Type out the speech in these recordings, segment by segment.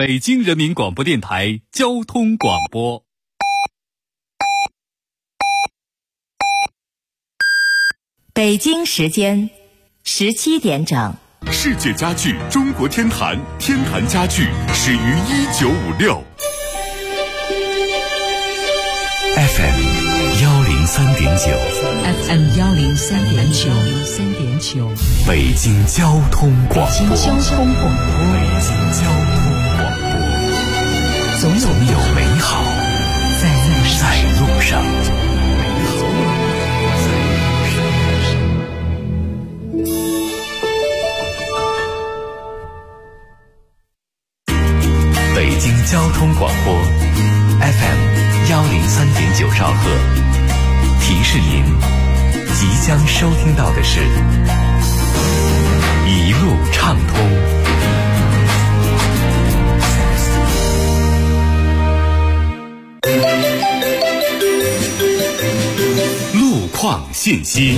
北京人民广播电台交通广播。 北京时间17点整。 世界家具中国天坛，天坛家具始于1956。 FM 103.9 FM 103.9 北京交通广播。 北京交通广播。 总有美好在路上。北京交通广播 FM 103.9兆赫，提示您即将收听到的是一路畅通。 路况信息。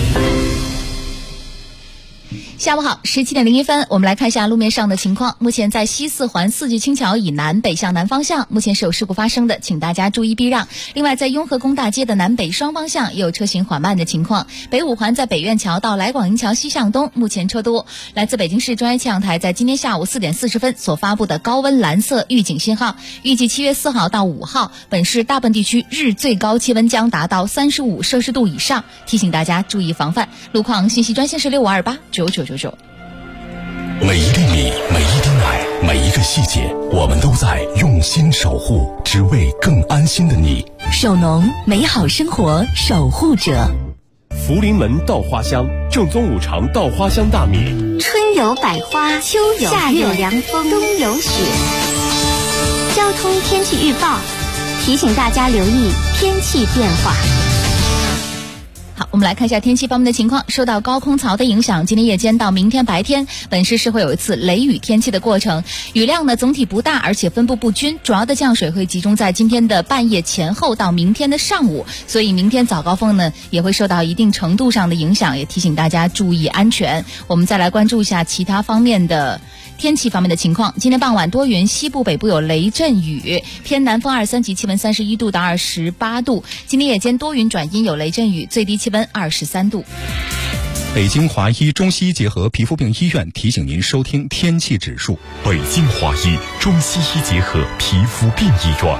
下午好，17点01分，我们来看一下路面上的情况。目前在西四环四季青桥以南北向南方向，目前是有事故发生的，请大家注意避让。另外，在雍和宫大街的南北双方向也有车行缓慢的情况。北五环在北苑桥到来广营桥西向东，目前车多。来自北京市中央气象台在今天下午4点40分所发布的高温蓝色预警信号，预计7月4号到5号，本市大部分地区日最高气温将达到35摄氏度以上，提醒大家注意防范。路况信息专线是65289999。 每一粒米，每一滴奶，每一个细节，我们都在用心守护，只为更安心的你。 首农，美好生活守护者。 福临门稻花香，正宗五常稻花香大米。 春有百花，秋有夏有凉风，冬有雪。交通天气预报提醒大家留意天气变化。 好，我们来看一下天气方面的情况。受到高空槽的影响，今天夜间到明天白天，本市是会有一次雷雨天气的过程。雨量呢总体不大，而且分布不均，主要的降水会集中在今天的半夜前后到明天的上午，所以明天早高峰呢也会受到一定程度上的影响，也提醒大家注意安全。我们再来关注一下其他方面的天气方面的情况。今天傍晚多云，西部北部有雷阵雨，偏南风23级，气温31度到28度。今天夜间多云转阴有雷阵雨，最低气温23度。 北京华医中西医结合皮肤病医院提醒您收听天气指数。 北京华医中西医结合皮肤病医院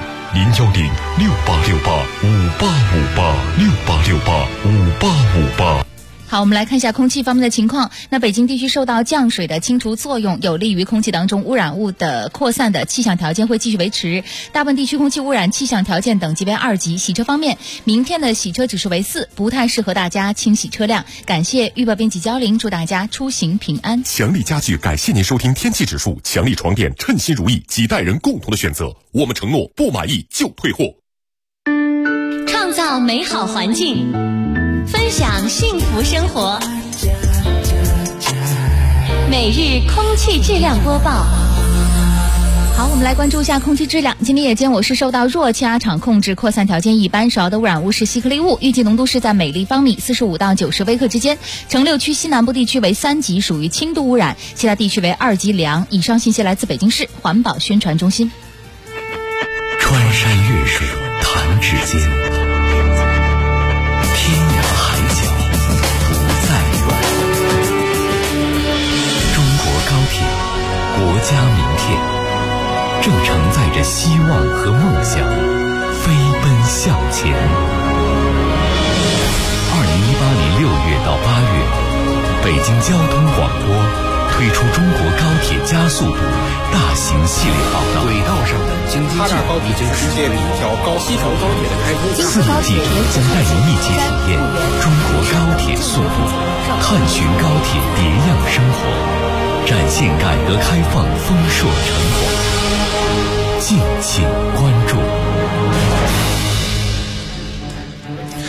，0106868585858，68685858。 好，我们来看一下空气方面的情况。那北京地区受到降水的清除作用，有利于空气当中污染物的扩散的气象条件会继续维持。大部分地区空气污染气象条件等级为2级。洗车方面，明天的洗车指数为4，不太适合大家清洗车辆。感谢预报编辑焦玲，祝大家出行平安。 强力家具感谢您收听天气指数，强力床垫称心如意，几代人共同的选择。我们承诺不满意就退货。 创造美好环境，分享幸福生活。每日空气质量播报。 好，我们来关注一下空气质量。今天夜间我市受到弱气压场控制，扩散条件一般，主要的污染物是细颗粒物，预计浓度是在每立方米45到90微克之间。城6区西南部地区为3级，属于轻度污染，其他地区为2级良。以上信息来自北京市环保宣传中心。 穿山越水弹指间，天涯海角不再远。中国高铁，国家名片，正承载着希望和梦想，飞奔向前。2018年6月到8月，北京交通广播推出中国高铁加速度大型系列报道。 轨道上的京津冀已经实现了一条西成高铁的开通。 4名记者将带您一起体验中国高铁速度，探寻高铁别样生活，展现改革开放丰硕成果。敬请关注。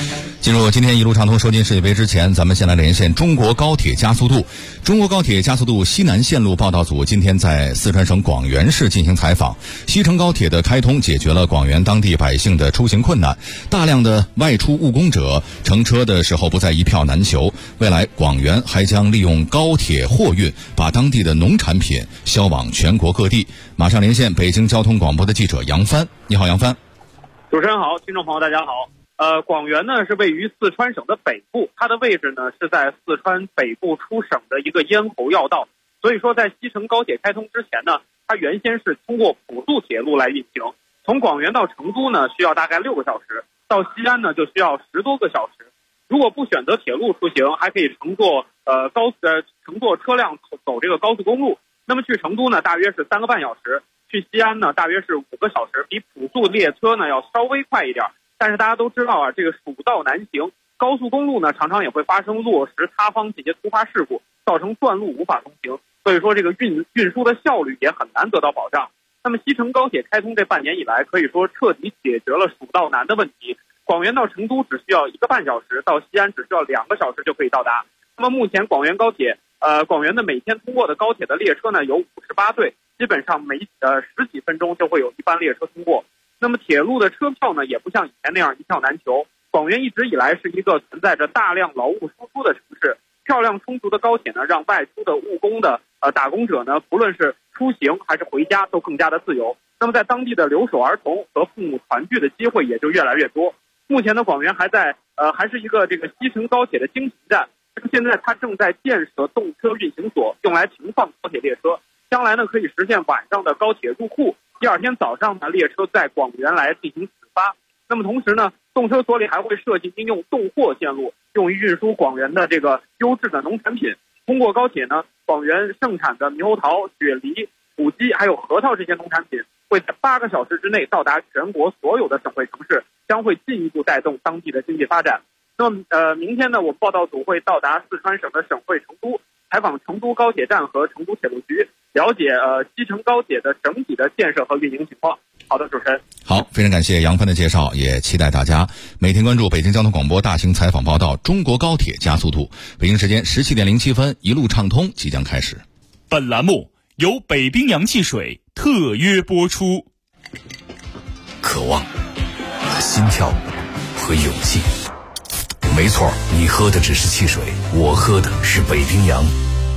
进入今天一路畅通说进世界杯之前，咱们先来连线中国高铁加速度。中国高铁加速度西南线路报道组今天在四川省广元市进行采访。西成高铁的开通解决了广元当地百姓的出行困难，大量的外出务工者乘车的时候不再一票难求。未来广元还将利用高铁货运，把当地的农产品销往全国各地。马上连线北京交通广播的记者杨帆。你好，杨帆。 主持人好，听众朋友大家好。广元呢是位于四川省的北部，它的位置呢是在四川北部出省的一个咽喉要道，所以说在西成高铁开通之前呢，它原先是通过普速铁路来运行，从广元到成都呢需要大概6个小时，到西安呢就需要10多个小时。如果不选择铁路出行，还可以乘坐车辆走这个高速公路，那么去成都呢大约是3个半小时，去西安呢大约是5个小时，比普速列车呢要稍微快一点。但是大家都知道啊，这个蜀道难行，高速公路呢常常也会发生落石塌方这些突发事故，造成断路无法通行，所以说这个运输的效率也很难得到保障。那么西成高铁开通这半年以来，可以说彻底解决了蜀道难的问题。广元到成都只需要1个半小时，到西安只需要2个小时就可以到达。那么目前广元的每天通过的高铁的列车呢有58对，基本上每10几分钟就会有一班列车通过。那么铁路的车票呢也不像以前那样一票难求，广元一直以来是一个存在着大量劳务输出的城市，票量充足的高铁呢让外出的务工的打工者呢不论是出行还是回家都更加的自由，那么在当地的留守儿童和父母团聚的机会也就越来越多。目前的广元还是一个这个西成高铁的经停站，现在它正在建设动车运行所，用来停放高铁列车，将来呢可以实现晚上的高铁入库，第二天早上呢列车在广元来进行始发。那么同时呢，动车所里还会设计应用动货线路，用于运输广元的这个优质的农产品。通过高铁呢，广元盛产的猕猴桃、雪梨、土鸡还有核桃这些农产品会在8个小时之内到达全国所有的省会城市，将会进一步带动当地的经济发展。那么明天呢，我们报道组会到达四川省的省会成都，采访成都高铁站和成都铁路局，了解西成高铁的整体的建设和运营情况。好的，主持人。 好，非常感谢杨帆的介绍，也期待大家每天关注北京交通广播大型采访报道《中国高铁加速度》。北京时间17点07分，一路畅通即将开始。 本栏目由北冰洋汽水特约播出。 渴望、心跳和勇气。没错，你喝的只是汽水，我喝的是北冰洋。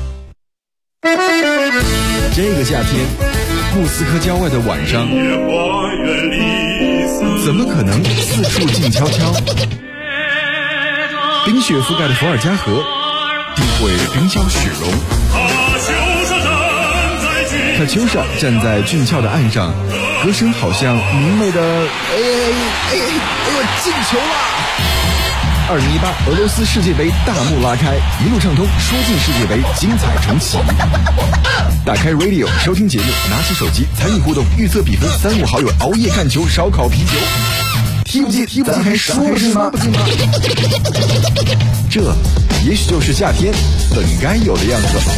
这个夏天，莫斯科郊外的晚上，怎么可能四处静悄悄？冰雪覆盖的伏尔加河，定会冰消雪融。卡秋莎站在俊俏的岸上，歌声好像明媚的进球啦！2018俄罗斯世界杯大幕拉开，一路畅通，说进世界杯，精彩重启。打开 Radio 收听节目，拿起手机参与互动，预测比分，3、5好友熬夜看球，烧烤啤酒。踢不进，咱还说不进吗？这也许就是夏天本该有的样子。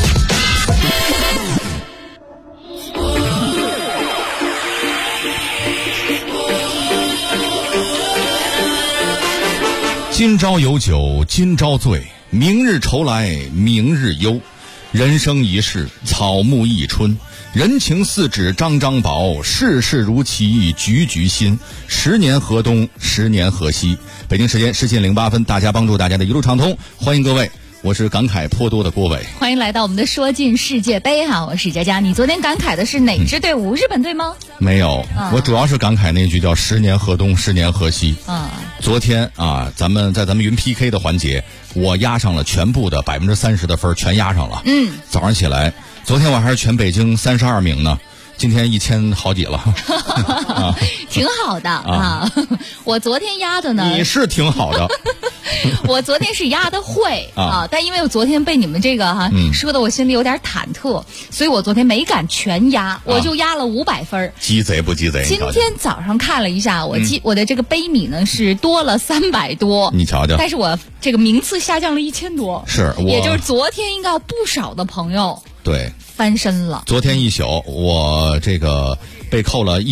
今朝有酒今朝醉，明日愁来明日忧。人生一世草木一春，人情似纸张张薄，世事如棋局局新。10年河东10年河西。北京时间17点08分，大家帮助大家的一路畅通，欢迎各位，我是感慨颇多的郭伟。 欢迎来到我们的说进世界杯哈，我是佳佳。你昨天感慨的是哪支队伍？日本队吗？ 没有，我主要是感慨那句叫10年河东10年河西。昨天啊，咱们云 PK 的环节，我压上了全部的30%的分，全压上了。早上起来，昨天我还是全北京32名呢，今天1000好几了。 挺好的啊。我昨天压的呢， 你是挺好的。 我昨天是压的会啊，但因为我昨天被你们这个说的我心里有点忐忑，所以我昨天没敢全压，我就压了500分。 鸡贼不鸡贼？ 今天早上看了一下，我的这个杯米呢是多了300多， 你瞧瞧。 但是我这个名次下降了1000多， 是， 也就是昨天应该有不少的朋友对， 翻身了。 昨天一宿我这个被扣了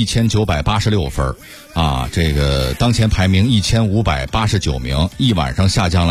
1986分啊，这个当前排名1589名，一晚上下降了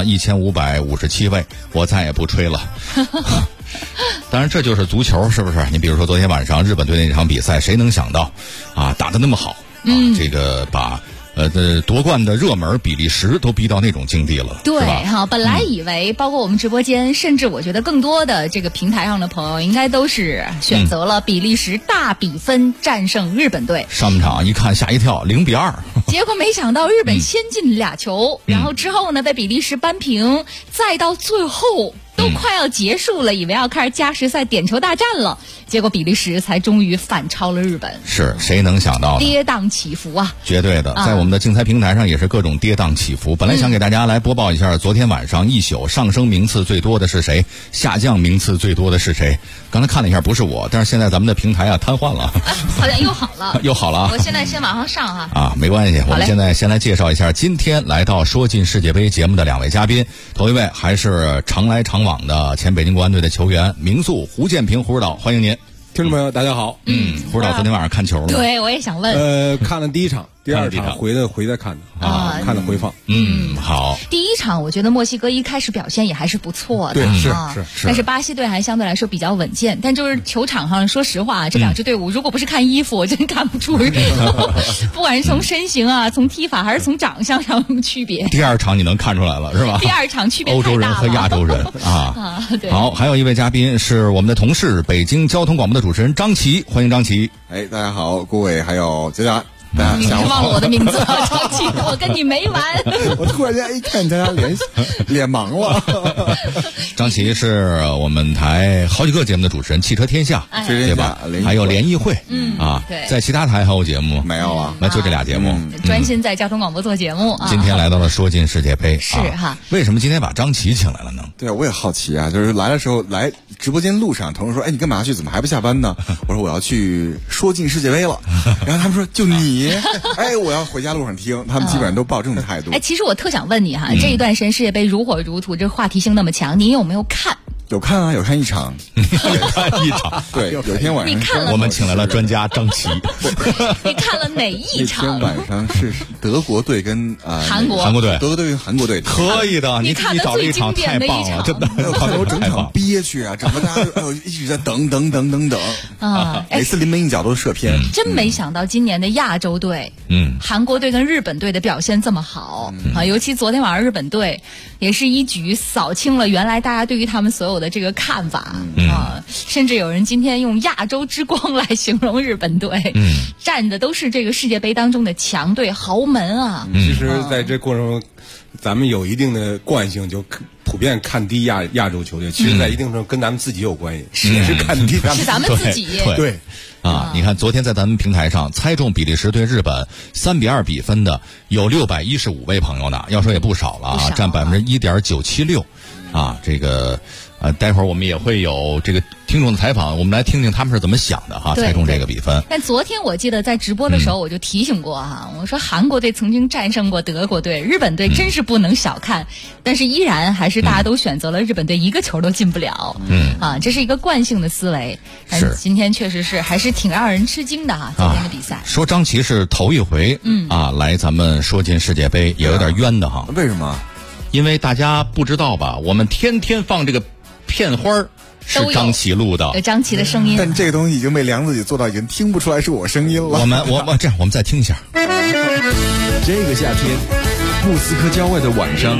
1557位，我再也不吹了。当然这就是足球，是不是？你比如说昨天晚上日本队那场比赛，谁能想到啊，打得那么好啊，这个把夺冠的热门比利时都逼到那种境地了， 对哈， 本来以为包括我们直播间，甚至我觉得更多的这个平台上的朋友，应该都是选择了比利时大比分战胜日本队。 上半场一看吓一跳，0-2， 结果没想到日本先进2球，然后之后呢被比利时扳平，再到最后都快要结束了，以为要开始加时赛点球大战了，结果比利时才终于反超了日本。 是谁能想到呢？ 跌宕起伏啊！ 绝对的，在我们的竞猜平台上也是各种跌宕起伏。本来想给大家来播报一下昨天晚上一宿上升名次最多的是谁，下降名次最多的是谁。刚才看了一下，不是我，但是现在咱们的平台啊瘫痪了， 好像又好了， 又好了。 我现在先往上上哈。 啊，没关系，我们现在先来介绍一下今天来到说进世界杯节目的2位嘉宾。头一位还是常来常往的前北京国安队的球员名宿胡建平，胡指导，欢迎您。 听众朋友大家好。 胡指导昨天晚上看球了？ 对，我也想问。 看了第一场，第二场回来看的啊，看了回放。 好。 第一场我觉得墨西哥一开始表现也还是不错的， 对，是。 但是巴西队还相对来说比较稳健，但就是球场上，说实话，这2支队伍如果不是看衣服，我真看不出，不管是从身形啊、从踢法还是从长相上有什么区别。 第二场你能看出来了是吧？ 第二场区别欧洲人和亚洲人啊。对。好，还有一位嘉宾是我们的同事，北京交通广播的主持人张琪，欢迎张琪。 大家好，顾伟还有佳佳。 你忘了我的名字了，张琪，我跟你没完。 我突然间一看大家脸盲了。 张琪是我们台好几个节目的主持人，汽车天下，对吧？还有联谊会，对，在其他台还有节目没有啊？ 那就这俩节目， 专心在交通广播做节目。 今天来到了说进世界杯， 是哈？ 为什么今天把张琪请来了呢？ 对啊，我也好奇啊，就是来的时候来直播间路上，同事说：“你干嘛去？怎么还不下班呢？”我说：“我要去说进世界杯了。”然后他们说：“就你。”我要回家路上听，他们基本上都抱这种态度。 其实我特想问你哈，这一段时间世界杯如火如荼，这话题性那么强，你有没有看？ 有看啊，有看一场， 有看一场。 对，有一天晚上我们请来了专家张琪。 你看了哪一场？ 那天晚上是德国队跟韩国队， 德国队跟韩国队。 可以的，你找了一场太棒了，真的。 我整场憋屈啊，整个大家一直在等啊，每次临门一脚都射偏。 真没想到今年的亚洲队，韩国队跟日本队的表现这么好啊！尤其昨天晚上日本队也是一举扫清了原来大家对于他们所有的这个看法啊，甚至有人今天用亚洲之光来形容日本队，站的都是这个世界杯当中的强队豪门啊。 其实在这过程中，咱们有一定的惯性，就普遍看低亚洲球队，其实在一定程度跟咱们自己有关系，也是看低是咱们自己。 对啊，你看昨天在咱们平台上猜中比利时对日本3-2比分的有615位朋友呢，要说也不少了啊，占1.976%啊，这个。待会儿我们也会有这个听众的采访，我们来听听他们是怎么想的哈，猜中这个比分。 但昨天我记得在直播的时候我就提醒过哈，我说韩国队曾经战胜过德国队，日本队真是不能小看，但是依然还是大家都选择了日本队，一个球都进不了。这是一个惯性的思维。但今天确实是还是挺让人吃惊的哈，今天的比赛。 说张琪是头一回来咱们说进世界杯，也有点冤的哈。 为什么？ 因为大家不知道吧，我们天天放这个片花是张琪录的， 有张琪的声音， 但这个东西已经被梁自己做到已经听不出来是我声音了。 这样，我们再听一下。 这个夏天，莫斯科郊外的晚上，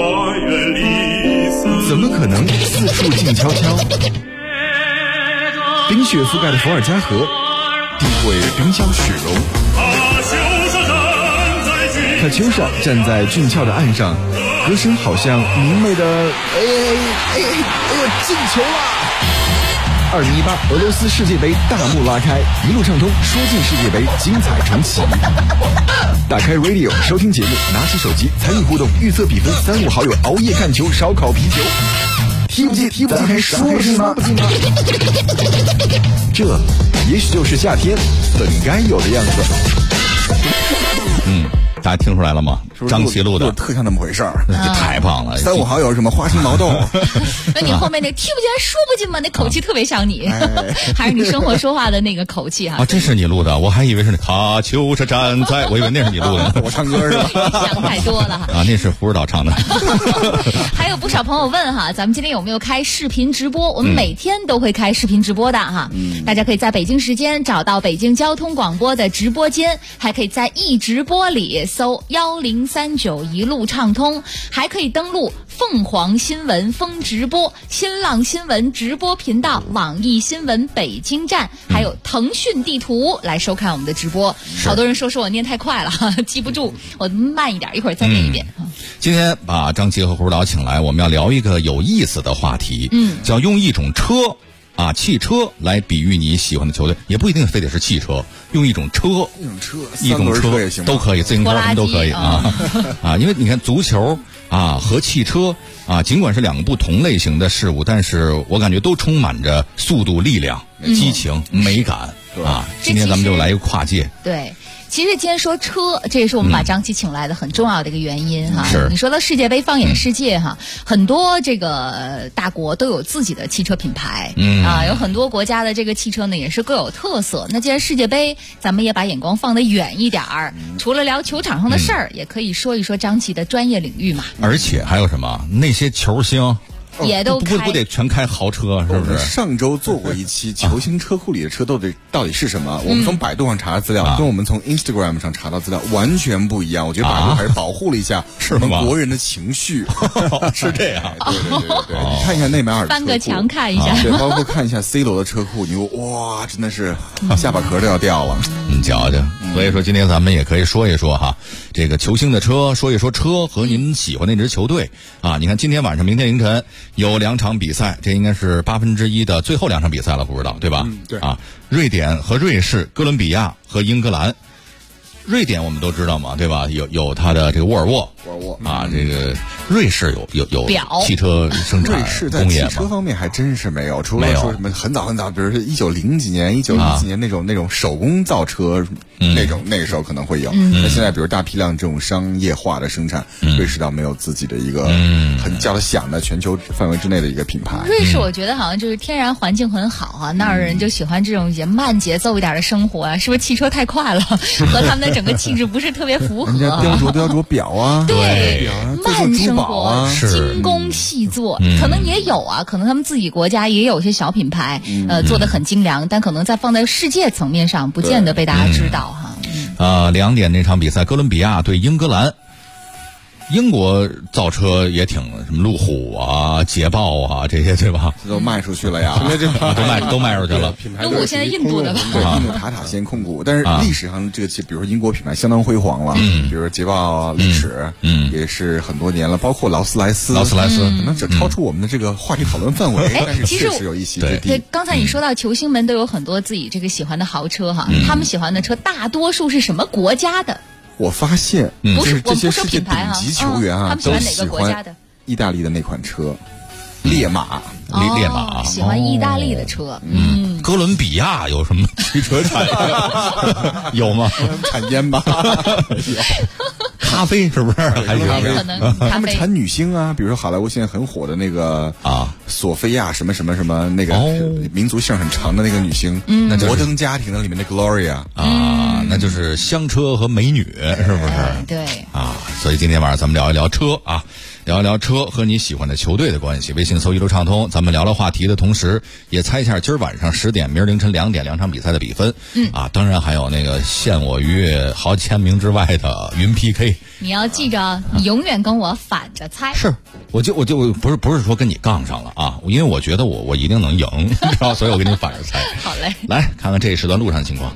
怎么可能四处静悄悄？冰雪覆盖的伏尔加河，地会冰消雪融。卡秋莎站在俊俏的岸上，歌声好像明媚的进球啦！2018俄罗斯世界杯大幕拉开，一路畅通，说进世界杯，精彩重启。打开 Radio 收听节目，拿起手机参与互动，预测比分，3、5好友熬夜看球，烧烤啤酒。踢不进，咱还说不进吗？这也许就是夏天本该有的样子。 大家听出来了吗？ 张琪录的， 特像那么回事儿， 这太棒了。 3、5好友什么花生毛豆， 那你后面那听不见说不进吗？那口气特别像你，还是你生活说话的那个口气哈。 啊，这是你录的，我还以为是那卡秋莎站在，我以为那是你录的。 我唱歌是吧？ 想太多了啊，那是胡指导唱的。 还有不少朋友问哈，咱们今天有没有开视频直播？我们每天都会开视频直播的哈，大家可以在北京时间找到北京交通广播的直播间，还可以在易直播里搜1039一路畅通，还可以登录凤凰新闻风直播、新浪新闻直播频道、网易新闻北京站，还有腾讯地图来收看我们的直播。好多人说我念太快了，记不住，我慢一点，一会儿再念一遍。 今天把张琪和胡指导请来，我们要聊一个有意思的话题，叫用一种车啊，汽车来比喻你喜欢的球队，也不一定非得是汽车，用一种车也行， 都可以，自行车什么都可以啊啊！因为你看足球啊和汽车啊，尽管是两个不同类型的事物，但是我感觉都充满着速度、力量、激情、美感啊。今天咱们就来一个跨界。 对。其实今天说车，这也是我们把张琪请来的很重要的一个原因哈。 是。 你说到世界杯放眼世界哈，很多这个大国都有自己的汽车品牌，有很多国家的这个汽车呢也是各有特色。那既然世界杯，咱们也把眼光放得远一点儿，除了聊球场上的事儿，也可以说一说张琪的专业领域嘛。 而且还有什么那些球星。 也都不得全开豪车，是不是？ 上周做过一期球星车库里的车到底是什么？我们从百度上查的资料，跟我们从 Instagram 上查到资料完全不一样。我觉得百度还是保护了一下我们国人的情绪， 是这样。 对，你看一下内马尔翻个墙看一下， 对，包括看一下 C 罗的车库，你说哇，真的是下巴壳都要掉了。 你瞧瞧，所以说今天咱们也可以说一说哈，这个球星的车，说一说车和您喜欢那支球队啊。你看今天晚上、明天凌晨。有2场比赛，这应该是1/8的最后2场比赛了，不知道对吧？ 对啊，瑞典和瑞士，哥伦比亚和英格兰。瑞典我们都知道嘛，对吧？有它的这个沃尔沃啊，这个瑞士有汽车生产瑞士在汽车方面还真是没有，除了说什么很早，比如说1900几年、1910几年那种手工造车那个时候可能会有。那现在比如大批量这种商业化的生产，瑞士倒没有自己的一个很叫得响的全球范围之内的一个品牌。 瑞士我觉得好像就是天然环境很好啊，那儿人就喜欢这种也慢节奏一点的生活啊，是不是汽车太快了，和他们的整个气质不是特别符合？ 人家雕琢表啊， 对，慢生活啊， 精工细作，可能也有啊，可能他们自己国家也有一些小品牌，做得很精良，但可能在放在世界层面上，不见得被大家知道哈。 2点那场比赛，哥伦比亚对英格兰。英国造车也挺什么路虎啊、捷豹啊这些，对吧？ 都卖出去了呀， 都卖出去了。 路虎现在印度的吧？ 对，印度塔塔先控股，但是历史上这个比如说英国品牌相当辉煌了，比如说捷豹历史，也是很多年了，包括劳斯莱斯，可能只超出我们的这个话题讨论范围，但是确实有一席之地。 对，刚才你说到球星们都有很多自己这个喜欢的豪车哈，他们喜欢的车大多数是什么国家的？ 我发现，就是这些世界顶级球员啊， 都喜欢意大利的那款车，烈马， 烈马， 喜欢意大利的车。 哥伦比亚有什么汽车产业？有吗？ 产烟吧？ 咖啡是不是？还是可能他们产女星啊，比如说好莱坞现在很火的那个索菲亚什么什么什么那个民族性很长的那个女星，那摩登家庭的里面的 Gloria 啊，那就是香车和美女，是不是？ 对啊，所以今天晚上咱们聊一聊车啊。聊一聊车和你喜欢的球队的关系，微信搜一路畅通。咱们聊聊话题的同时，也猜一下今儿晚上10点、明儿凌晨2点2场比赛的比分。当然还有那个陷我于好几千名之外的云 PK。 你要记着，你永远跟我反着猜。 是，我就不是说跟你杠上了啊，因为我觉得我一定能赢，知道，所以我跟你反着猜。 好嘞， 来看看这一时段路上情况。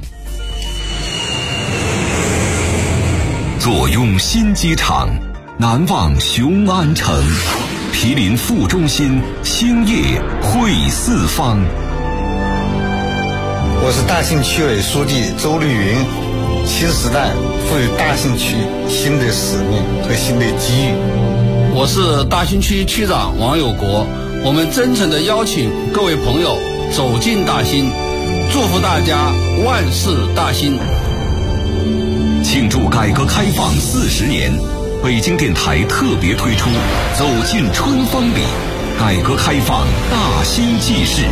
坐拥新机场。难忘雄安城，毗邻副中心，兴业汇四方。 我是大兴区委书记周绿云，新时代赋予大兴区新的使命和新的机遇。 我是大兴区区长王有国，我们真诚地邀请各位朋友走进大兴，祝福大家万事大兴。 庆祝改革开放40年。 北京电台特别推出走进春风里，改革开放大新纪事。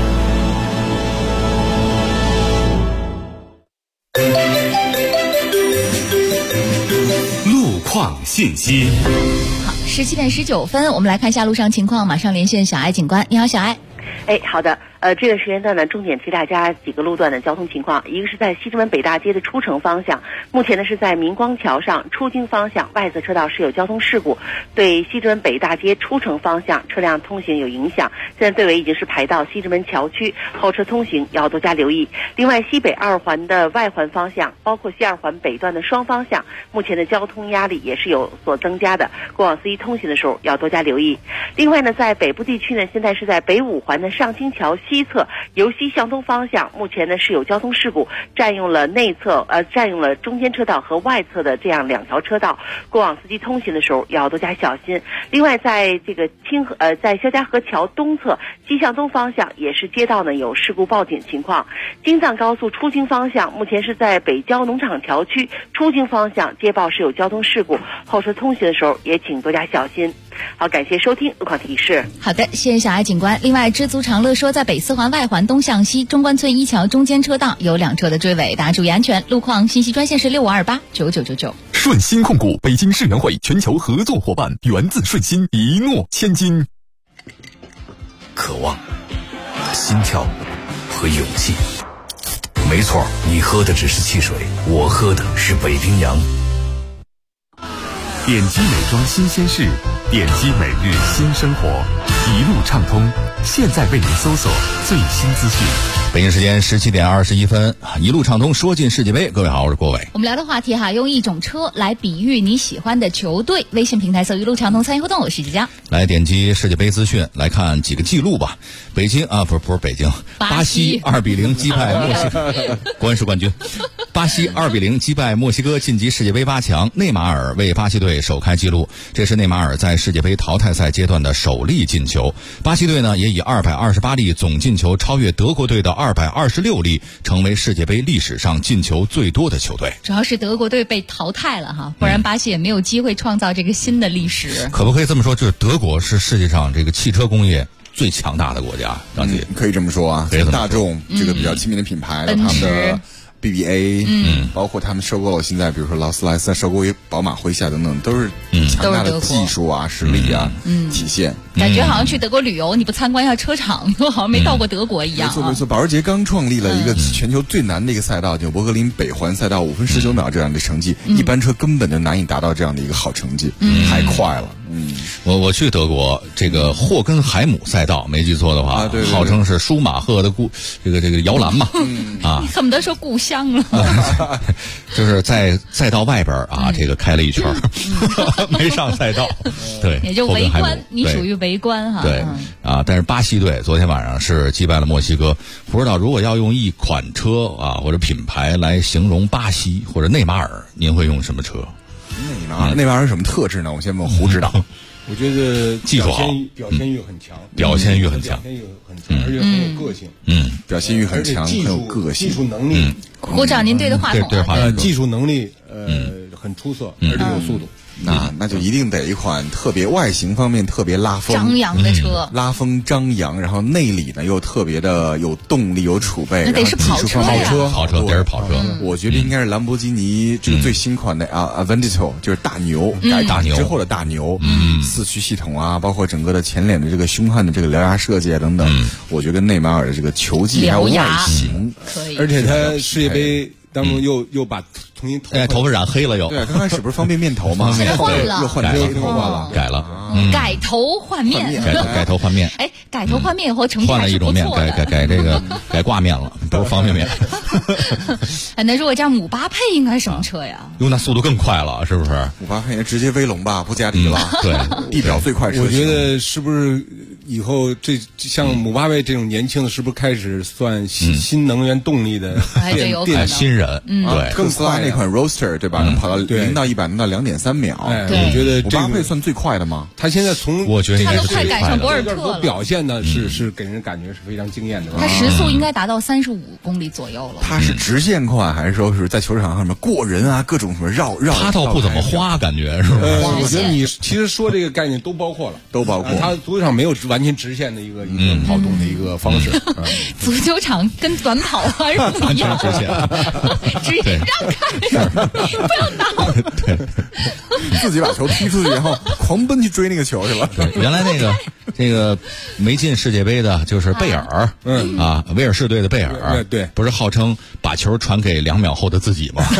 路况信息。 好，17点19分，我们来看一下路上情况，马上连线小艾警官。你好，小艾。 好的。这个时间段呢，重点提大家几个路段的交通情况。一个是在西直门北大街的出城方向，目前呢是在明光桥上出京方向外侧车道是有交通事故，对西直门北大街出城方向车辆通行有影响。现在队尾已经是排到西直门桥区，后车通行要多加留意。另外，西北二环的外环方向，包括西二环北段的双方向，目前的交通压力也是有所增加的，过往司机通行的时候要多加留意。另外呢，在北部地区呢，现在是在北五环的上清桥西侧由西向东方向，目前呢是有交通事故，占用了中间车道和外侧的这样2条车道，过往司机通行的时候要多加小心。另外，在这个在肖家河桥东侧西向东方向也是街道呢有事故报警情况。京藏高速出京方向，目前是在北郊农场桥区出京方向接报是有交通事故，后车通行的时候也请多加小心。好，感谢收听路况提示。 好的，谢谢小艾警官。另外，知足常乐说，在北四环外环东向西中关村一桥中间车道有2车的追尾，大家注意安全。路况信息专线是65289999。 顺心控股北京世园会全球合作伙伴，源自顺心，一诺千金。 渴望、心跳和勇气。没错，你喝的只是汽水，我喝的是北冰洋。 点击美妆新鲜事，点击每日新生活，一路畅通，现在为您搜索最新资讯。 北京时间17点21分，一路畅通，说进世界杯。各位好，我是郭伟。 我们聊的话题用一种车来比喻你喜欢的球队。微信平台搜一路畅通参与互动，我是佳佳。 来点击世界杯资讯，来看几个记录吧。北京不是北京，巴西2-0击败墨西哥，国安是冠军。巴西2-0击败墨西哥，晋级世界杯8强。内马尔为巴西队首开纪录，这是内马尔在世界杯淘汰赛阶段的首粒进球。巴西队呢也以228粒总进球超越德国队的226粒，成为世界杯历史上进球最多的球队。 主要是德国队被淘汰了哈，不然巴西也没有机会创造这个新的历史。 可不可以这么说，就是德国是世界上这个汽车工业最强大的国家？张姐， 可以这么说啊。大众这个比较亲民的品牌，他们的BBA，包括他们收购了现在比如说劳斯莱斯收购宝马、麾下等等，都是强大的技术啊、实力啊体现。 感觉好像去德国旅游，你不参观一下车厂，好像没到过德国一样。 没错，保时捷刚创立了一个全球最难的一个赛道，就伯格林北环赛道，5分19秒这样的成绩，一般车根本就难以达到这样的一个好成绩，太快了。 我去德国这个霍根海姆赛道，没记错的话， 对， 号称是舒马赫的这个摇篮嘛， 你恨不得说故乡了。 就是在赛道外边这个开了一圈，没上赛道，对， 也就围观，你属于围观哈。 对但是巴西队昨天晚上是击败了墨西哥。不知道如果要用一款车或者品牌来形容巴西或者内马尔，您会用什么车？ 内马尔有什么特质呢？我先问胡指导。 我觉得技术好， 表现欲很强， 表现欲很强， 而且很有个性。 表现欲很强，很有个性， 技术能力。 鼓掌，您对着话筒。 技术能力很出色，而且有速度。 那就一定得一款特别外形方面特别拉风张扬的车， 拉风张扬，然后内里呢又特别的有动力有储备， 那得是跑车得是跑车。 我觉得应该是兰博基尼这个最新款的Aventador， 就是大牛改大牛之后的大牛，4驱系统啊，包括整个的前脸的这个凶悍的这个獠牙设计啊等等，我觉得内马尔的这个球技还有外形， 而且它世界杯当中又把重新头发染黑了又。 对，刚开始不是方便面头吗？ 换了， 又换成头发了， 改了， 改头换面， 改头换面。 改头换面以后成绩换了一种面，改这个改挂面了，不是方便面。 那如果这样，姆巴佩应该是什么车呀？ 那速度更快了，是不是？ 姆巴佩直接威龙吧，不加力了。 对， 地表最快车。 我觉得是不是以后这像姆巴佩这种年轻的，是不是开始算新能源动力的电新人？对， 特斯拉那款 Roadster 对吧？能跑到0到100能到2.3秒。 我觉得姆巴佩算最快的吗？ 他现在从我觉得应该是快赶上博尔特了。 表现呢是给人感觉是非常惊艳的。 他时速应该达到35公里左右了。 他是直线快，还是说是在球场上面过人啊？各种什么绕？ 他倒不怎么花，感觉是吧？ 我觉得你其实说这个概念都包括了， 都包括。 他足球场没有完全直线的一个跑动的一个方式。 足球场跟短跑还是不一样，直接让开，不要挡。 对，自己把球踢出去，然后狂奔去追那个球去了。 原来这个没进世界杯的就是贝尔，威尔士队的贝尔， 对， 不是号称把球传给2秒后的自己吗？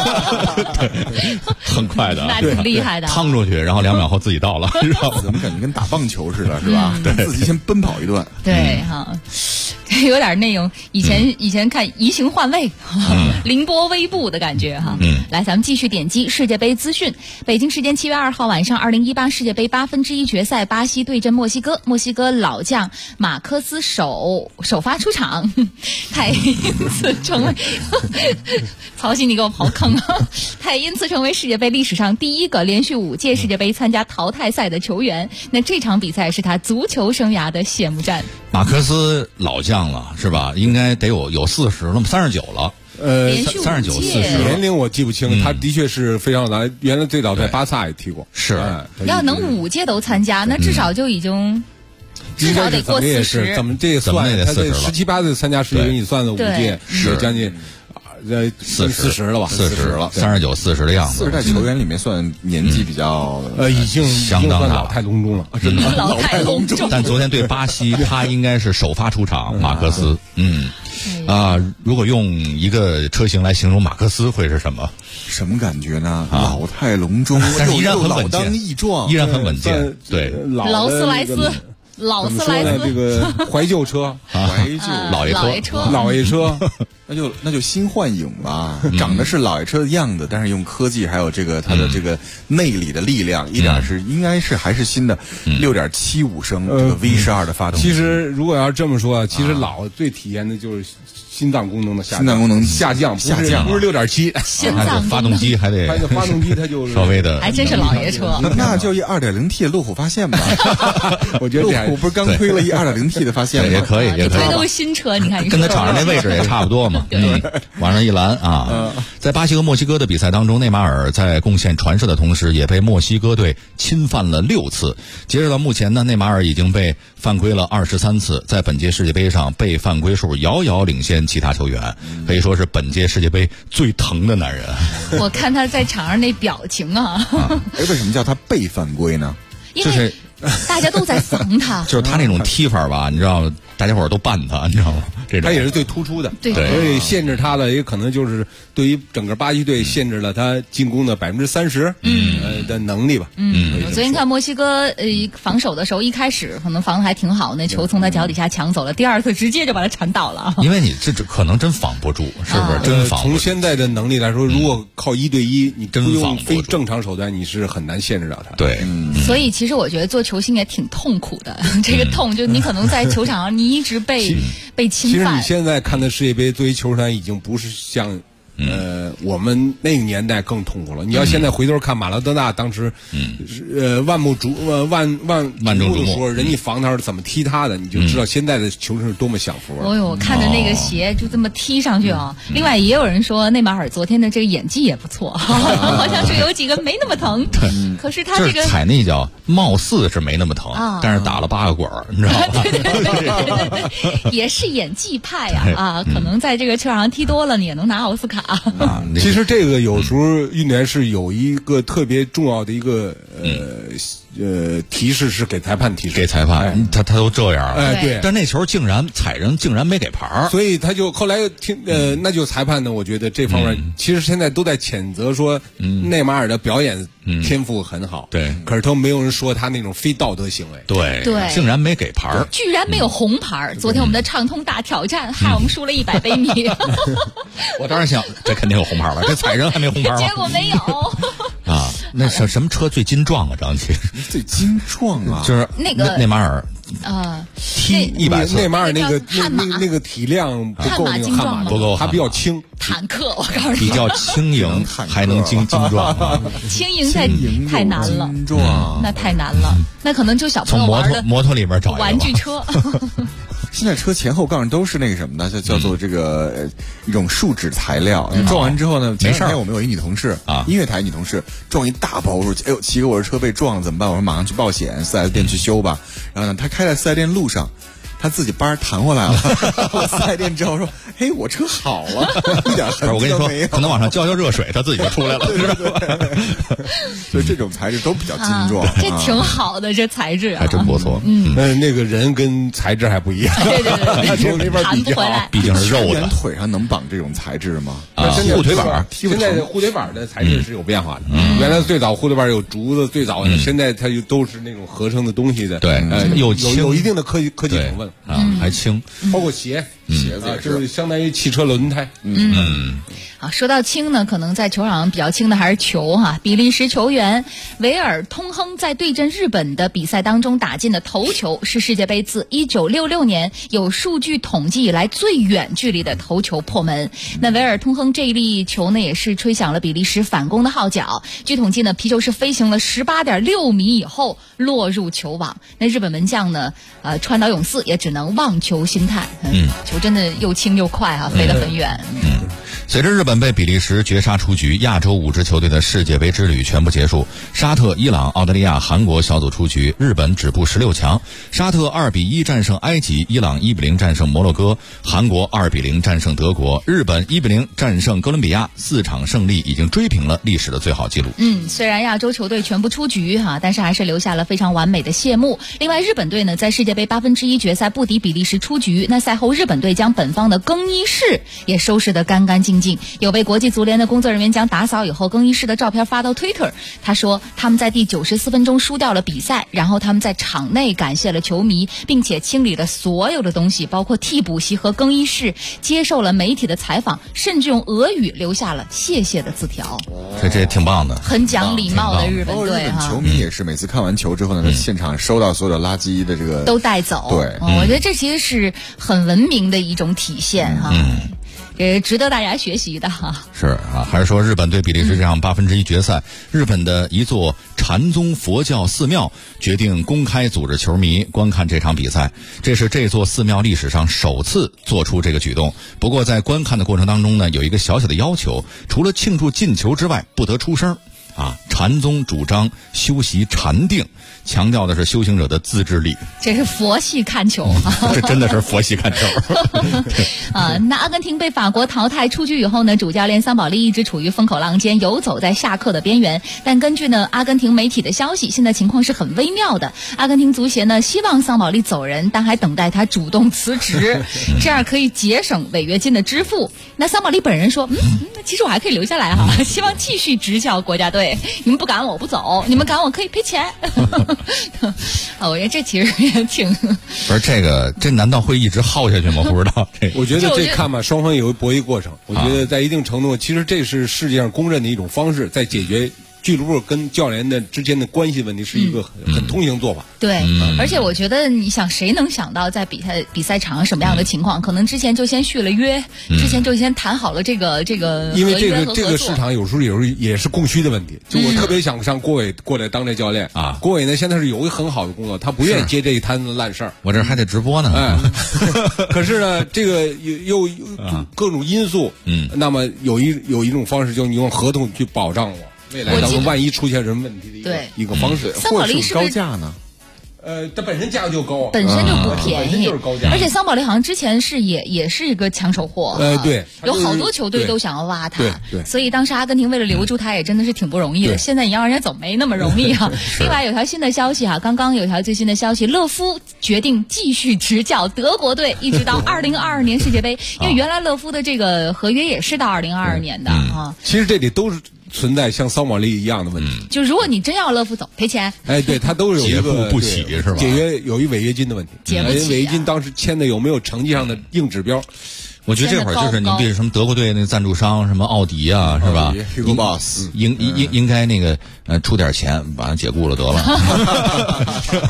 很快的， 那挺厉害的， 趟出去，然后2秒后自己到了， 怎么感觉跟打棒球似的，是吧？对，自己先奔跑一段。 对哈，有点那种以前看移形换位，凌波微步的感觉哈。来，咱们继续点击世界杯资讯。北京时间7月2号晚上，2018世界杯1/8决赛，巴西对阵墨西哥，墨西哥老将马科斯首发出场，他也因此成为曹鑫，你给我刨坑啊！他也因此成为世界杯历史上第一个连续5届世界杯参加淘汰赛的球员。那这场比赛是他足球生涯的谢幕战。 马科斯老将了是吧？应该得有40了，39了。39、40 年龄我记不清，他的确是非常难。原来最早在巴萨也踢过， 是。 要能5届都参加，那至少就已经至少得过40。 怎么这个算？他在17、18岁参加世界杯，你算了5届，是将近40了吧 ？40了，39、40的样子。 是在球员里面算年纪比较已经相当老态龙钟了， 真的老态龙钟。 但昨天对巴西，他应该是首发出场，马科斯。如果用一个车型来形容马克思，会是什么？ 什么感觉呢？老态龙钟， 但是依然很稳健， 依然很稳健。对， 劳斯莱斯。劳斯莱斯这个怀旧车， 老爷车， 那就新幻影吧，长得是老爷车的样子，但是用科技还有这个它的这个内里的力量，应该是还是新的6.75升这个 V12的发动机。 其实如果要这么说，其实老最体验的就是心脏功能的下降，不是6.7， 心脏发动机还得发动机它就是稍微的， 还真是老爷车， 那就一2.0T 的路虎发现吧。 我觉得路虎不是刚推了一2.0T 的发现吗？ 也可以， 推都是新车，你看跟他场上那位置也差不多嘛。往上一拦啊！在巴西和墨西哥的比赛当中，内马尔在贡献传射的同时，也被墨西哥队侵犯了6次。截止到目前呢，内马尔已经被犯规了23次，在本届世界杯上被犯规数遥遥领先其他球员，可以说是本届世界杯最疼的男人。 我看他在场上那表情啊！ 为什么叫他被犯规呢？ 就是大家都在防他， 就是他那种踢法吧，你知道，大家伙儿都办他，你知道吗？ 他也是最突出的， 对， 所以限制他的也可能就是对于整个巴西队限制了他进攻的30%的能力吧。 我昨天看墨西哥防守的时候，一开始可能防的还挺好，那球从他脚底下抢走了，第2次直接就把他铲倒了。 因为你这可能真防不住，是不是？真防不住。 从现在的能力来说，如果靠1对1，你真用非正常手段，你是很难限制到他。 对， 所以其实我觉得做球星也挺痛苦的。这个痛，就你可能在球场上，你一直被侵犯。 其实你现在看的世界杯，作为球员已经不是像我们那个年代更痛苦了。你要现在回头看马拉多纳当时，万众瞩目的时候，人家防他是怎么踢他的，你就知道现在的球是多么享福。 我看着那个鞋就这么踢上去啊。另外也有人说内马尔昨天的这个演技也不错，好像是有几个没那么疼。可是他这个踩那脚貌似是没那么疼，但是打了8个滚儿，你知道吗？ 对，也是演技派呀可能在这个球场上踢多了，你也能拿奥斯卡。 其实这个有时候运动员是有一个特别重要的一个提示，是给裁判提示， 给裁判，他都这样了， 对。 但那球竟然踩人，竟然没给牌儿， 所以他就后来那就裁判呢，我觉得这方面其实现在都在谴责说内马尔的表演天赋很好， 对， 可是都没有人说他那种非道德行为， 对， 竟然没给牌儿， 居然没有红牌。昨天我们的畅通大挑战害我们输了100杯米。 我当然想这肯定有红牌了，这踩人还没红牌吗？ 结果没有那什么车最金壮啊？张琪最金壮啊， 就是那个内马尔踢100次。 内马尔那个体量不够那个悍马， 不够， 它比较轻。 坦克，我告诉你， 比较轻盈，还能精壮。 轻盈太难了，那太难了，那可能就小朋友玩的摩托里面找玩具车。 现在车前后杠都是那个什么呢？叫做这个一种树脂材料。撞完之后呢， 没事儿。 我们有一女同事啊，音乐台女同事撞一大包，我说哎呦，骑个我的车被撞了怎么办？我说马上去报险，4S店去修吧。然后呢，他开在4S店路上。他自己班弹回来了，4S店之后说：“嘿，我车好了，一点痕迹都没有。” 我跟你说，可能往上浇热水，他自己就出来了。 所以这种材质都比较精壮， 这挺好的，这材质还真不错。 那个人跟材质还不一样， 对， 没法比较。 毕竟是肉的。 腿上能绑这种材质吗？ 护腿板，现在护腿板的材质是有变化的。原来最早护腿板有竹子，最早现在它都是那种合成的东西的。 对， 有一定的科技成分。 还轻， 包括鞋子就是相当于汽车轮胎。 好，说到轻呢，可能在球场上比较轻的还是球哈。比利时球员维尔通亨在对阵日本的比赛当中打进的头球，是世界杯自1966年有数据统计以来最远距离的头球破门。那维尔通亨这一粒球呢，也是吹响了比利时反攻的号角。据统计呢，皮球是飞行了18.6米以后落入球网。那日本门将呢，川岛永嗣也只能望球兴叹。球真的又轻又快啊，飞得很远。 随着日本被比利时绝杀出局，亚洲5支球队的世界杯之旅全部结束。沙特、伊朗、澳大利亚、韩国小组出局，日本止步16强。沙特2-1战胜埃及，伊朗1-0战胜摩洛哥，韩国2-0战胜德国，日本1-0战胜哥伦比亚。4场胜利已经追平了历史的最好纪录。 虽然亚洲球队全部出局但是还是留下了非常完美的谢幕。另外，日本队呢在世界杯1/8决赛不敌比利时出局。那赛后日本队将本方的更衣室也收拾得干干净净，有被国际足联的工作人员将打扫以后更衣室的照片发到 Twitter。 他说他们在第94分钟输掉了比赛，然后他们在场内感谢了球迷，并且清理了所有的东西，包括替补席和更衣室，接受了媒体的采访，甚至用俄语留下了谢谢的字条。 这挺棒的， 很讲礼貌的日本队。 日本球迷也是每次看完球之后呢，在现场收到所有的垃圾的这个都带走。 对， 我觉得这其实是很文明的一种体现也值得大家学习的哈。 是还是说日本对比利时这场1/8决赛，日本的一座禅宗佛教寺庙决定公开组织球迷观看这场比赛，这是这座寺庙历史上首次做出这个举动。不过在观看的过程当中呢，有一个小小的要求，除了庆祝进球之外，不得出声。禅宗主张修习禅定，强调的是修行者的自制力。 这是佛系看球这真的是佛系看球那阿根廷被法国淘汰出局以后呢，主教练桑保利一直处于风口浪尖，游走在下课的边缘。但根据呢阿根廷媒体的消息，现在情况是很微妙的。阿根廷足协呢希望桑保利走人，但还等待他主动辞职这样可以节省违约金的支付。那桑保利本人说其实我还可以留下来希望继续执教国家队，你们不赶我不走，你们赶我可以赔钱我觉得这其实也挺不是这难道会一直耗下去吗？不知道我觉得这看吧，双方有博弈过程。我觉得在一定程度其实这是世界上公认的一种方式，在解决俱乐部跟教练的之间的关系问题，是一个很通行做法。 对，而且我觉得你想，谁能想到在比赛场什么样的情况，可能之前就先续了约，之前就先谈好了这个因为这个市场有时候也是供需的问题。就我特别想让郭伟过来当这教练郭伟呢现在是有一个很好的工作，他不愿意接这一摊子烂事儿。 我这还得直播呢可是呢这个又各种因素那么有一种方式，就是你用合同去保障我未来当中万一出现什么问题的一个方式。 桑保利是高价呢？ 它本身价格就高， 本身就不便宜， 本身就是高价。 而且桑保利好像之前也是一个抢手货， 对， 有好多球队都想要挖他， 对， 所以当时阿根廷为了留住他，也真的是挺不容易的。现在你要让人家走没那么容易另外有条新的消息刚刚有条最新的消息，勒夫决定继续执教德国队，一直到2022年世界杯，因为原来勒夫的这个合约也是到2022年的其实这里都是存在像桑保利一样的问题， 就如果你真要勒夫走赔钱， 对，他都有一个解付不起是吧？ 解约有一违约金的问题， 解不起违约金当时签的有没有成绩上的硬指标？ 我觉得这会儿就是你比如什么德国队那个赞助商什么奥迪是吧 ？Hugo Boss 应该那个出点钱把他解雇了得了。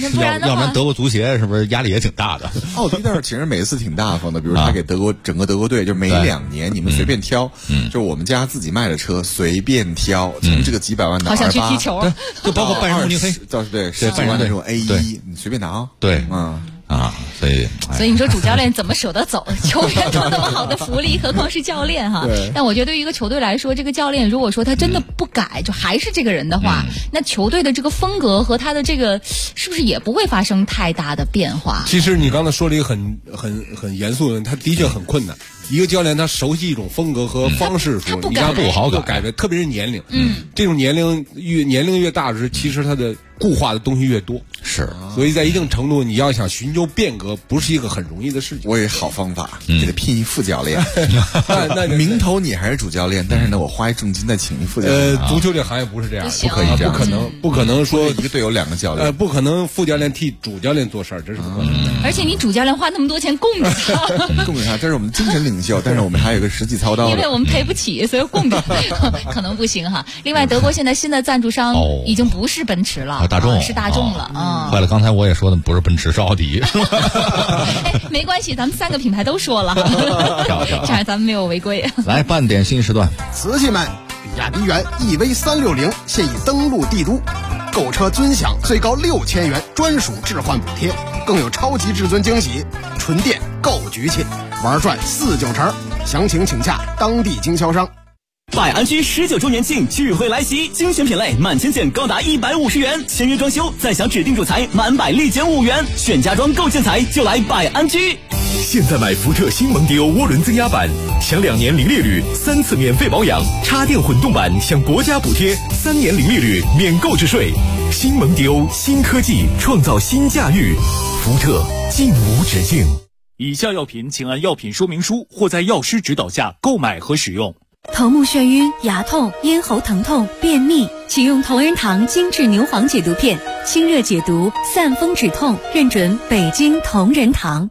要不然德国足协是不是压力也挺大的？ 奥迪倒是其实每次挺大方的，比如他给整个德国队，就每2年你们随便挑，就是我们家自己卖的车随便挑，从这个几百万的好想去踢球， 就包括拜仁慕尼黑， 对10几万的这种 A1，你随便拿。 对， 所以你说主教练怎么舍得走？球员都那么好的福利，何况是教练哈？但我觉得对于一个球队来说，这个教练如果说他真的不改，就还是这个人的话，那球队的这个风格和他的这个是不是也不会发生太大的变化？ 其实你刚才说了一个很严肃的问题，他的确很困难。一个教练他熟悉一种风格和方式的时候，你让不好改的，特别是年龄，这种年龄越大的时候，其实他的固化的东西越多。 是， 所以在一定程度，你要想寻求变革，不是一个很容易的事情。 我有好方法，给他聘一副教练。那名头你还是主教练，但是呢，我花一重金再请一副教练。 足球这行业不是这样， 不可以这样， 不可能说一个队有2个教练， 不可能副教练替主教练做事儿，这是不可能的。 而且你主教练花那么多钱供着他， 这是我们精神领袖，但是我们还有一个实际操刀的， 因为我们赔不起，所以供着可能不行哈。另外，德国现在新的赞助商已经不是奔驰了，是大众了啊。 坏了，刚才我也说的不是奔驰，是奥迪。 没关系，咱们3个品牌都说了，这样咱们没有违规。 来，半点新时段， 瓷器们，比亚迪元 EV360现已登陆帝都，购车尊享最高6000元专属置换补贴，更有超级至尊惊喜，纯电够局气，玩转49成，详情请洽当地经销商。 百安居19周年庆聚会来袭，精选品类满千件高达150元，签约装修再享指定主材满100立减5元，选家装购建材就来百安居。 现在买福特新蒙迪欧涡轮增压版，享2年零利率，3次免费保养；插电混动版享国家补贴，3年零利率免购置税。新蒙迪欧，新科技创造新驾驭，福特尽无止境。 以下药品请按药品说明书或在药师指导下购买和使用。 头目眩晕、牙痛、咽喉疼痛、便秘，请用同仁堂精致牛黄解毒片，清热解毒，散风止痛，认准北京同仁堂。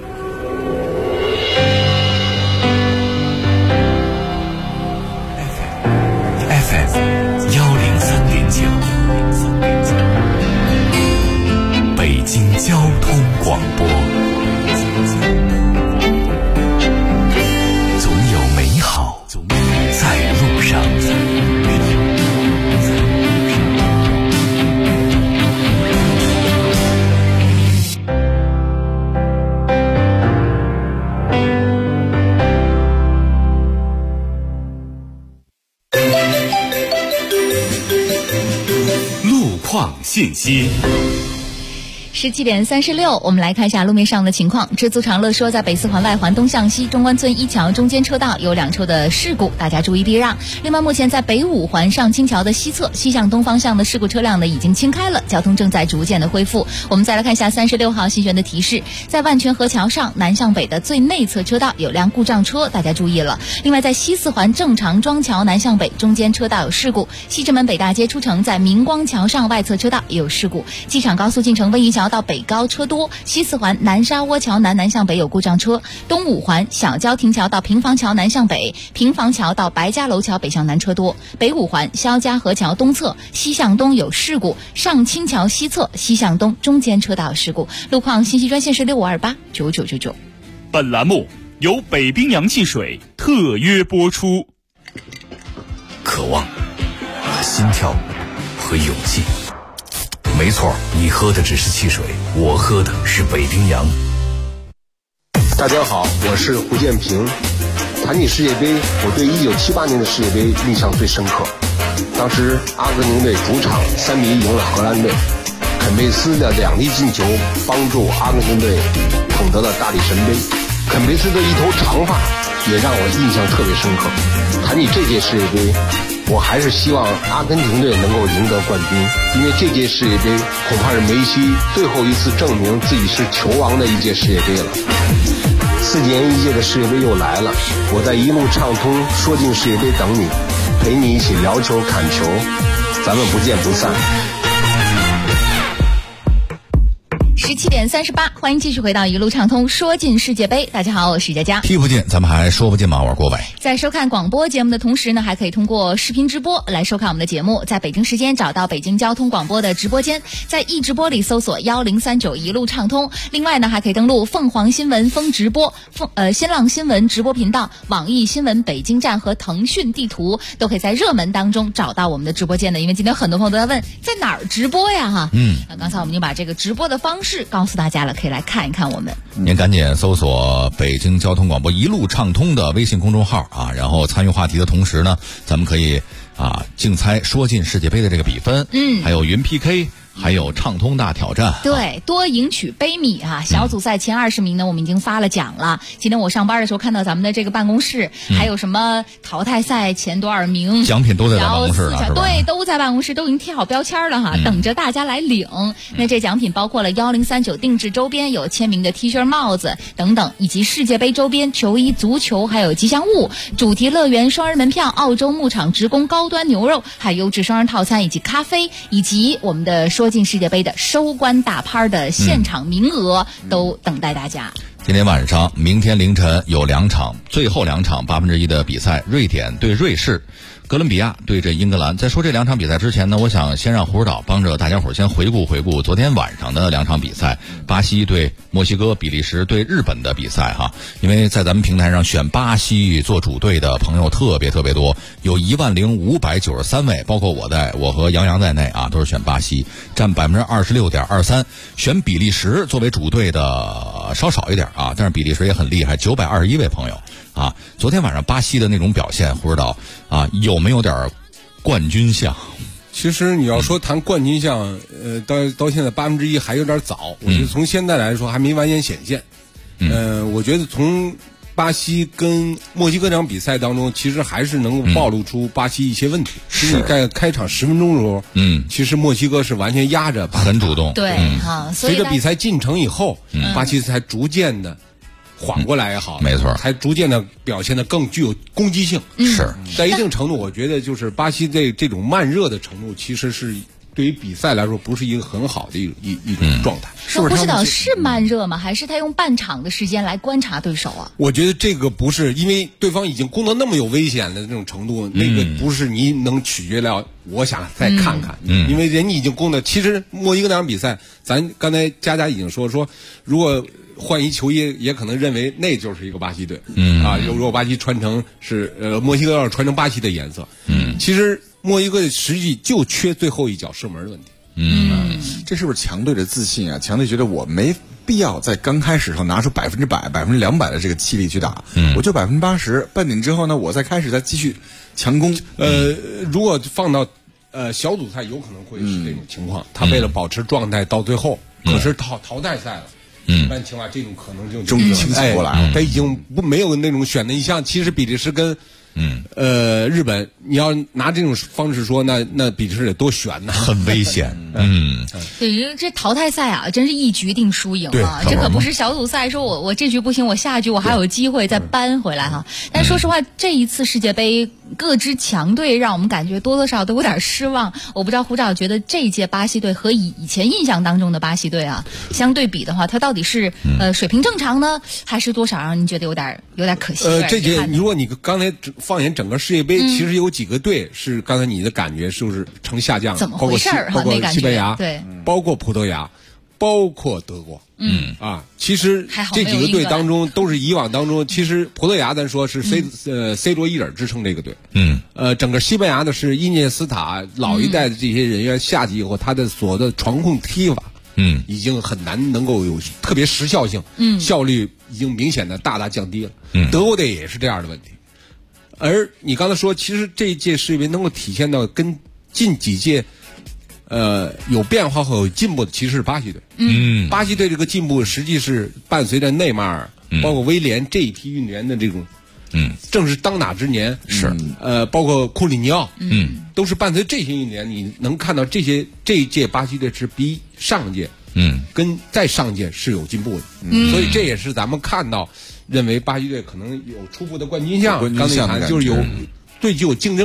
FM 103.9，北京交通广播。总有美好在路上。 路况信息。 17点36，我们来看一下路面上的情况。知足常乐说，在北四环外环东向西中关村一桥中间车道有2处的事故，大家注意避让。另外，目前在北五环上清桥的西侧西向东方向的事故车辆呢已经清开了，交通正在逐渐的恢复。我们再来看一下36号新悬的提示，在万泉河桥上南向北的最内侧车道有辆故障车，大家注意了。另外，在西四环正常庄桥南向北中间车道有事故，西直门北大街出城在明光桥上外侧车道也有事故，机场高速进城温沂桥到北高车多，西四环南沙窝桥南向北有故障车，东五环小郊亭桥到平房桥南向北，平房桥到白家楼桥北向南车多，北五环肖家河桥东侧西向东有事故，上清桥西侧西向东中间车道有事故。路况信息专线是65289999。 本栏目由北冰洋汽水特约播出。 渴望和心跳和勇气，没错，你喝的只是汽水，我喝的是北冰洋。 大家好，我是胡建平。谈起世界杯，我对1978年的世界杯印象最深刻。当时阿根廷队主场3-1赢了荷兰队，肯贝斯的2粒进球帮助阿根廷队捧得了大力神杯。肯贝斯的一头长发也让我印象特别深刻。谈起这届世界杯，我还是希望阿根廷队能够赢得冠军，因为这届世界杯恐怕是梅西最后一次证明自己是球王的一届世界杯了。4年一届的世界杯又来了，我在一路畅通说进世界杯等你，陪你一起聊球看球，咱们不见不散。 17点38，欢迎欢迎继续回到一路畅通，说尽世界杯。大家好，我是佳佳。 踢不进，咱们还说不尽吗？我是郭伟。 在收看广播节目的同时呢，还可以通过视频直播来收看我们的节目。在北京时间找到北京交通广播的直播间，在易直播里搜索1039一路畅通。另外呢，还可以登录凤凰新闻风直播、新浪新闻直播频道、网易新闻北京站和腾讯地图，都可以在热门当中找到我们的直播间的。因为今天很多朋友都在问在哪儿直播呀哈。刚才我们就把这个直播的方式告诉大家了，可以来看一看我们。 您赶紧搜索北京交通广播一路畅通的微信公众号啊，然后参与话题的同时呢，咱们可以竞猜说尽世界杯的这个比分，还有云 PK，还有畅通大挑战， 对，多赢取杯米啊！小组赛前20名呢，我们已经发了奖了。今天我上班的时候看到咱们的这个办公室，还有什么淘汰赛前多少名， 奖品都在办公室呢，是吧？ 对，都在办公室，都已经贴好标签了哈，等着大家来领。那这奖品包括了1039定制周边，有签名的 T 恤、帽子等等，以及世界杯周边、球衣、足球，还有吉祥物、主题乐园双人门票、澳洲牧场职工高端牛肉，还有优质双人套餐，以及咖啡，以及我们的说进世界杯的收官大拍的现场名额，都等待大家。 今天晚上、明天凌晨有2场，最后2场1/8的比赛，瑞典对瑞士，哥伦比亚对阵英格兰。在说这2场比赛之前呢，我想先让胡指导帮着大家伙先回顾昨天晚上的2场比赛，巴西对墨西哥、比利时对日本的比赛哈。因为在咱们平台上选巴西做主队的朋友特别多，有10593位，包括我和杨洋在内啊，都是选巴西，占26.23%。选比利时作为主队的稍少一点啊，但是比利时也很厉害，921位朋友啊。昨天晚上巴西的那种表现，胡指导啊，有没有点冠军相？ 其实你要说谈冠军相，到现在1%还有点早。我觉得从现在来说还没完全显现。我觉得从巴西跟墨西哥这场比赛当中，其实还是能够暴露出巴西一些问题。其实在开场10分钟的时候，其实墨西哥是完全压着巴西， 很主动。 对， 随着比赛进程以后，巴西才逐渐的缓过来也好， 没错， 才逐渐的表现的更具有攻击性。 是在一定程度，我觉得就是巴西这种慢热的程度，其实是对于比赛来说不是一个很好的一种状态。 是不是？不知道是慢热吗？还是他用半场的时间来观察对手啊？ 我觉得这个不是，因为对方已经攻得那么有危险的那种程度，那个不是你能取决了。我想再看看，因为人家已经攻的。其实墨西哥那场比赛，咱刚才佳佳已经说，如果换一球衣，也可能认为那就是一个巴西队。如果巴西传承是墨西哥要是传承巴西的颜色，其实墨西哥的实际就缺最后一脚射门的问题。 这是不是强队的自信啊？强队觉得我没必要在刚开始时候拿出100%、200%的这个气力去打，我就80%，半点之后呢，我再开始再继续强攻。 如果放到小组赛，有可能会是这种情况。他为了保持状态到最后，可是淘汰赛了。一般情况这种可能就终于清醒过来了。 他已经没有那种选的一项。其实比利时跟日本，你要拿这种方式说，那比利时得多悬呐， 很危险。 对，因为这淘汰赛啊，真是一局定输赢啊，这可不是小组赛，说我这局不行，我下局我还有机会再扳回来哈。但说实话，这一次世界杯各支强队让我们感觉多多少少都有点失望。我不知道胡指导觉得这一届巴西队和以前印象当中的巴西队啊相对比的话，它到底是水平正常呢，还是多少让您觉得有点可惜？ 这届如果你刚才放眼整个世界杯，其实有几个队是刚才你的感觉是不是呈下降？ 怎么回事儿？ 包括西班牙， 对， 包括葡萄牙，包括德国。其实这几个队当中都是以往当中，其实葡萄牙咱说是C 罗一人支撑这个队。整个西班牙的是伊涅斯塔老一代的这些人员下去以后，他的所有的传控踢法，已经很难能够有特别时效性，效率已经明显的大大降低了。德国队也是这样的问题。而你刚才说，其实这一届世界杯能够体现到跟近几届有变化和有进步的，其实是巴西队。巴西队这个进步实际是伴随着内马尔，包括威廉这一批运动员的这种，正是当打之年。 是包括库里尼奥，都是伴随这些运动员，你能看到这一届巴西队是比上届，跟再上届是有进步的。所以这也是咱们看到，认为巴西队可能有初步的冠军相。刚才谈就是有最具有竞争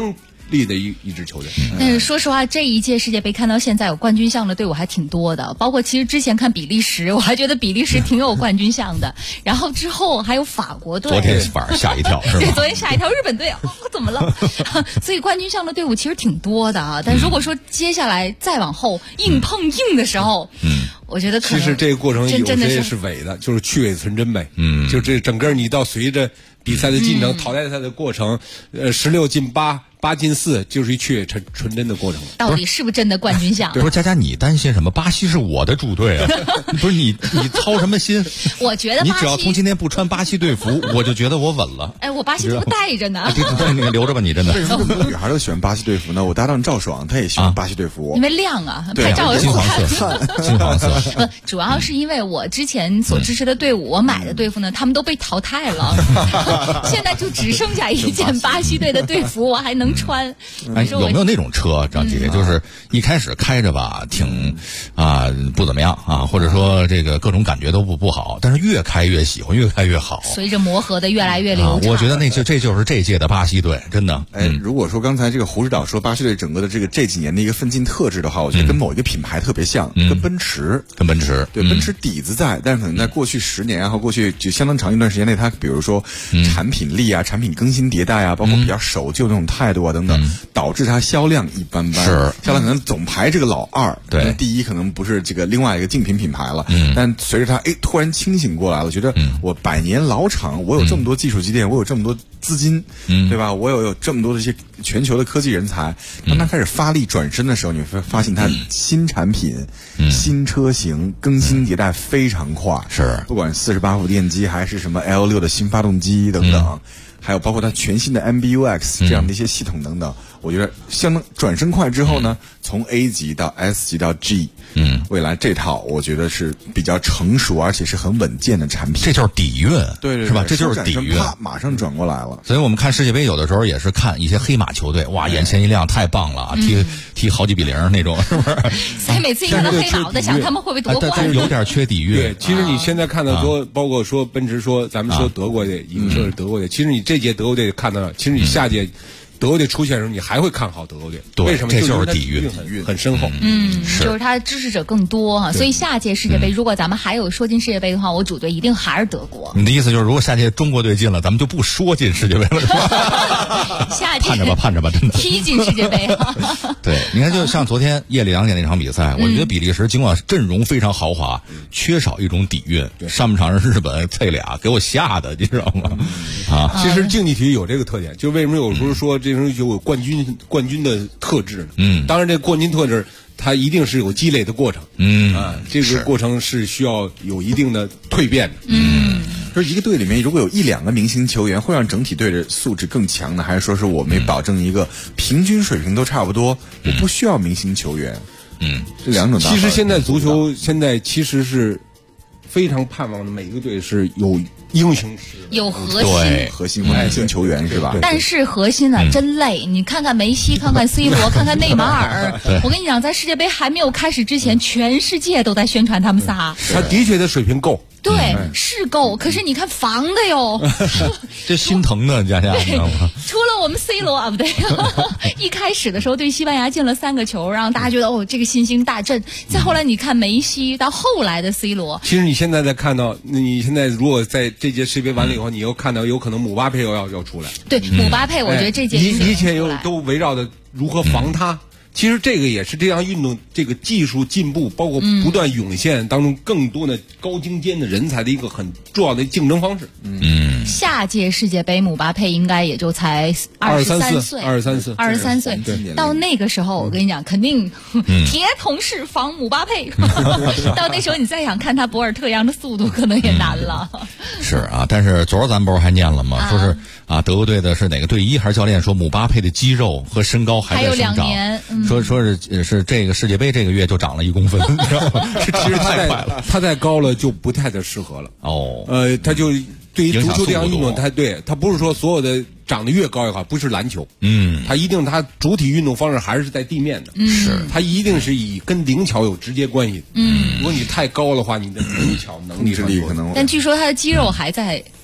力的一支球队。 但是说实话，这一届世界杯看到现在有冠军相的队伍还挺多的，包括其实之前看比利时，我还觉得比利时挺有冠军相的。然后之后还有法国队， 昨天反而吓一跳，是吧？ 对，昨天吓一跳，日本队怎么了？所以冠军相的队伍其实挺多的啊。但如果说接下来再往后硬碰硬的时候，我觉得可能其实这个过程有些也是伪的，就是去伪存真呗。就这整个你到随着比赛的进程、淘汰赛的过程，16进8。8进4就是一去伪纯真的过程。 到底是不是真的冠军相？ 不是佳佳，你担心什么？巴西是我的主队啊！不是你操什么心？ 我觉得你只要从今天不穿巴西队服，我就觉得我稳了。 哎，我巴西服带着呢。 你留着吧，你真的。 为什么女孩都喜欢巴西队服呢？我搭档赵爽他也喜欢巴西队服， 因为亮啊，拍照金黄色，金黄色。 不，主要是因为我之前所支持的队伍，我买的队服呢，他们都被淘汰了，现在就只剩下一件巴西队的队服，我还能穿。 哎，有没有那种车，张姐，就是一开始开着吧，挺不怎么样啊，或者说这个各种感觉都不好，但是越开越喜欢，越开越好， 随着磨合的越来越流畅。 我觉得这就是这届的巴西队，真的。 如果说刚才这个胡指导说巴西队整个的这几年的一个奋进特质的话，我觉得跟某一个品牌特别像，跟奔驰，对，奔驰底子在，但是可能在过去10年和过去就相当长一段时间内，它比如说产品力啊、产品更新迭代啊，包括比较守旧那种态度啊等等。导致它销量一般般，销量可能总排这个老2， 对， 第一可能不是这个另外一个竞品牌了，但随着它突然清醒过来了，觉得我百年老厂，我有这么多技术积淀，我有这么多资金，对吧？我有这么多的一些全球的科技人才，当它开始发力转身的时候，你会发现它新产品、新车型更新迭代非常快，不管48伏电机还是什么 L6的新发动机等等。还有包括它全新的 MBUX 这样的一些系统等等，我觉得相当转身快之后呢，从 A 级到 S 级到 G，未来这套我觉得是比较成熟而且是很稳健的产品。 这就是底蕴， 对， 是吧？这就是底蕴， 马上转过来了。 所以我们看世界杯有的时候也是看一些黑马球队，哇，眼前一亮，太棒了，踢好几比0那种，是不是？ 所以每次一看到黑马，我在想他们会不会夺冠？ 但有点缺底蕴。 对，其实你现在看到说，包括说奔驰说，咱们说德国的，一个说是德国的，其实你这届德国队看到，其实你下届德国队出现的时候，你还会看好德国队。 对， 为什么？ 这就是底蕴很深厚。 就是他支持者更多哈，所以下届世界杯如果咱们还有说进世界杯的话，我主队一定还是德国。 你的意思就是，如果下届中国队进了，咱们就不说进世界杯了，是吧？ 下届盼着吧，真的踢进世界杯。 对，你看，就像昨天夜里2点那场比赛，我觉得比利时尽管阵容非常豪华，缺少一种底蕴。上半场是日本啐俩，给我吓的，你知道吗？ 其实竞技体育有这个特点，就为什么有时候说这种有冠军的特质呢？当然这冠军特质它一定是有积累的过程，这个过程是需要有一定的蜕变的。 就是一个队里面如果有1-2个明星球员，会让整体队的素质更强呢，还是说是我们保证一个平均水平都差不多，我不需要明星球员？这两种。 其实现在足球其实是非常盼望的，每一个队是有英雄式， 有核心， 核心或明星球员是吧？ 但是核心呢，真累。你看看梅西，看看 C 罗，看看内马尔。我跟你讲，在世界杯还没有开始之前，全世界都在宣传他们仨。 他的确的水平够。 对，是够，可是你看防的哟， 这心疼的佳佳，你知道吗？ 除了我们 C 罗啊，不对，一开始的时候对西班牙进了3个球，让大家觉得这个信心大振。再后来你看梅西，到后来的 C 罗。 其实你现在在看到，你现在如果在这届世界杯完了以后，你又看到有可能姆巴佩要出来。 对，姆巴佩，我觉得这届一切又都围绕着如何防他。其实这个也是这项运动这个技术进步，包括不断涌现当中更多的高精尖的人才的一个很重要的竞争方式。 下届世界杯姆巴佩应该也就才23岁，23岁。到那个时候，我跟你讲，肯定铁桶式防姆巴佩。到那时候你再想看他博尔特样的速度，可能也难了。 是啊，但是昨儿咱不是还念了吗？说是德国队的是哪个队医还是教练说姆巴佩的肌肉和身高还在生长。说是这个世界杯这个月就长了1公分，你知道吗？其实太快了， 他再高了就不太的适合了。他就对于足球这项运动，他不是说所有的长得越高越好，不是篮球，他一定他主体运动方式还是在地面的，他一定是跟灵巧有直接关系的。如果你太高的话，你的灵巧能力力可能。 但据说他的肌肉还在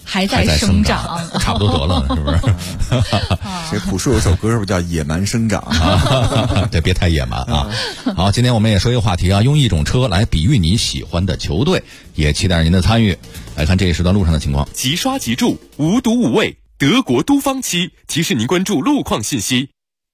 还在生长， 差不多得了，是不是？ 这朴树有首歌是不是叫《野蛮生长》？ 对，别太野蛮啊！好，今天我们也说一个话题啊，用一种车来比喻你喜欢的球队，也期待您的参与。来看这一时段路上的情况。 即刷即住，无毒无味，德国都方漆提示您关注路况信息。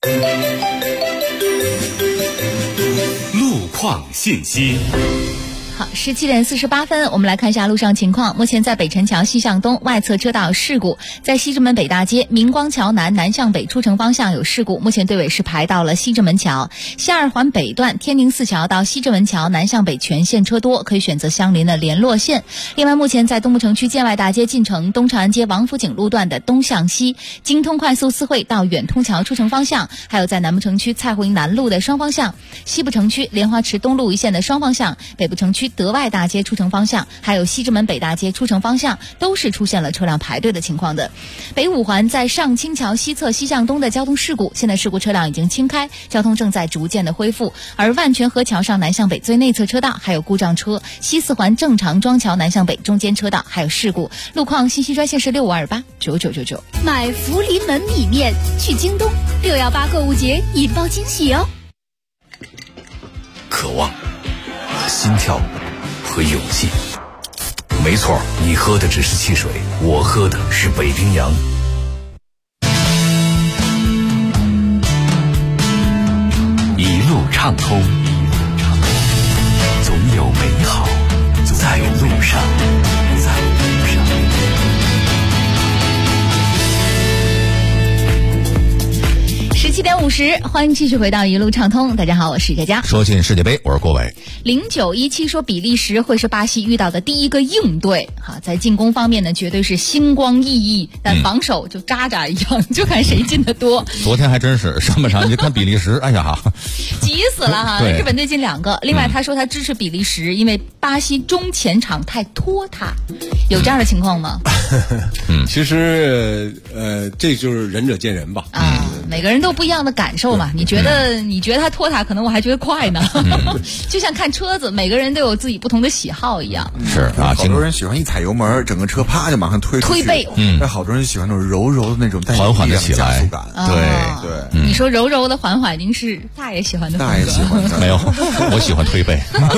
路况信息。 好，17点48分，我们来看一下路上情况。目前在北辰桥西向东外侧车道有事故，在西直门北大街明光桥南南向北出城方向有事故，目前队尾是排到了西直门桥。西二环北段天宁寺桥到西直门桥南向北全线车多，可以选择相邻的联络线。另外，目前在东部城区建外大街进城东长安街王府井路段的东向西，京通快速四惠到远通桥出城方向，还有在南部城区蔡湖营南路的双方向，西部城区莲花池东路一线的双方向，北部城区德外大街出城方向，还有西直门北大街出城方向都是出现了车辆排队的情况的。北五环在上清桥西侧西向东的交通事故，现在事故车辆已经清开，交通正在逐渐的恢复。而万泉河桥上南向北最内侧车道还有故障车，西四环正常庄桥南向北中间车道还有事故。路况信息专线是6528999999。 买福临门米面去京东，618购物节引爆惊喜哦！ 渴望、心跳和勇气。没错，你喝的只是汽水，我喝的是北冰洋。一路畅通，总有美好在路上。 17点50，欢迎继续回到一路畅通。大家好，我是佳佳。 说进世界杯，我是郭伟。 0917说比利时会是巴西遇到的第一个硬队哈，在进攻方面呢，绝对是星光熠熠，但防守就渣渣一样，就看谁进的多。 昨天还真是上半场，你看比利时，哎呀， 急死了哈！日本队进2个。另外，他说他支持比利时，因为巴西中前场太拖沓，有这样的情况吗？ 其实这就是仁者见仁吧。 每个人都不一样的感受嘛。你觉得他拖沓，可能我还觉得快呢。就像看车子，每个人都有自己不同的喜好一样。 是啊，好多人喜欢一踩油门，整个车啪就马上推背。 但好多人喜欢那种柔柔的那种带缓缓的起来加速感。 对。 你说柔柔的缓缓，您是大爷喜欢的风格。 大爷喜欢的没有，我喜欢推背。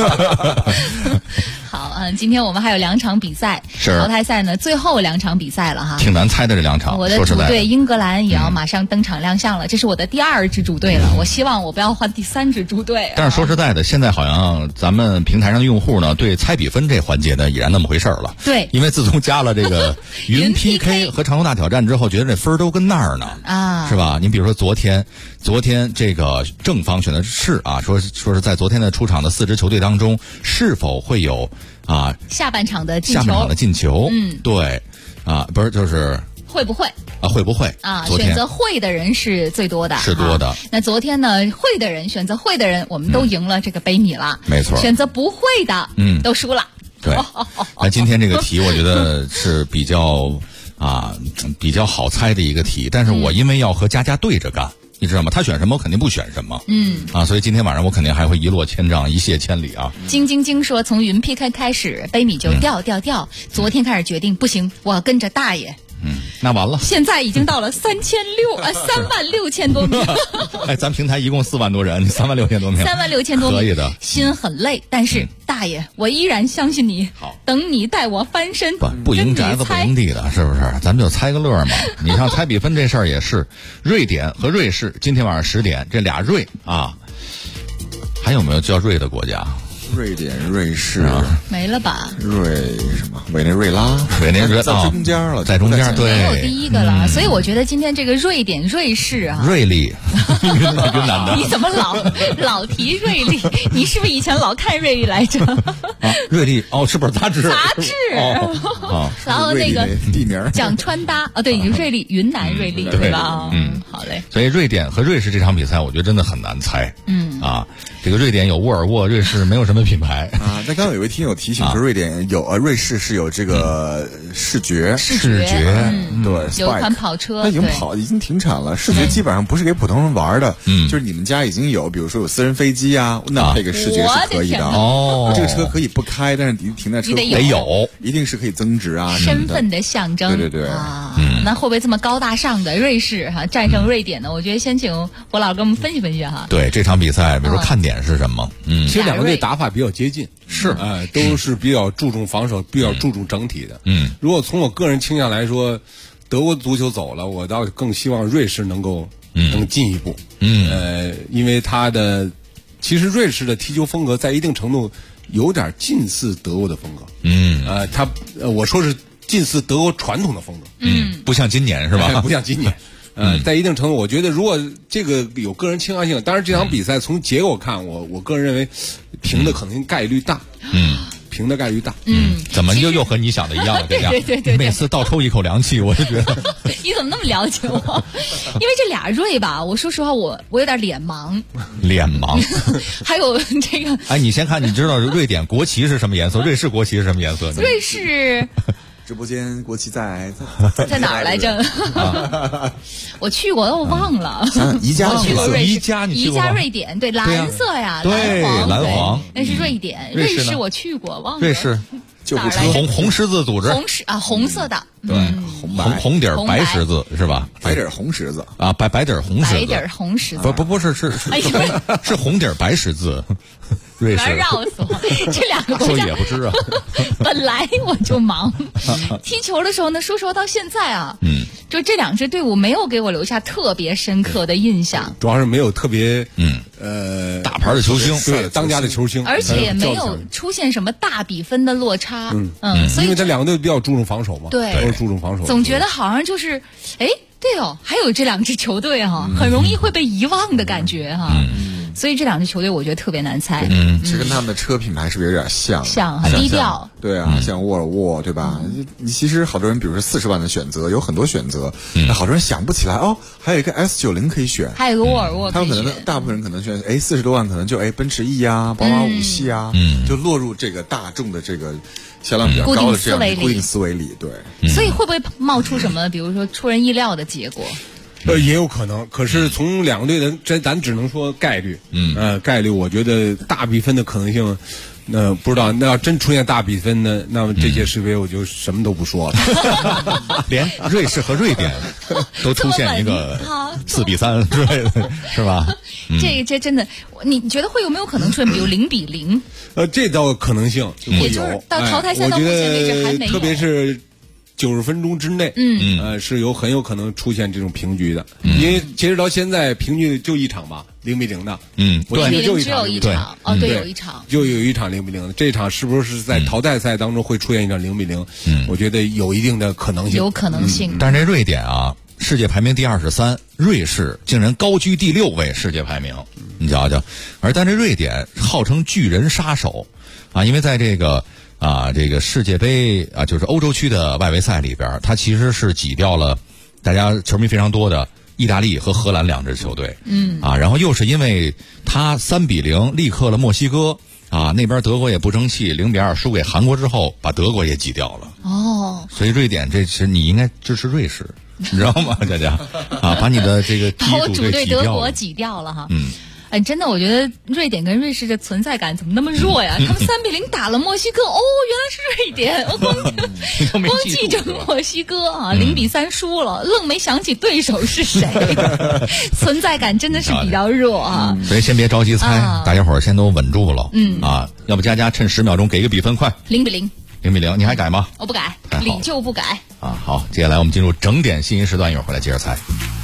好，今天我们还有2场比赛，淘汰赛呢，最后2场比赛了哈， 挺难猜的这2场。 我的主队英格兰也要马上登场亮相了，这是我的第2支主队了。我希望我不要换第3支主队。 但是说实在的，现在好像咱们平台上的用户呢，对猜比分这环节呢，已然那么回事了。 对， 因为自从加了这个云 PK 和长空大挑战之后，觉得这分都跟那儿呢啊，是吧？你比如说昨天这个正方选的是啊，说是在昨天的出场的4支球队当中，是否会有下半场的进球？对，不是就是会不会选择会的人是最多的， 是多的。 那昨天呢，选择会的人，我们都赢了这个杯米了， 没错。 选择不会的，都输了。 对，那今天这个题，我觉得是比较好猜的一个题，但是我因为要和佳佳对着干。你知道吗？他选什么，我肯定不选什么。所以今天晚上我肯定还会一落千丈，一泻千里啊。 晶说，从云 PK 开始，杯米就掉。昨天开始决定，不行，我要跟着大爷。 那完了。 现在已经到了36000多名。 哎，咱平台一共4万多人，36000多名 ，36000多名， 可以的。 心很累，但是大爷，我依然相信你。 好， 等你带我翻身。 不赢宅子不赢地的，是不是？咱们就猜个乐嘛。你像猜比分这事儿也是，瑞典和瑞士今天晚上10点，这俩瑞啊，还有没有叫瑞的国家？ 瑞典、瑞士没了吧？ 委内瑞拉在中间了， 在中间，对， 没有第一个了。所以我觉得今天这个瑞典、瑞士啊， 瑞丽，云南的， 你怎么老提瑞丽？你是不是以前老看瑞丽来着？ 瑞丽是不是杂志？ 然后那个地名讲穿搭对，你瑞丽，云南瑞丽对吧？好嘞。 所以瑞典和瑞士这场比赛，我觉得真的很难猜。 这个瑞典有沃尔沃，瑞士没有什么品牌啊。那刚刚有位听友提醒说，瑞典有瑞士是有这个视觉，对， 有一款跑车， 它已经停产了。视觉基本上不是给普通人玩的，就是你们家已经有，比如说有私人飞机啊，那配个视觉是可以的。 哦， 这个车可以不开，但是你停在车库得有， 一定是可以增值啊， 身份的象征。 对啊，那会不会这么高大上的瑞士战胜瑞典呢？我觉得先请胡老给我们分析分析哈。 对这场比赛，比如说看点是什么？ 其实两个队打法比较接近， 是都是比较注重防守，比较注重整体的。如果从我个人倾向来说，德国足球走了，我倒更希望瑞士能进一步。因为其实瑞士的踢球风格在一定程度有点近似德国的风格。我说是近似德国传统的风格。 不像今年是吧？ 不像今年。在一定程度，我觉得如果这个有个人倾向性，当然这场比赛从结果看，我个人认为平的可能概率大。平的概率大。 怎么又和你想的一样了？ 对， 每次倒抽一口凉气，我就觉得你怎么那么了解我？因为这俩瑞吧，我说实话，我有点脸盲。还有这个， 哎，你先看，你知道瑞典国旗是什么颜色？瑞士国旗是什么颜色？ 瑞士。 直播间国旗在哪儿来着？我去过，我忘了。 宜家去过瑞士， 宜家瑞典，对，蓝色呀， 对，蓝黄， 那是瑞典。瑞士我去过，忘了。 瑞士救护车， 红十字组织， 红色的， 对， 红底儿白十字是吧？ 白底儿红十字啊，白底儿红十字， 白底儿红十字， 不是是红底儿白十字。瑞士绕死我！这两个国家也不知啊。 本来我就忙，踢球的时候呢，说实话到现在啊，就这两支队伍没有给我留下特别深刻的印象。 主要是没有特别大牌的球星， 对当家的球星， 而且也没有出现什么大比分的落差。所以因为这两个队比较注重防守嘛， 对， 都是注重防守。 总觉得好像就是，哎，对哦，还有这两支球队很容易会被遗忘的感觉所以这两支球队我觉得特别难猜。 其实跟他们的车品牌是不是有点像？ 很低调。 对啊，像沃尔沃，对吧？你其实好多人，比如说40万的选择，有很多选择，那好多人想不起来哦，还有一个 S90可以选， 还有一个沃尔沃可以选。 他们可能大部分人可能选40多万，可能就奔驰 E 啊，宝马5系啊，就落入这个大众的这个销量比较高的这样的固定思维里。对， 所以会不会冒出什么，比如说出人意料的结果？ 也有可能，可是从两个队的咱只能说概率，概率，我觉得大比分的可能性，不知道，那要真出现大比分呢，那么这届世杯我就什么都不说了。 连瑞士和瑞典都出现一个4-3之类的，是吧？ 这真的，你觉得有没有可能出现，比如0-0？ 这倒可能性会有， 也就是到淘汰赛到目前为止还没有， 特别是90分钟之内，是很有可能出现这种平局的，因为截止到现在平局就一场吧，0-0的， 我记得就只有一场，对，有一场， 就有一场0-0的，这场是不是在淘汰赛当中会出现一场0-0？我觉得有一定的可能性， 有可能性。 但是这瑞典啊，世界排名第23，瑞士竟然高居第6位世界排名，你瞧瞧，但这瑞典号称巨人杀手啊，因为在这个世界杯就是欧洲区的外围赛里边，他其实是挤掉了大家球迷非常多的意大利和荷兰两支球队。然后又是因为他3-0力克了墨西哥那边德国也不争气，0-2输给韩国之后，把德国也挤掉了。所以瑞典这是你应该支持瑞士，你知道吗，佳佳？把你的这个把我主队德国挤掉了哈。真的，我觉得瑞典跟瑞士的存在感怎么那么弱呀？他们3-0打了墨西哥，原来是瑞典，我光记着墨西哥0-3输了，愣没想起对手是谁，存在感真的是比较弱所以先别着急猜，大家伙儿先都稳住了。要不佳佳趁10秒钟给个比分，快。 0-0， 你还改吗？ 我不改，理就不改。 好，接下来我们进入整点信息时段，一会儿回来接着猜。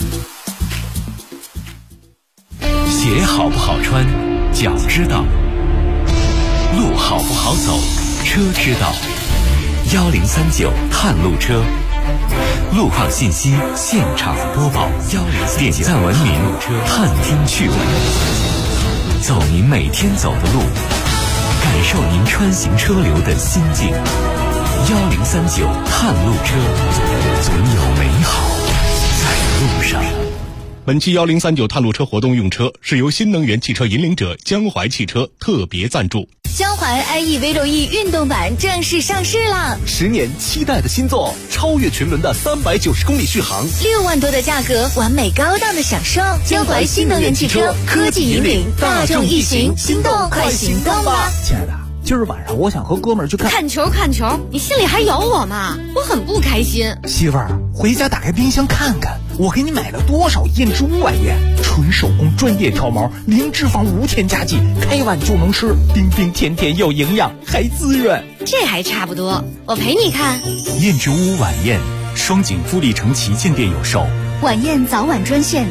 鞋好不好穿，脚知道；路好不好走，车知道。1039探路车，路况信息现场播报。点赞文明，探听趣闻，走您每天走的路，感受您穿行车流的心境。1039探路车，总有美好在路上。 本期1039探路车活动用车是由新能源汽车引领者江淮汽车特别赞助。 江淮 iE V6E 运动版正式上市了 ，10年期待的新作，超越群伦的390公里续航 ，6万多的价格，完美高档的享受。江淮新能源汽车，科技引领大众一行，心动快行动吧！ 亲爱的，今儿晚上我想和哥们儿去看球，你心里还有我吗？我很不开心。 媳妇儿，回家打开冰箱看看，我给你买了多少燕之屋晚宴，纯手工专业挑毛，零脂肪无添加剂，开碗就能吃，冰冰甜甜又营养，还滋润。 这还差不多，我陪你看。 燕之屋晚宴，双井富力城旗舰店有售。 晚宴早晚专线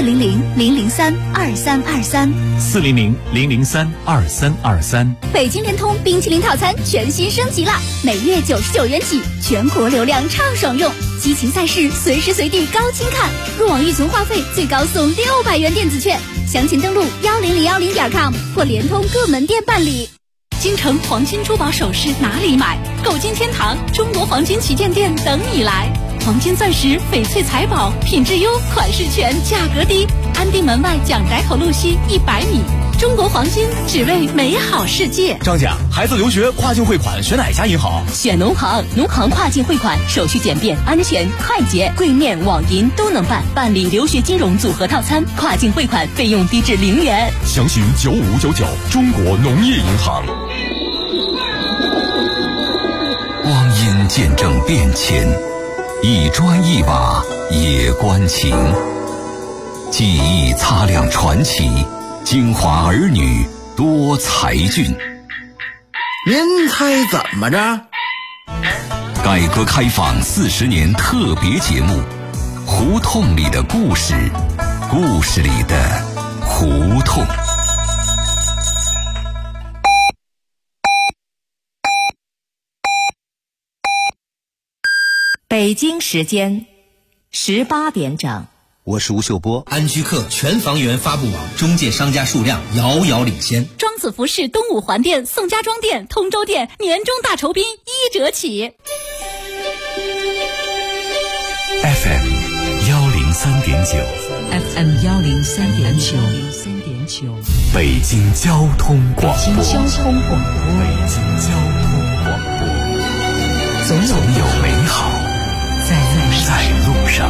400-003-2323，400-003-2323。北京联通冰淇淋套餐全新升级了，每月99元起，全国流量畅爽用，激情赛事随时随地高清看，入网预存话费最高送600元电子券，详情登录10010.com 或联通各门店办理。京城黄金珠宝首饰哪里买？购金天堂中国黄金旗舰店等你来。黄金钻石、翡翠财宝，品质优，款式全，价格低。安定门外蒋宅口路西100米。中国黄金，只为美好世界。 张姐，孩子留学跨境汇款选哪家银行？ 选农行，农行跨境汇款手续简便、安全、快捷，柜面、网银都能办。办理留学金融组合套餐，跨境汇款费用低至0元。 详询9599中国农业银行。 光阴见证变迁，一砖一瓦也关情。记忆擦亮传奇，京华儿女多才俊。 您猜怎么着？ 改革开放40年特别节目，胡同里的故事，故事里的胡同。 北京时间18点整。 我是吴秀波。安居客全房源发布网中介商家数量遥遥领先。 庄子服饰东五环店、宋家庄店、通州店年终大酬宾1折起。 FM 103.9 FM 103.9 北京交通广播。 北京交通广播。 总有美好在路上。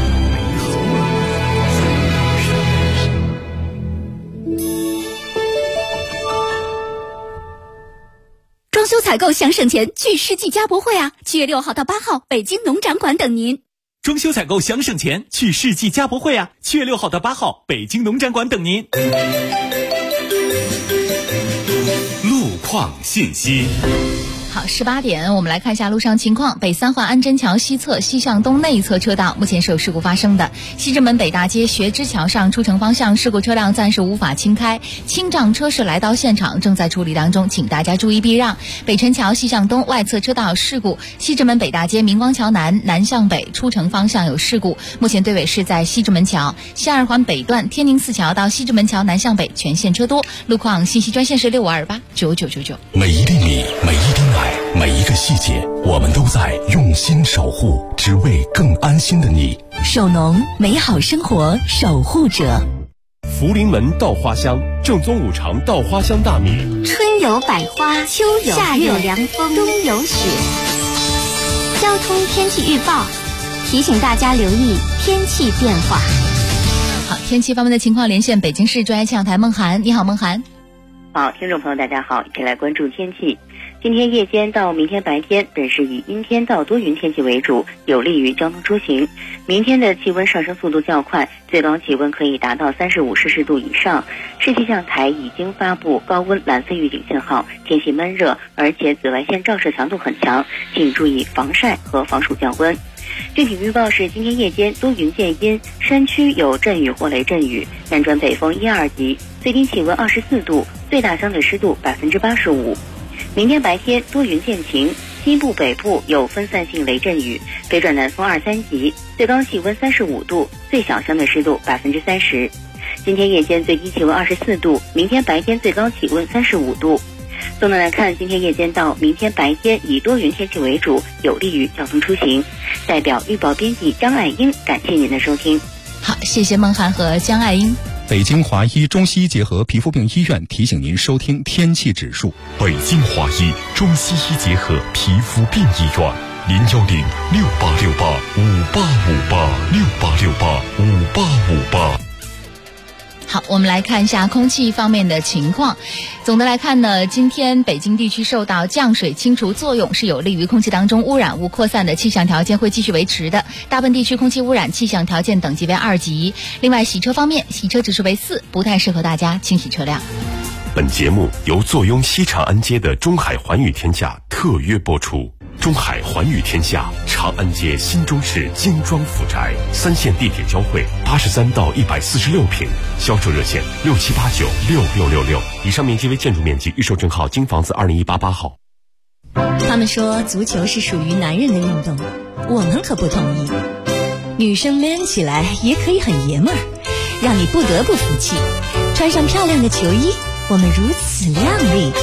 装修采购想省钱，去世纪家博会啊！7月6号到8号，北京农展馆等您。 装修采购想省钱，去世纪家博会啊！7月6号到8号，北京农展馆等您。 路况信息。 好，18点，我们来看一下路上情况。北三环安贞桥西侧西向东内侧车道目前是有事故发生的。西直门北大街学知桥上出城方向事故车辆暂时无法轻开，清障车是来到现场，正在处理当中，请大家注意避让。北辰桥西向东外侧车道有事故，西直门北大街明光桥南向北出城方向有事故，目前队尾是在西直门桥。西二环北段天宁寺桥到西直门桥南向北全线车多。路况信息专线是6528999999。 每一厘米，每一丁爱，每一个细节，我们都在用心守护，只为更安心的你。 守农，美好生活守护者。 福临门稻花香，正宗五常稻花香大米。 春有百花，秋有夏有凉风，冬有雪。交通天气预报提醒大家留意天气变化。 好，天气方面的情况，连线北京市专业气象台孟涵。你好，孟涵。 好，听众朋友大家好，一起来关注天气。今天夜间到明天白天本市以阴天到多云天气为主，有利于交通出行。明天的气温上升速度较快，最高气温可以达到35摄氏度以上。市气象台已经发布高温蓝色预警信号，天气闷热，而且紫外线照射强度很强，请注意防晒和防暑降温。具体预报是今天夜间多云见阴，山区有阵雨或雷阵雨，南转北风1、2级，最低气温24度，最大相对湿度85%。明天白天多云见晴，西部北部有分散性雷阵雨，北转南风2、3级，最高气温35度，最小相对湿度30%。今天夜间最低气温24度，明天白天最高气温35度。总的来看，今天夜间到明天白天以多云天气为主，有利于交通出行。代表预报编辑张爱英，感谢您的收听。 好，谢谢孟涵和江爱英。 北京华医中西医结合皮肤病医院提醒您收听天气指数。 北京华医中西医结合皮肤病医院，0106868585868685858。 好，我们来看一下空气方面的情况。总的来看呢，今天北京地区受到降水清除作用，是有利于空气当中污染物扩散的气象条件会继续维持的。大部分地区空气污染气象条件等级为2级。另外，洗车方面，洗车指数为4，不太适合大家清洗车辆。 本节目由坐拥西长安街的中海环宇天下特约播出。中海环宇天下，长安街新中式精装府宅，3线地铁交汇，83到146平，销售热线67896666。以上面积为建筑面积，预售证号京房子20188号。 他们说足球是属于男人的运动，我们可不同意。女生 man 起来也可以很爷们儿，让你不得不服气。穿上漂亮的球衣，我们如此靓丽。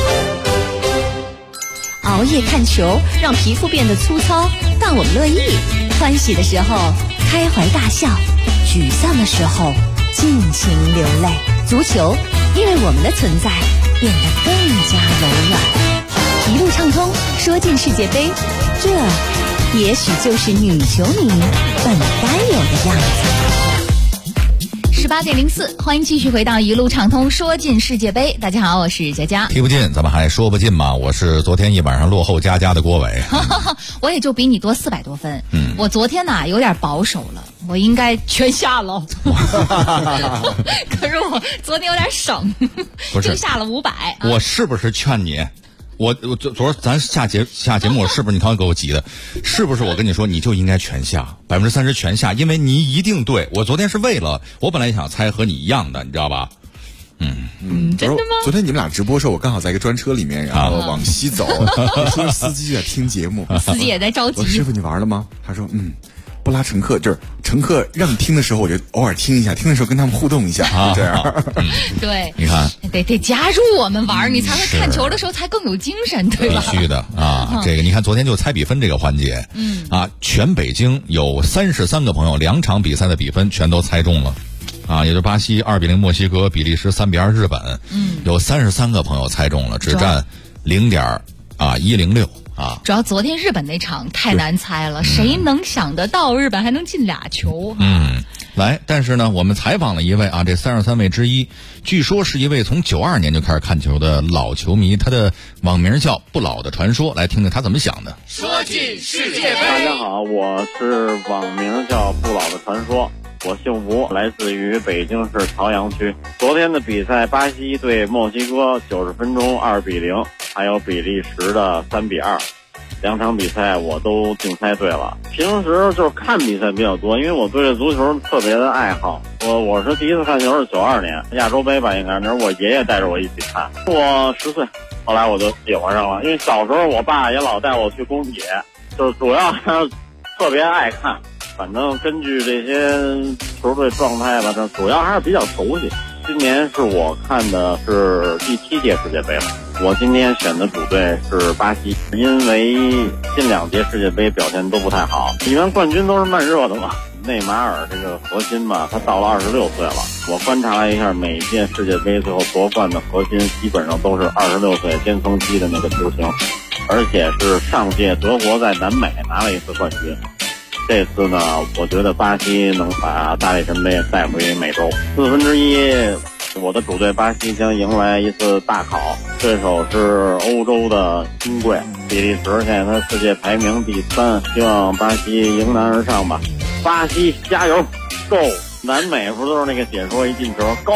熬夜看球，让皮肤变得粗糙，但我们乐意。欢喜的时候开怀大笑，沮丧的时候尽情流泪。足球因为我们的存在变得更加柔软。一路畅通，说进世界杯，这也许就是女球迷本该有的样子。 18点04，欢迎继续回到一路畅通说进世界杯。大家好，我是佳佳。 踢不进，咱们还说不进吗？我是昨天一晚上落后佳佳的郭伟。 我也就比你多400多分。我昨天呐有点保守了，我应该全下了。可是我昨天有点省，就下了500。 我是不是劝你？我昨儿咱下节目是不是你刚给我急的？是不是我跟你说你就应该全下30%全下？因为你一定对。我昨天是为了我本来想猜和你一样的，你知道吧？ 真的吗？ 昨天你们俩直播的时候，我刚好在一个专车里面，然后往西走，说司机在听节目， 司机也在着急。 我说师傅你玩了吗？他说不拉乘客，就是乘客让你听的时候，我就偶尔听一下，听的时候跟他们互动一下，就这样。 对， 你看， 得加入我们玩，你才会看球的时候才更有精神，对吧？ 必须的啊！这个你看，昨天就猜比分这个环节，全北京有33个朋友，2场比赛的比分全都猜中了。也就巴西2-0墨西哥，比利时3-2日本，有33个朋友猜中了，只占0.106。 主要昨天日本那场太难猜了，谁能想得到日本还能进2球？ 来，但是呢，我们采访了一位这33位之一，据说是一位从92年就开始看球的老球迷，他的网名叫不老的传说，来听听他怎么想的。 说进世界杯。大家好，我是网名叫不老的传说，我姓吴，来自于北京市朝阳区。昨天的比赛，巴西对墨西哥90分钟2-0，还有比利时的3-2，2场比赛我都竞猜对了。平时就是看比赛比较多，因为我对这足球特别的爱好。我是第一次看球是92年亚洲杯吧，应该是那是我爷爷带着我一起看。我10岁，后来我就喜欢上了，因为小时候我爸也老带我去工体，就是主要还是特别爱看。反正根据这些球队状态吧，这主要还是比较熟悉。今年是我看的是第7届世界杯了，我今天选的主队是巴西，因为近2届世界杯表现都不太好，一般冠军都是慢热的嘛。内马尔这个核心吧，他到了26岁了。我观察了一下每届世界杯最后夺冠的核心，基本上都是26岁巅峰期的那个球星，而且是上届德国在南美拿了一次冠军。这次呢，我觉得巴西能把大力神杯带回美洲。1/4，我的主队巴西将迎来一次大考，对手是欧洲的新贵比利时，现在他世界排名第3，希望巴西迎难而上吧。巴西加油 ，Go！ 南美不都是那个解说一进球 Go？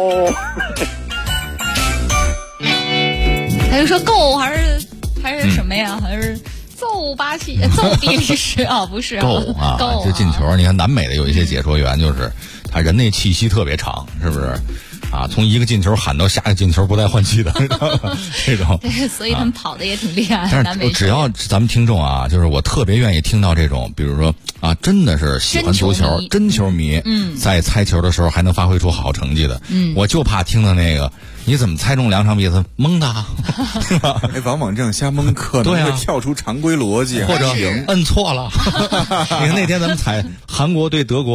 他就说 Go 还是什么呀？还是？揍巴西，揍比利时不是够这进球。你看南美的有一些解说员，就是他人那气息特别长，是不是？从一个进球喊到下一个进球不带换气的这种。 对，所以他们跑的也挺厉害。 但是只要咱们听众就是我特别愿意听到这种，比如说真的是喜欢足球真球迷，在猜球的时候还能发挥出好成绩的，我就怕听到那个。你怎么猜中2场比赛蒙的？ 往往这样瞎蒙可能会跳出常规逻辑， 或者摁错了。你看那天咱们猜韩国对德国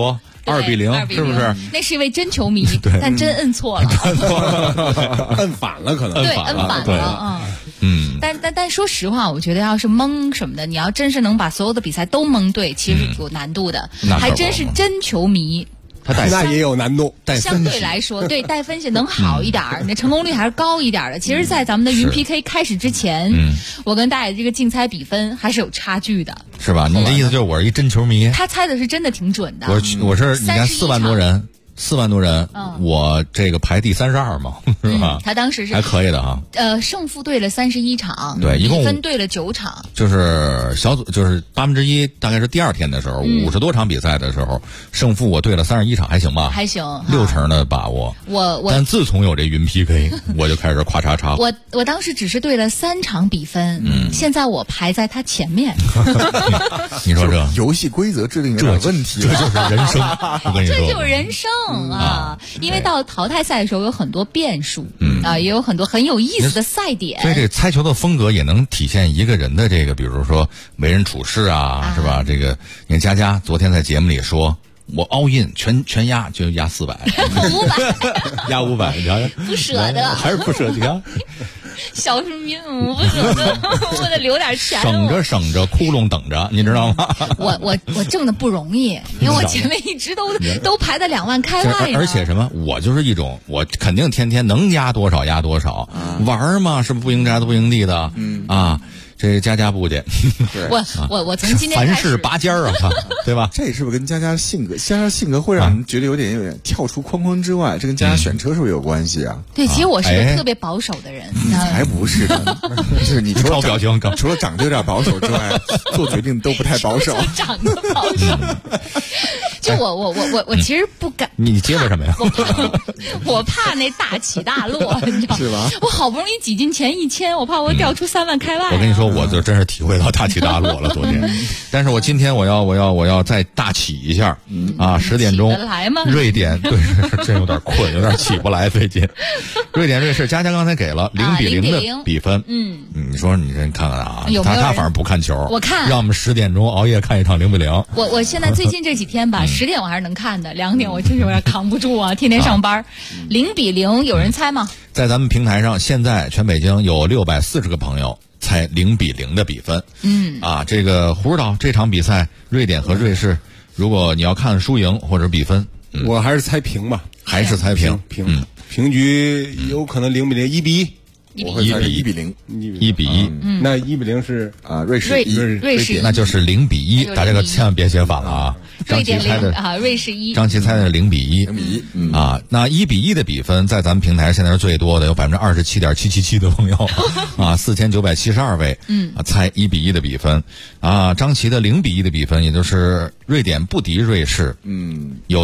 2比0，是不是？ 那是一位真球迷，但真摁错了， 摁反了，可能对，摁反了啊。但说实话，我觉得要是蒙什么的，你要真是能把所有的比赛都蒙对，其实有难度的，还真是真球迷。 那也有难度， 相对来说，对带分析能好一点儿，那成功率还是高一点的。其实，在咱们的云 PK 开始之前，我跟大爷这个竞猜比分还是有差距的， 是吧？你的意思就是我是一真球迷？ 他猜的是真的挺准的。 我是你看4万多人。4万多人，我这个排第32嘛，是吧？ 他当时是还可以的哈。 胜负对了31场， 对，一共比分对了9场。 就是小组就是1/8，大概是第2天的时候，50多场比赛的时候，胜负我对了31场，还行吧？ 还行 ，6成的把握。但自从有这云 PK， 我就开始咔嚓嚓。 我当时只是对了3场比分，现在我排在他前面。 你说这游戏规则制定有点问题， 这就是人生。我跟你说， 这就是人生。因为到淘汰赛的时候有很多变数，也有很多很有意思的赛点。 所以这猜球的风格也能体现一个人的这个，比如说为人处事啊，是吧？这个你看佳佳昨天在节目里说，我 all in 全压就压400，500压500，你瞧瞧， 不舍得， 还是不舍得。 小市民，我不舍得，我得留点钱， 省着，窟窿等着，你知道吗？ 我挣的不容易，因为我前面一直都排在2万开外。 而且什么，我就是一种，我肯定天天能压多少压多少，玩嘛，是不是不赢家都不赢地的？啊。这家不去， 我从今天凡事拔尖儿啊，对吧？ 这是不是跟佳性格会让人觉得有点跳出框框之外？这跟佳佳选车是不是有关系啊？ 对，其实我是个特别保守的人， 你才不是呢，就是你除了长得有点保守之外，做决定都不太保守。 长得保守，就我其实不敢。 你结巴什么呀？ 我怕那大起大落，你知道是吧？ 我好不容易挤进前1000，我怕我掉出3万开外。 我跟你说。我就真是体会到大起大落了，昨天。但是我今天我要再大起一下10点钟，瑞典对，真有点困，有点起不来最近。瑞典瑞士，佳佳刚才给了0比0的比分，你说你这看看啊，他反正不看球， 我看， 让我们10点钟熬夜看一场0比0。 我现在最近这几天吧，10点我还是能看的，2点我真是有点扛不住啊，天天上班。0比0，有人猜吗？ 在咱们平台上，现在全北京有640个朋友猜0比0的比分。这个胡指导这场比赛，瑞典和瑞士，如果你要看输赢或者比分， 我还是猜平吧， 还是猜平， 平局有可能0比0，1比1。 我会猜1比0 ，1比1。 那1比0是瑞士1， 那就是0比1。大家可千万别写反了啊！ 瑞典0瑞士1。 张琪猜的是0比1啊。那1比1的比分在咱们平台现在是最多的，有27.777%的朋友啊，4972位猜1比1的比分啊。张琪的0比1的比分，也就是瑞典不敌瑞士，有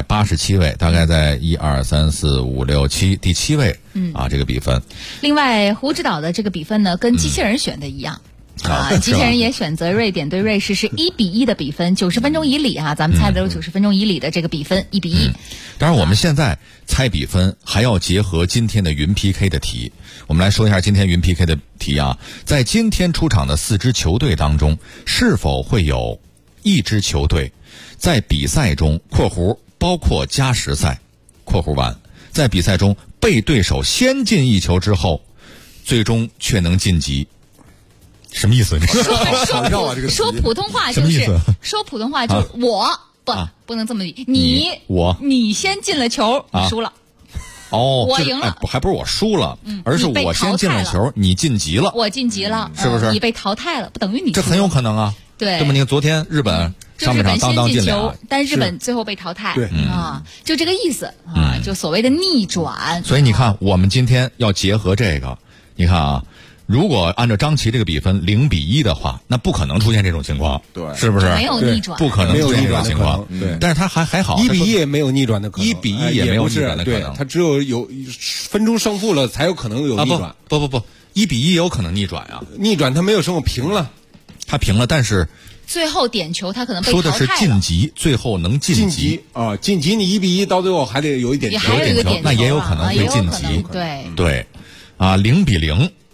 787位，大概在1、2、3、4、5、6、7第7位啊，这个比分。 另外，胡指导的这个比分呢，跟机器人选的一样。机器人也选择瑞典对瑞士是1比1的比分，90分钟以里啊，咱们猜的都是90分钟以里的这个比分，1比1。 当然，我们现在猜比分还要结合今天的云 PK 的题。我们来说一下今天云 PK 的题啊，在今天出场的4支球队当中，是否会有1支球队在比赛中（括弧包括加时赛）（括弧完）在比赛中被对手先进1球之后，最终却能晋级。什么意思？ 说普通话就是说普通话就是不能这么理，你先进了球，你输了。我赢了， 还不是我输了，而是我先进了球，你晋级了。 我晋级了， 是不是？ 你被淘汰了，不等于你。 这很有可能啊。 对， 这么你看，昨天日本上半场当进俩， 但日本最后被淘汰。对就这个意思啊，就所谓的逆转。 所以你看，我们今天要结合这个，你看啊。如果按照张琪这个比分0比1的话，那不可能出现这种情况， 对， 是不是？ 没有逆转， 不可能出现这种情况。 对， 但是他还好 ，1比1也没有逆转的可能 ，1比1也没有逆转的可能。 他只有分钟胜负了才有可能有逆转。 不，1比1也有可能逆转啊！ 逆转他没有胜负，平了， 他平了，但是最后点球他可能被淘汰了。 说的是晋级，最后能晋级啊！晋级你1比1到最后还得有一点球， 还有一个点球， 那也有可能会晋级。 对啊，0比0。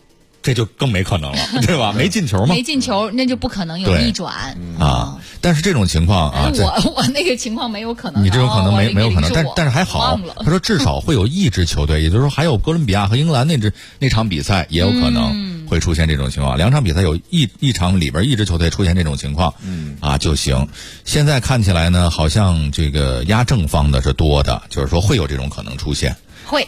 这就更没可能了，对吧？没进球嘛， 没进球，那就不可能有逆转啊。但是这种情况啊， 我那个情况没有可能， 你这种可能没有可能，但是还好，他说至少会有一支球队，也就是说还有哥伦比亚和英格兰那场比赛也有可能会出现这种情况，2场比赛有一场里边一支球队出现这种情况，就行。现在看起来呢，好像这个压正方的是多的，就是说会有这种可能出现， 会。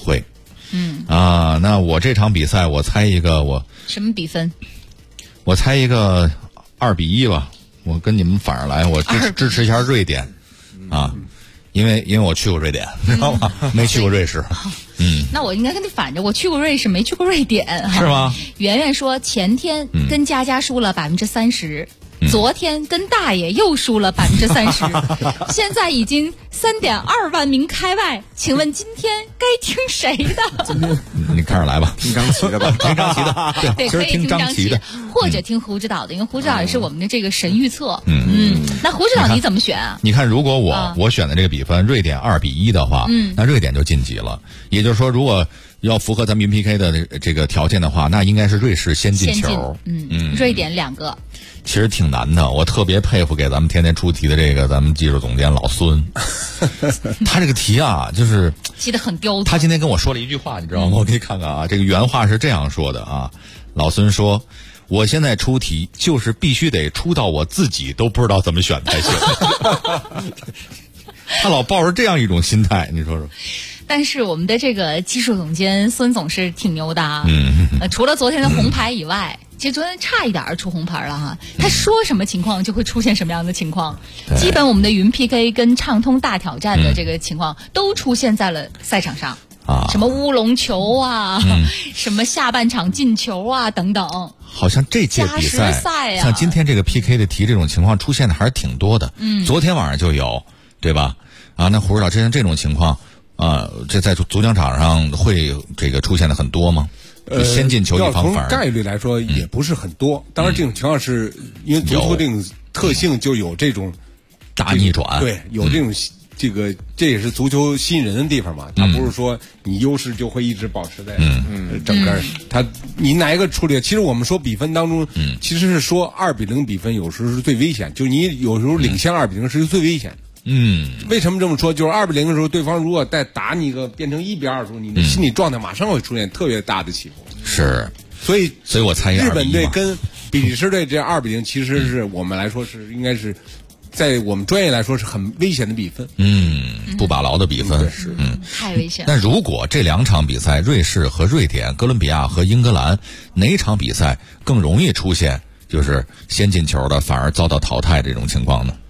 那我这场比赛我猜一个， 什么比分？ 我猜一个2-1吧。我跟你们反着来，我支持一下瑞典啊，因为我去过瑞典，知道吗？没去过瑞士。 那我应该跟你反着，我去过瑞士，没去过瑞典， 是吗？ 圆圆说前天跟佳佳输了30%。昨天跟大爷又输了30%，现在已经3.2万名开外，请问今天该听谁的？ 今天你看着来吧，听张琪的吧，听张琪的， 对，可以听张琪的，或者听胡指导的，因为胡指导也是我们的这个神预测。那胡指导你怎么选啊？ 你看，如果我选的这个比分，瑞典2-1的话，那瑞典就晋级了。也就是说，如果要符合咱们云 PK 的这个条件的话，那应该是瑞士先进球。 瑞典2个。 其实挺难的，我特别佩服给咱们天天出题的这个咱们技术总监老孙，他这个题啊，就是记得很刁钻。 他今天跟我说了一句话，你知道吗？我给你看看啊，这个原话是这样说的啊。老孙说：“我现在出题就是必须得出到我自己都不知道怎么选才行。”他老抱着这样一种心态，你说说。 但是我们的这个技术总监孙总是挺牛的啊。除了昨天的红牌以外。其实昨天差一点出红牌了哈，他说什么情况就会出现什么样的情况。基本我们的云 PK 跟畅通大挑战的这个情况都出现在了赛场上什么乌龙球啊，什么下半场进球啊等等。 好像这届比赛像今天这个 PK 的题这种情况出现的还是挺多的。昨天晚上就有，对吧？那胡指导这种情况这在足球场上会这个出现的很多吗？先进球一方反而概率来说也不是很多。当然这种情况是因为足球这种特性就有这种大逆转， 对，有这种这也是足球吸引人的地方嘛。它不是说你优势就会一直保持在整个你哪一个处理。其实我们说比分当中，其实是说2-0比分有时候是最危险，就是你有时候领先2-0是最危险的。为什么这么说？就是2-0的时候，对方如果再打你一个变成1-2的时候，你的心理状态马上会出现特别大的起伏。 是， 所以我猜日本队跟比利时队这2-0，其实是我们来说是应该是在我们专业来说是很危险的比分。 不把牢的比分是太危险。 但如果这2场比赛，瑞士和瑞典、哥伦比亚和英格兰，哪场比赛更容易出现就是先进球的反而遭到淘汰这种情况呢？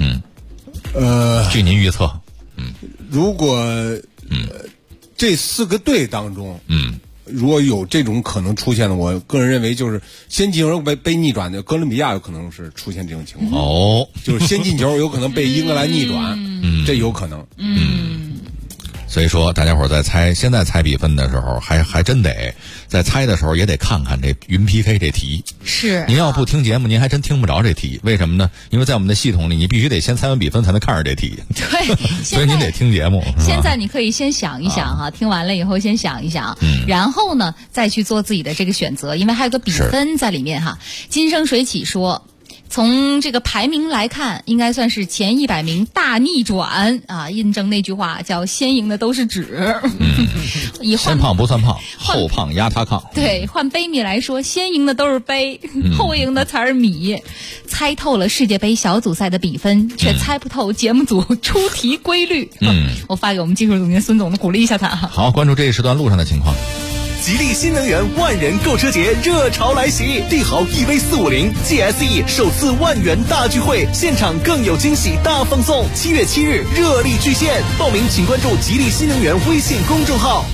据您预测， 如果这4个队当中，如果有这种可能出现的，我个人认为就是先进球被逆转的哥伦比亚有可能是出现这种情况。就是先进球有可能被英格兰逆转，这有可能。 所以说，大家伙在现在猜比分的时候，还真得在猜的时候也得看看这云 PK 这题。 是， 您要不听节目，您还真听不着这题。为什么呢？因为在我们的系统里，你必须得先猜完比分才能看着这题。 对， 所以您得听节目。 现在你可以先想一想哈，听完了以后先想一想，然后呢再去做自己的这个选择，因为还有个比分在里面哈。金生水起说。从这个排名来看，应该算是前100名大逆转啊！印证那句话叫"先赢的都是纸"。 先胖不算胖，后胖压他炕。 对，换杯米来说，先赢的都是杯，后赢的才是米。猜透了世界杯小组赛的比分，却猜不透节目组出题规律。我发给我们技术总监孙总，鼓励一下他。 好，关注这一时段路上的情况。 吉利新能源万人购车节热潮来袭，帝豪 EV450 GSE 首次万元大聚会，现场更有惊喜大放送。7月7日热力巨献，报名请关注吉利新能源微信公众号。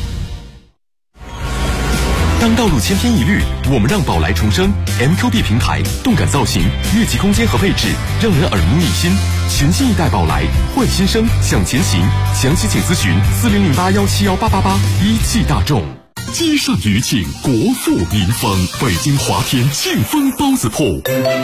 当道路千篇一律，我们让宝来重生。MQB 平台，动感造型，越级空间和配置，让人耳目一新。全新一代宝来，换新生，向前行。详细请咨询4008171888。一汽大众。积善余庆，国富民丰。北京华天庆丰包子铺。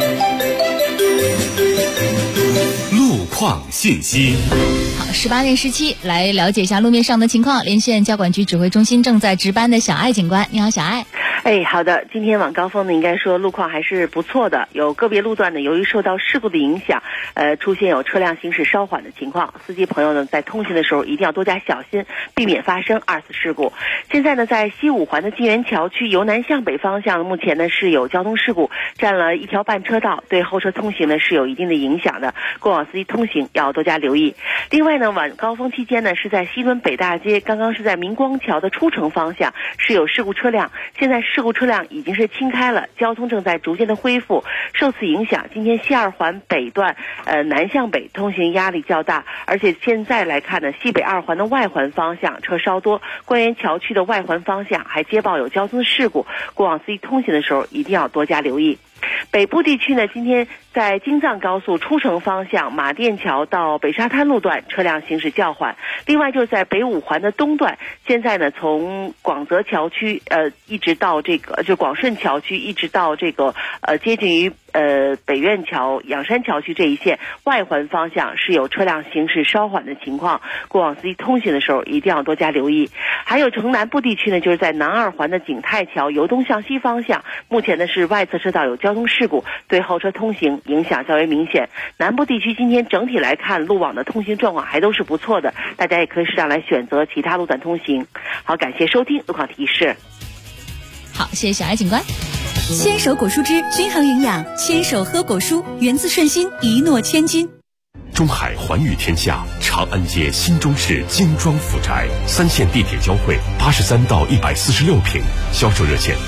路况信息。 好，18点17，来了解一下路面上的情况。连线交管局指挥中心正在值班的小艾警官，你好，小艾。 好的，今天晚高峰呢，应该说路况还是不错的，有个别路段呢，由于受到事故的影响，出现有车辆行驶稍缓的情况，司机朋友呢在通行的时候一定要多加小心，避免发生二次事故。现在呢，在西五环的金源桥区由南向北方向，目前呢是有交通事故，占了1条半车道，对后车通行呢是有一定的影响的，过往司机通行要多加留意。另外呢，晚高峰期间呢，是在西屯北大街，刚刚是在明光桥的出城方向是有事故车辆，现在事故车辆已经是清开了，交通正在逐渐的恢复。受此影响，今天西二环北段南向北通行压力较大，而且现在来看呢，西北二环的外环方向车稍多，官园桥区的外环方向还接报有交通事故，过往司机通行的时候一定要多加留意。北部地区呢，今天在京藏高速出城方向马甸桥到北沙滩路段车辆行驶较缓。另外就是在北五环的东段，现在呢从广泽桥区一直到这个就广顺桥区一直到这个接近于北苑桥仰山桥区这一线外环方向是有车辆行驶稍缓的情况，过往司机通行的时候一定要多加留意。还有城南部地区呢，就是在南二环的景泰桥由东向西方向，目前呢是外侧车道有交通事故，对后车通行影响较为明显。南部地区今天整体来看，路网的通行状况还都是不错的，大家也可以适当来选择其他路段通行。好，感谢收听路况提示。 好，谢谢小艾警官。 牵手果蔬汁均衡营养，牵手喝果蔬，源自顺心，一诺千金。 中海环宇天下长安街新中式精装府宅，3线地铁交汇，83到146平，销售热线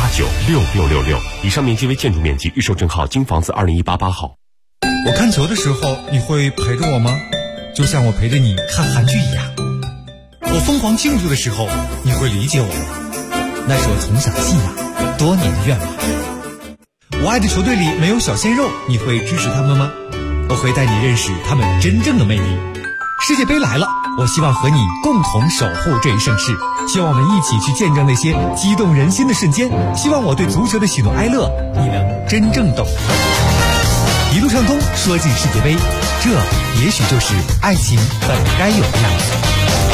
67896666。以上面积为建筑面积，预售证号京房子20188号。 我看球的时候，你会陪着我吗？就像我陪着你看韩剧一样。我疯狂庆祝的时候，你会理解我吗？那是我从小的信仰，多年的愿望。我爱的球队里没有小鲜肉，你会支持他们吗？我会带你认识他们真正的魅力。世界杯来了，我希望和你共同守护这一盛世，希望我们一起去见证那些激动人心的瞬间，希望我对足球的喜怒哀乐你能真正懂。一路畅通，说进世界杯，这也许就是爱情本该有的样子。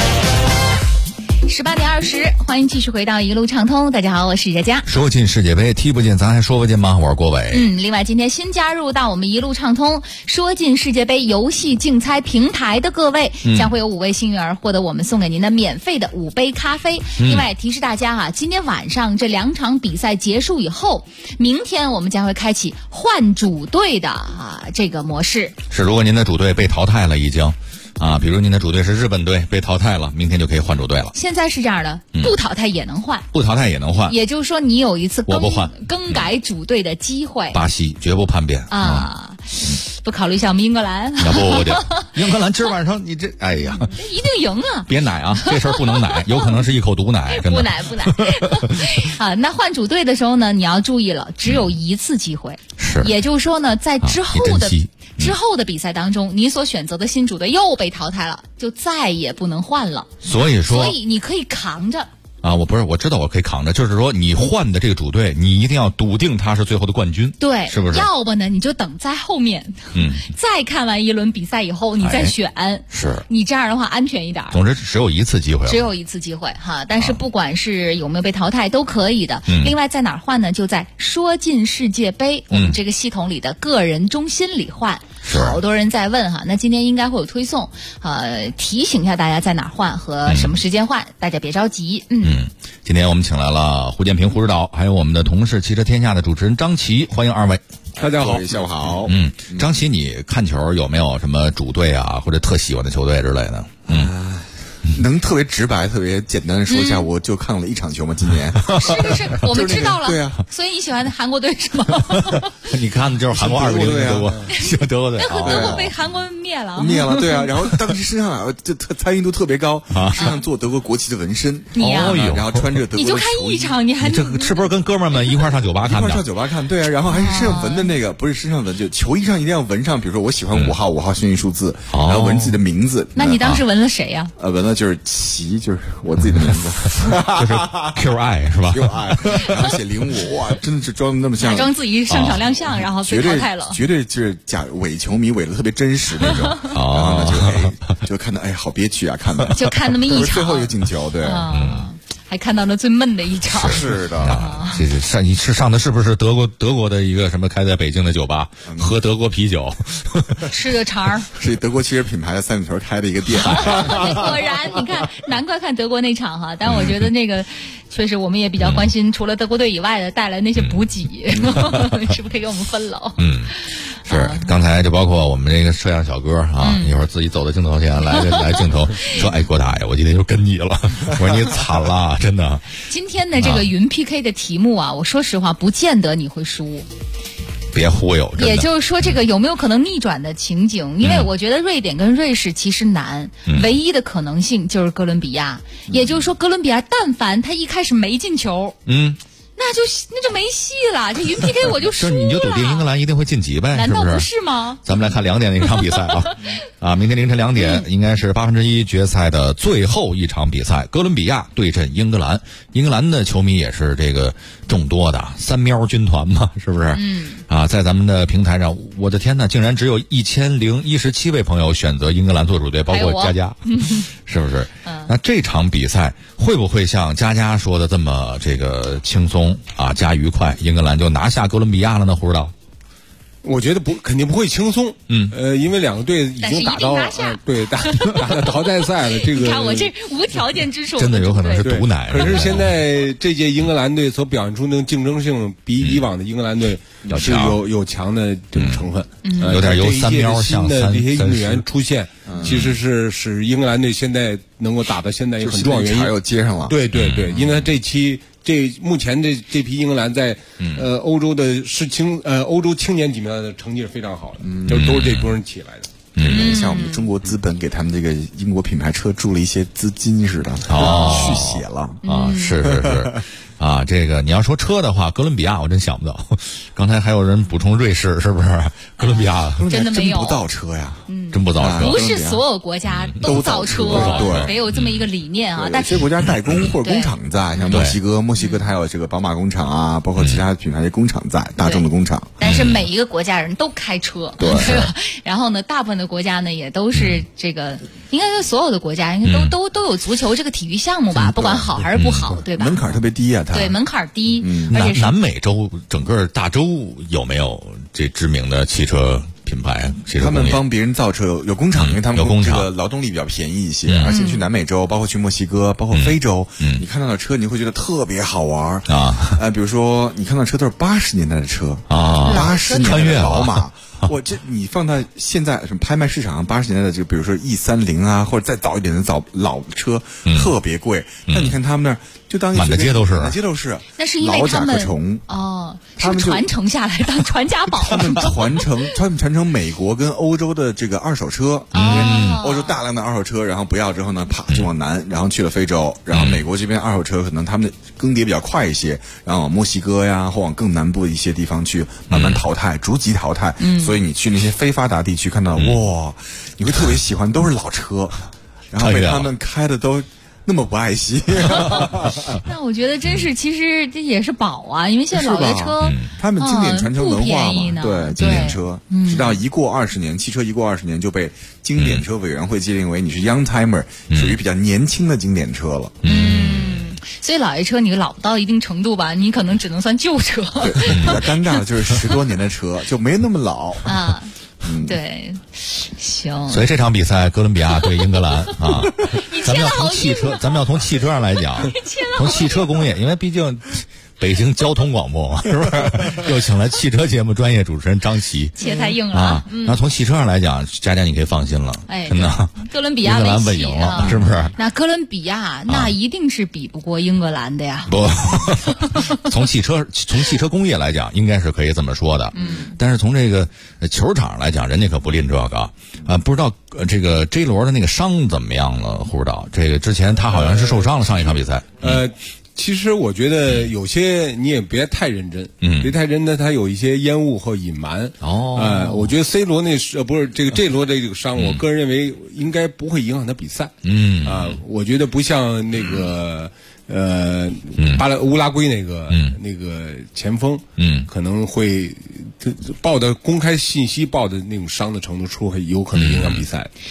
18点20，欢迎继续回到一路畅通。大家好，我是佳佳。 说进世界杯，踢不进咱还说不进吗？我是郭伟。 另外今天新加入到我们一路畅通说进世界杯游戏竞猜平台的各位，将会有5位幸运儿获得我们送给您的免费的5杯咖啡。另外提示大家啊，今天晚上这2场比赛结束以后，明天我们将会开启换主队的这个模式。 是，如果您的主队被淘汰了已经比如您的主队是日本队被淘汰了，明天就可以换主队了。 现在是这样的，不淘汰也能换， 不淘汰也能换。 也就是说，你有一次我不换更改主队的机会。 巴西绝不叛变不考虑一下我们英格兰？ 那不的，英格兰今儿晚上你这，哎呀， 一定赢啊！ 别奶啊，这事儿不能奶，有可能是一口毒奶，真的。 不奶。那换主队的时候呢，你要注意了，只有一次机会。 是， 也就是说呢，在之后的比赛当中，你所选择的新主队又被淘汰了，就再也不能换了。 所以你可以扛着。 我知道我可以扛着，就是说你换的这个主队，你一定要笃定他是最后的冠军， 对， 是不是？ 要不呢，你就等在后面，再看完一轮比赛以后，你再选， 是你这样的话安全一点。 总之只有一次机会， 但是不管是有没有被淘汰都可以的。另外在哪儿换呢？就在说进世界杯我们这个系统里的个人中心里换。好多人在问那今天应该会有推送，提醒一下大家在哪儿换和什么时间换，大家别着急。 今天我们请来了胡建平胡指导，还有我们的同事汽车天下的主持人张琪，欢迎二位。 大家好，下午好。 张琪，你看球有没有什么主队或者特喜欢的球队之类的？ 能特别直白、特别简单的说一下，我就看了1场球嘛，今年。 是，我们知道了。 对啊， 所以你喜欢韩国队是吗？ 你看的就是韩国2-0的德国，喜欢德国队。 那德国被韩国灭了。 对啊。然后当时身上就参与度特别高，身上做德国国旗的纹身。然后穿着德国的。 你就看1场，你还这是不是跟哥们儿们一块上酒吧看的？ 一块上酒吧看，对啊。然后还是身上纹的那个，不是身上纹，就球衣上一定要纹上，比如说我喜欢5号幸运数字，然后纹自己的名字。 那你当时纹了谁呀？ 纹了就是齐，就是我自己的名字， 就是 QI 是吧 ？QI， 然后写05，哇，真的是装的那么像， 假装自己上场亮相，然后被淘汰了， 绝对就是伪球迷，伪的特别真实那种。然后呢就看到好憋屈啊，看的就看那么1场， 最后一个进球，对。 还看到了最闷的一场。 是的， 你上的是不是德国的一个什么开在北京的酒吧，喝德国啤酒， 吃个肠儿， 是德国汽车品牌的三里屯开的一个店。 果然，你看，难怪看德国那场哈。但我觉得那个确实我们也比较关心，除了德国队以外的带来那些补给，是不是可以给我们分了？ 是，刚才就包括我们这个摄像小哥啊，一会儿自己走到镜头前来镜头说：“哎，郭大爷，我今天就跟你了。”我说你惨了，真的。 今天的这个云 PK 的题目啊，我说实话，不见得你会输。 别忽悠， 也就是说，这个有没有可能逆转的情景？因为我觉得瑞典跟瑞士其实难，唯一的可能性就是哥伦比亚。也就是说，哥伦比亚但凡他一开始没进球，那就没戏了，这云 PK 我就输了。 你就笃定英格兰一定会晋级呗？ 难道不是吗？ 咱们来看2点那场比赛啊，明天凌晨2点，应该是1/8决赛的最后一场比赛，哥伦比亚对阵英格兰。英格兰的球迷也是这个众多的三喵军团嘛，是不是？在咱们的平台上，我的天哪，竟然只有1017位朋友选择英格兰做主队，包括佳佳，是不是？那这场比赛会不会像佳佳说的这么这个轻松加愉快，英格兰就拿下哥伦比亚了呢？胡指导， 我觉得肯定不会轻松。因为两个队已经打到打到淘汰赛了。这个看我这无条件支持， 真的有可能是毒奶。 可是现在这届英格兰队所表现出那种竞争性，比以往的英格兰队是有强的这种成分。 有点由三喵向新的这些运动员出现，其实是使英格兰队现在能够打到现在有很重要原因。 又接上了。 对，因为目前这批英格兰在欧洲的欧洲青年锦标赛的成绩是非常好的，都是这波人起来的。 像我们中国资本给他们这个英国品牌车注了一些资金似的，续写了是这个你要说车的话，哥伦比亚我真想不到。刚才还有人补充瑞士，是不是？哥伦比亚真的没有， 不造车呀， 真不造车。 不是所有国家都造车， 对， 得有这么一个理念啊。 但有些国家代工或者工厂在，像墨西哥它有这个宝马工厂啊，包括其他品牌的工厂在，大众的工厂。 但是每一个国家人都开车， 对。 然后呢，大部分的国家呢也都是这个，应该说所有的国家应该都有足球这个体育项目吧，不管好还是不好，对吧？ 门槛特别低啊， 对，门槛低。 南美洲整个大洲有没有这知名的汽车品牌？ 他们帮别人造车有工厂，因为他们这个劳动力比较便宜一些，而且去南美洲，包括去墨西哥，包括非洲，你看到的车你会觉得特别好玩比如说你看到车都是80年代的车80年代的宝马。你放到现在什么拍卖市场上，80年代的比如说 E30啊，或者再早一点的老车，特别贵。但你看他们那儿就当满大街都是， 那是因为他们他们传承下来当传家宝。 他们传承美国跟欧洲的这个二手车，欧洲大量的二手车，然后不要之后呢，啪就往南，然后去了非洲，然后美国这边二手车可能他们的更迭比较快一些，然后往墨西哥呀或往更南部的一些地方去慢慢淘汰，逐级淘汰。所以你去那些非发达地区看到哇，你会特别喜欢，都是老车，然后被他们开的都那么不爱惜。 那我觉得真是，其实这也是宝啊，因为现在老爷车他们经典传承文化嘛，对，经典车，直到一过20年，汽车一过20年就被经典车委员会界定为你是 young timer，属于比较年轻的经典车了。 所以老爷车你老到一定程度吧，你可能只能算旧车。 对，比较尴尬的就是10多年的车就没那么老啊。对，行。 所以这场比赛哥伦比亚对英格兰咱们要从汽车上来讲，从汽车工业，因为毕竟北京交通广播嘛，是不是？又请来汽车节目专业主持人张琪， 切太硬了那从汽车上来讲，佳佳你可以放心了，真的， 哥伦比亚稳赢了，是不是？ 那哥伦比亚那一定是比不过英格兰的呀。 不，从汽车工业来讲，应该是可以这么说的。但是从这个球场来讲，人家可不吝这个不知道这个 J 罗的那个伤怎么样了？胡指导，这个之前他好像是受伤了，上一场比赛。 其实我觉得有些你也别太认真，别太认真，他有一些烟雾和隐瞒。我觉得 C 罗不是这个 J 罗这个伤，我个人认为应该不会影响他比赛。我觉得不像那个乌拉圭那个前锋，可能会报的公开信息报的那种伤的程度出，有可能影响比赛。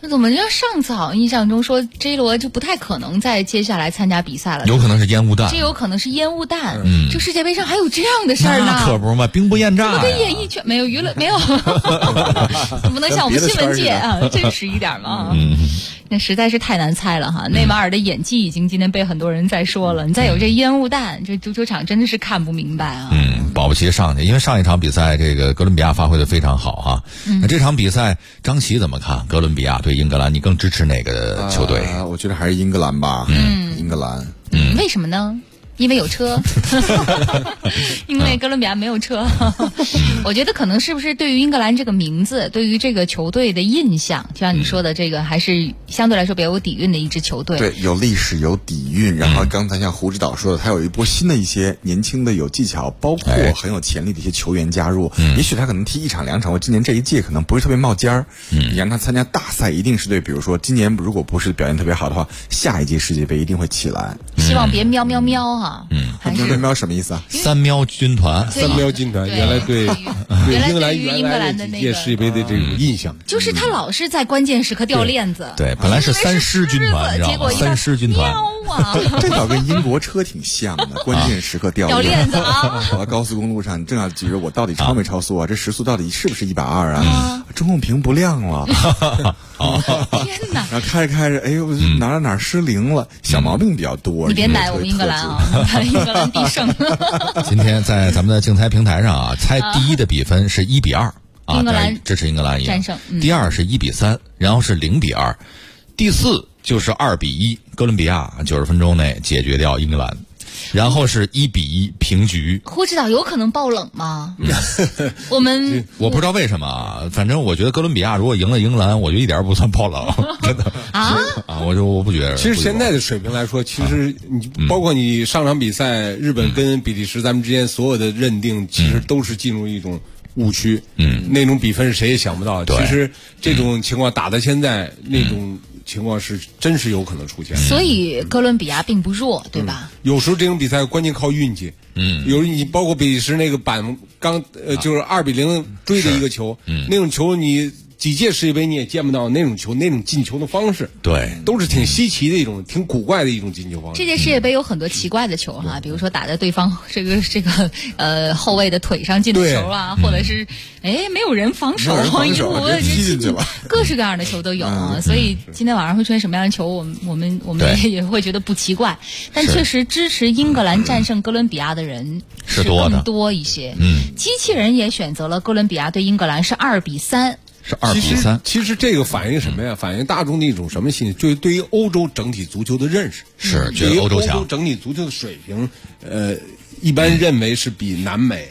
那怎么像上次好像印象中说 J 罗就不太可能再接下来参加比赛了？ 有可能是烟雾弹， 这有可能是烟雾弹。这世界杯上还有这样的事儿呢？ 那可不嘛，兵不厌诈呀。 跟演艺圈没有娱乐没有，怎么能像我们新闻界啊真实一点嘛？那实在是太难猜了哈。内马尔的演技已经今天被很多人在说了，你再有这烟雾弹，这足球场真的是看不明白啊。 保不齐上去，因为上一场比赛这个哥伦比亚发挥的非常好哈。那这场比赛张琪怎么看？哥伦比亚对英格兰，你更支持哪个球队？ 我觉得还是英格兰吧。英格兰。 为什么呢？因为有车，因为哥伦比亚没有车。我觉得可能是不是对于英格兰这个名字，对于这个球队的印象，就像你说的，这个还是相对来说比较有底蕴的一支球队。 对，有历史有底蕴。然后刚才像胡指导说的，他有一波新的一些年轻的有技巧，包括很有潜力的一些球员加入。也许他可能踢1场2场，或今年这一届可能不是特别冒尖儿。你让他参加大赛，一定是对。比如说今年如果不是表现特别好的话，下一届世界杯一定会起来。 希望别喵喵喵哈。 喵喵喵什么意思啊？ 三喵军团， 三喵军团原来对英格兰的几届世界杯的这种印象， 就是他老是在关键时刻掉链子。 对，本来是三狮军团， 结果三狮军团。 这倒跟英国车挺像的，关键时刻掉链子啊！ 跑到高速公路上，正要觉得我到底超没超速啊？这时速到底是不是120啊？中控屏不亮了。 天哪！ 然后开着开着，哎呦，哪失灵了，小毛病比较多。 你别奶我们英格兰啊，英格兰必胜。 今天在咱们的竞猜平台上啊，猜第一的比分是1-2啊， 英格兰支持英格兰赢战胜。 第二是1-3，然后是0-2，第四就是2-1，哥伦比亚90分钟内解决掉英格兰。然后是1-1平局。 胡指导有可能爆冷吗？ 我不知道为什么啊，反正我觉得哥伦比亚如果赢了英格兰，我就一点也不算爆冷，真的啊，我不觉得。 其实现在的水平来说，其实你包括你上场比赛，日本跟比利时咱们之间所有的认定，其实都是进入一种误区。那种比分是谁也想不到。其实这种情况打到现在，那种情况是真是有可能出现。 所以哥伦比亚并不弱，对吧？ 有时候这种比赛关键靠运气。有你包括比利时那个板刚就是2-0追的一个球，那种球你几届世界杯你也见不到那种球，那种进球的方式， 对， 都是挺稀奇的一种、挺古怪的一种进球方式。 这届世界杯有很多奇怪的球哈，比如说打在对方这个后卫的腿上进的球啊，或者是没有人防守， 踢进去了， 各式各样的球都有啊。所以今天晚上会出现什么样的球，我们也会觉得不奇怪。但确实支持英格兰战胜哥伦比亚的人是更多一些。机器人也选择了哥伦比亚对英格兰是2-3。 是2-3。 其实这个反映什么呀？反映大众的一种什么心理？就是对于欧洲整体足球的认识， 是觉得欧洲强。 欧洲整体足球的水平，一般认为是比南美，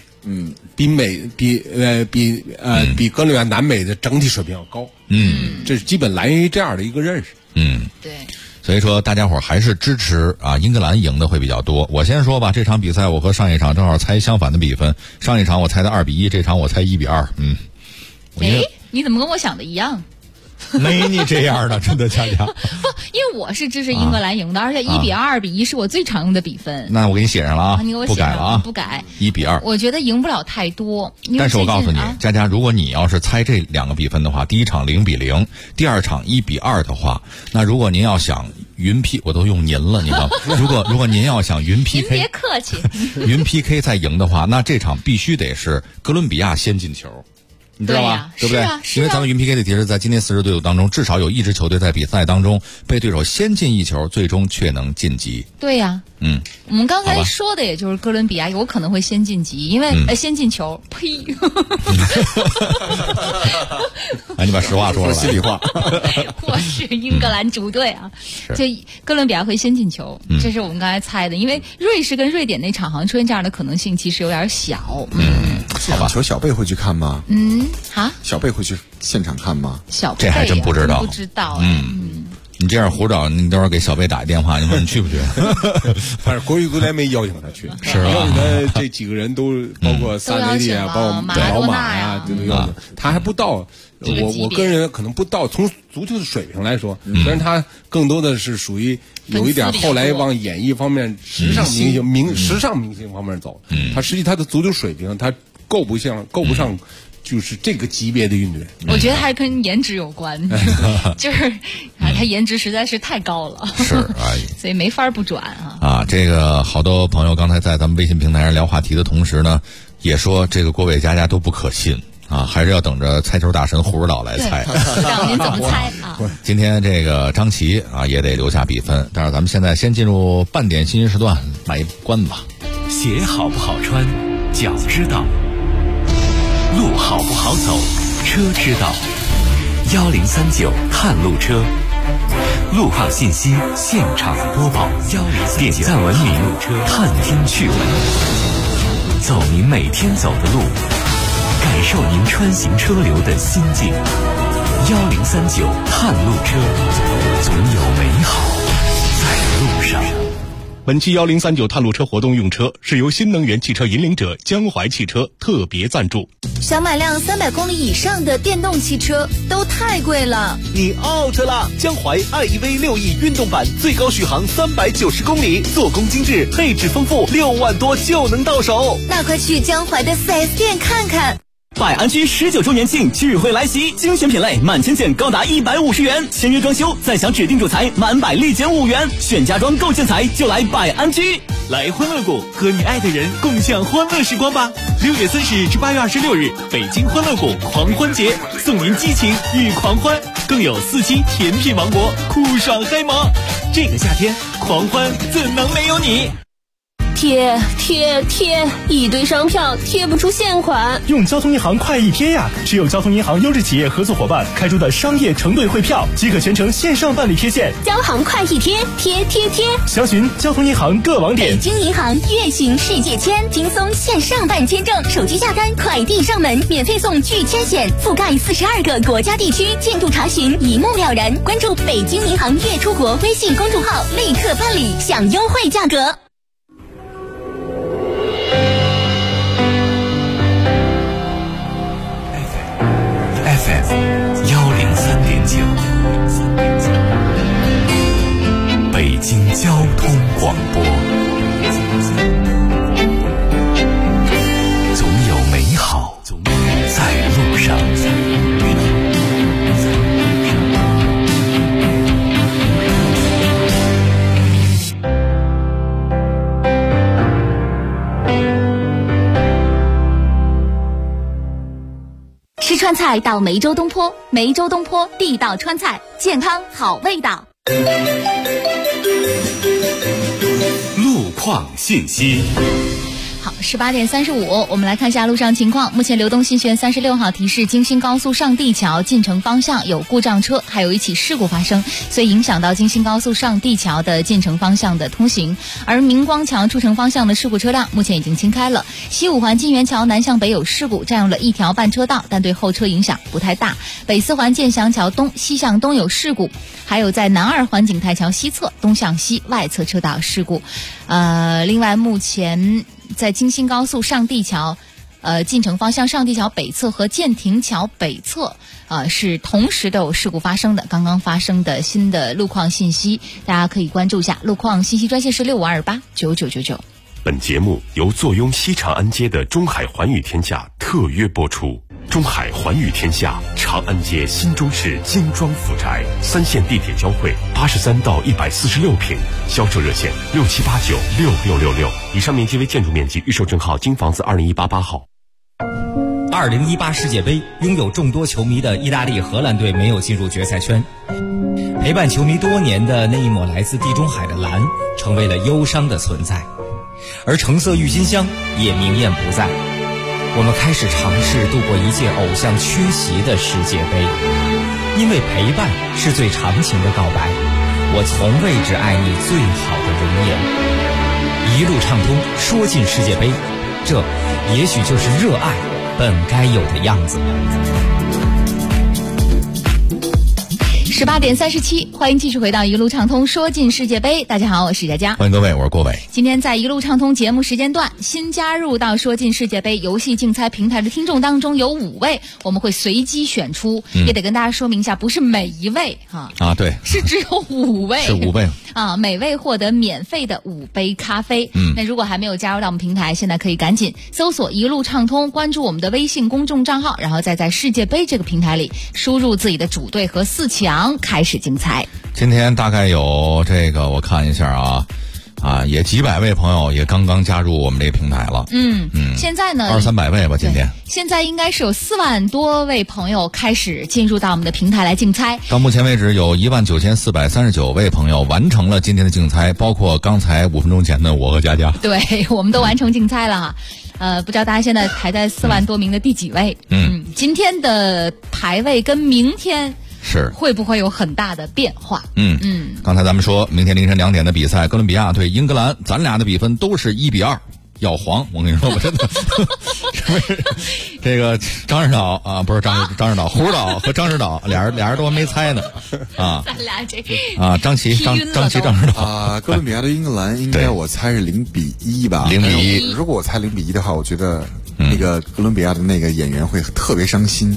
比哥伦比亚南美的整体水平要高。这是基本来源于这样的一个认识。 对。 所以说，大家伙还是支持英格兰赢的会比较多。我先说吧，这场比赛我和上一场正好猜相反的比分。上一场我猜的2-1，这场我猜1-2。 你怎么跟我想的一样？ 没你这样的，真的佳佳。 不，因为我是支持英格兰赢的，而且1-2、2-1是我最常用的比分。 那我给你写上了啊， 你给我写上了啊， 不改。 1-2。 我觉得赢不了太多。 但是我告诉你，佳佳，如果你要是猜这2个比分的话，第一场0-0，第二场1-2的话，那如果您要想云 P， 我都用您了，你知道吗？如果您要想云 PK， 您别客气， 云 PK 再赢的话，那这场必须得是哥伦比亚先进球。你知道吧？对不对？因为咱们云 PK 的提示，在今天40队伍当中，至少有一支球队在比赛当中被对手先进一球，最终却能晋级。 对呀，我们刚才说的也就是哥伦比亚有可能会先晋级，因为先进球。呸！ 哎，你把实话说了， 心里话。 我是英格兰主队啊，就哥伦比亚会先进球，这是我们刚才猜的。因为瑞士跟瑞典那场好像出现这样的可能性其实有点小。 好吧，球小贝会去看吗？小贝会去现场看吗？ 小贝这还真不知道， 不知道。 你这样胡找，你等会儿给小贝打一电话，你说你去不去？ 反正国际足联没邀请他去， 是吧？ 邀请他这几个人都包括萨内利啊，包括老马呀，这都邀请，他还不到。我个人可能不到，从足球的水平来说，虽然他更多的是属于有一点后来往演艺方面、时尚明星方面走，他实际他的足球水平他够不上就是这个级别的运动员。 我觉得还跟颜值有关，就是他颜值实在是太高了， 是啊， 所以没法不转啊。 这个好多朋友刚才在咱们微信平台上聊话题的同时呢，也说这个国伟佳佳都不可信。还是要等着猜球大神胡指导来猜。 让您怎么猜啊？ 今天这个张琪也得留下比分，但是咱们现在先进入半点信息时段，卖一关吧。 鞋好不好穿，脚知道；路好不好走，车知道。1039探路车，路况信息现场播报，点赞文明，探听趣闻，走您每天走的路。感受您穿行车流的心境，1039探路车，总有美好在路上。 本期1039探路车活动用车是由新能源汽车引领者江淮汽车特别赞助。 想买辆300公里以上的电动汽车都太贵了， 你 out 了！江淮 iEV 6E 运动版最高续航390公里，做工精致，配置丰富，6万多就能到手。 那快去江淮的 4S 店看看。 百安居19周年庆聚会来袭，精选品类满千件高达150元，签约装修再享指定主材满百立减5元，选家装购建材就来百安居。来欢乐谷和你爱的人共享欢乐时光吧！6月30日至8月26日，北京欢乐谷狂欢节，送您激情与狂欢，更有4期甜品王国酷爽嗨萌。这个夏天狂欢怎能没有你？ 贴，一堆商票贴不出现款。 用交通银行快易贴呀！只有交通银行优质企业合作伙伴开出的商业承兑汇票，即可全程线上办理贴现。 交行快易贴，贴！ 详询交通银行各网点。 北京银行月行世界签，轻松线上办签证，手机下单，快递上门，免费送拒签险，覆盖42个国家地区，进度查询一目了然。关注北京银行月出国微信公众号，立刻办理，享优惠价格。 103.9，北京交通广播，总有美好在路上。 吃川菜到梅州东坡，梅州东坡地道川菜，健康好味道。 路况信息。 好，18点35，我们来看一下路上情况。目前流动新学36号提示京新高速上地桥进城方向有故障车，还有一起事故发生，所以影响到京新高速上地桥的进城方向的通行。而明光桥出城方向的事故车辆目前已经清开了。西五环金源桥南向北有事故，占用了一条半车道，但对后车影响不太大。北四环建祥桥东西向东有事故，还有在南二环景泰桥西侧东向西外侧车道事故。另外目前在京新高速上地桥进城方向上地桥北侧和建亭桥北侧是同时都有事故发生的，刚刚发生的新的路况信息，大家可以关注一下。路况信息专线是65289999。 本节目由坐拥西长安街的中海环宇天下特约播出。中海环宇天下长安街新中式精装府宅，3线地铁交汇，83到146平，销售热线67896666。以上面积为建筑面积，预售证号京房子20188号。 2018世界杯拥有众多球迷的意大利、荷兰队没有进入决赛圈，陪伴球迷多年的那一抹来自地中海的蓝成为了忧伤的存在，而橙色郁金香也明艳不在。我们开始尝试度过一届偶像缺席的世界杯，因为陪伴是最长情的告白，我从未只爱你最好的容颜。一路畅通，说进世界杯，这也许就是热爱本该有的样子。 18:37，欢迎继续回到一路畅通说进世界杯。大家好，我是佳佳， 欢迎各位，我是郭伟。 今天在一路畅通节目时间段，新加入到说进世界杯游戏竞猜平台的听众当中有5位，我们会随机选出，也得跟大家说明一下，不是每一位对， 是只有5位， 是5位每位获得免费的5杯咖啡。那如果还没有加入到我们平台，现在可以赶紧搜索一路畅通，关注我们的微信公众账号，然后再在世界杯这个平台里输入自己的主队和4强，开始竞猜。 今天大概有这个，我看一下也几百位朋友也刚刚加入我们这个平台了。 现在呢 200-300位吧，今天。 现在应该是有4万多位朋友开始进入到我们的平台来竞猜。 到目前为止，有19439位朋友完成了今天的竞猜，包括刚才5分钟前的我和佳佳。 对，我们都完成竞猜了不知道大家现在排在4万多名的第几位？今天的排位跟明天是会不会有很大的变化？ 刚才咱们说明天凌晨2点的比赛，哥伦比亚对英格兰，咱俩的比分都是1-2，要黄。我跟你说，我真的这个张指导不是张指导，胡指导和张指导俩人都还没猜呢咱俩这张琪张指导哥伦比亚对英格兰应该我猜是0-1吧 ？0-1。 如果我猜0-1的话，我觉得那个哥伦比亚的那个演员会特别伤心。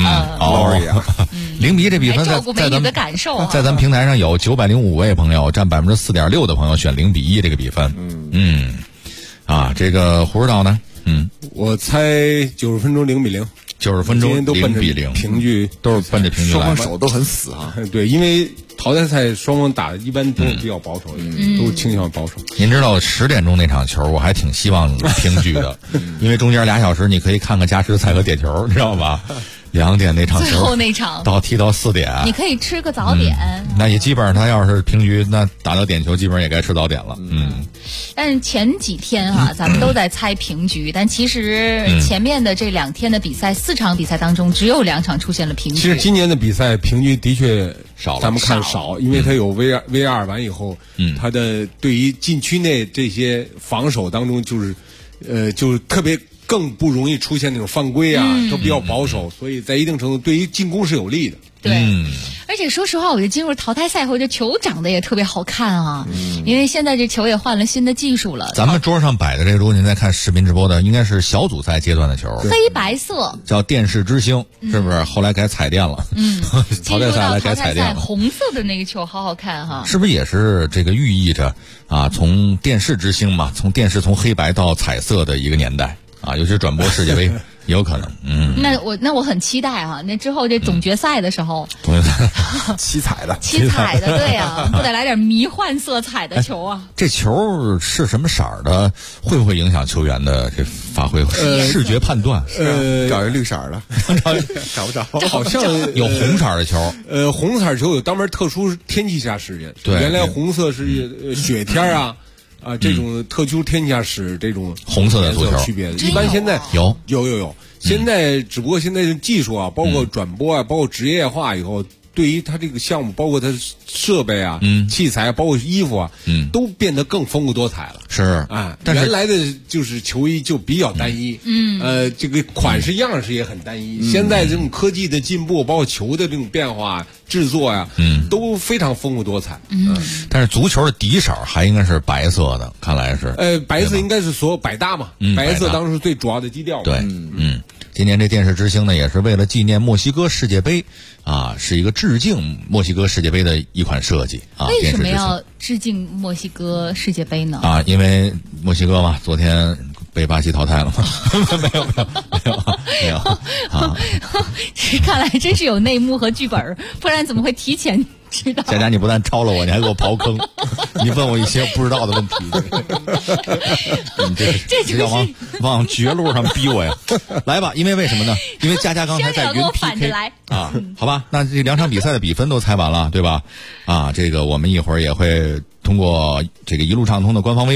0-1这比分照顾美女的感受在咱们平台上有905位朋友，占4.6%的朋友选0-1这个比分。这个胡指导呢？ 我猜90分钟0-0。 90分钟0-0， 平局都是奔着平局来， 双方手都很死对，因为淘汰赛双方打的一般都比较保守，都倾向保守。 您知道10点钟那场球，我还挺希望平局的，因为中间2小时你可以看看加时赛和点球，你知道吧？2点那场球， 最后那场踢到4点， 你可以吃个早点。 那也基本上他要是平局，那打到点球，基本上也该吃早点了。 但是前几天咱们都在猜平局，但其实前面的这2天的比赛，4场比赛当中只有2场出现了平局。 其实今年的比赛平局的确少了， 咱们看少，因为它有 VR 完以后，它的对于禁区内这些防守当中，就是特别更不容易出现那种犯规都比较保守，所以在一定程度对于进攻是有利的。 对，而且说实话，我觉得进入淘汰赛后，这球长得也特别好看因为现在这球也换了新的技术了。 咱们桌上摆的这个，如果您在看视频直播的，应该是小组赛阶段的球， 黑白色， 叫电视之星，是不是？后来改彩电了，淘汰赛来改彩电了。 红色的那个球好好看是不是也是这个寓意着从电视之星嘛，从黑白到彩色的一个年代尤其是转播世界杯也有可能。 那我很期待那之后这总决赛的时候， 七彩的对不得来点迷幻色彩的球这球是什么色儿的？会不会影响球员的这发挥视觉判断？ 找一绿色的，找不着。 好像有红色的球， 红色球有当门特殊天气下使的。 对， 原来红色是雪天这种特殊天气下使这种红色的足球区别的。一般现在有。现在只不过现在技术包括转播包括职业化以后，对于它这个项目，包括它设备器材，包括衣服都变得更丰富多彩了。 是但是原来的就是球衣就比较单一，这个款式样式也很单一。现在这种科技的进步，包括球的这种变化、制作都非常丰富多彩。 但是足球的底色还应该是白色的，看来是。 白色应该是所有百搭嘛，白色当时是最主要的基调。 对，今年这电视之星呢，也是为了纪念墨西哥世界杯是一个致敬墨西哥世界杯的一款设计为什么要致敬墨西哥世界杯呢？ 因为墨西哥嘛，昨天被巴西淘汰了嘛。没有看来真是有内幕和剧本，不然怎么会提前知道？ 佳佳，你不但抄了我，你还给我刨坑，你问我一些不知道的问题。你这是要往绝路上逼我呀！来吧，因为什么呢？因为佳佳刚才在云 PK 好吧，那这2场比赛的比分都猜完了，对吧？这个我们一会儿也会通过这个一路畅通的官方微博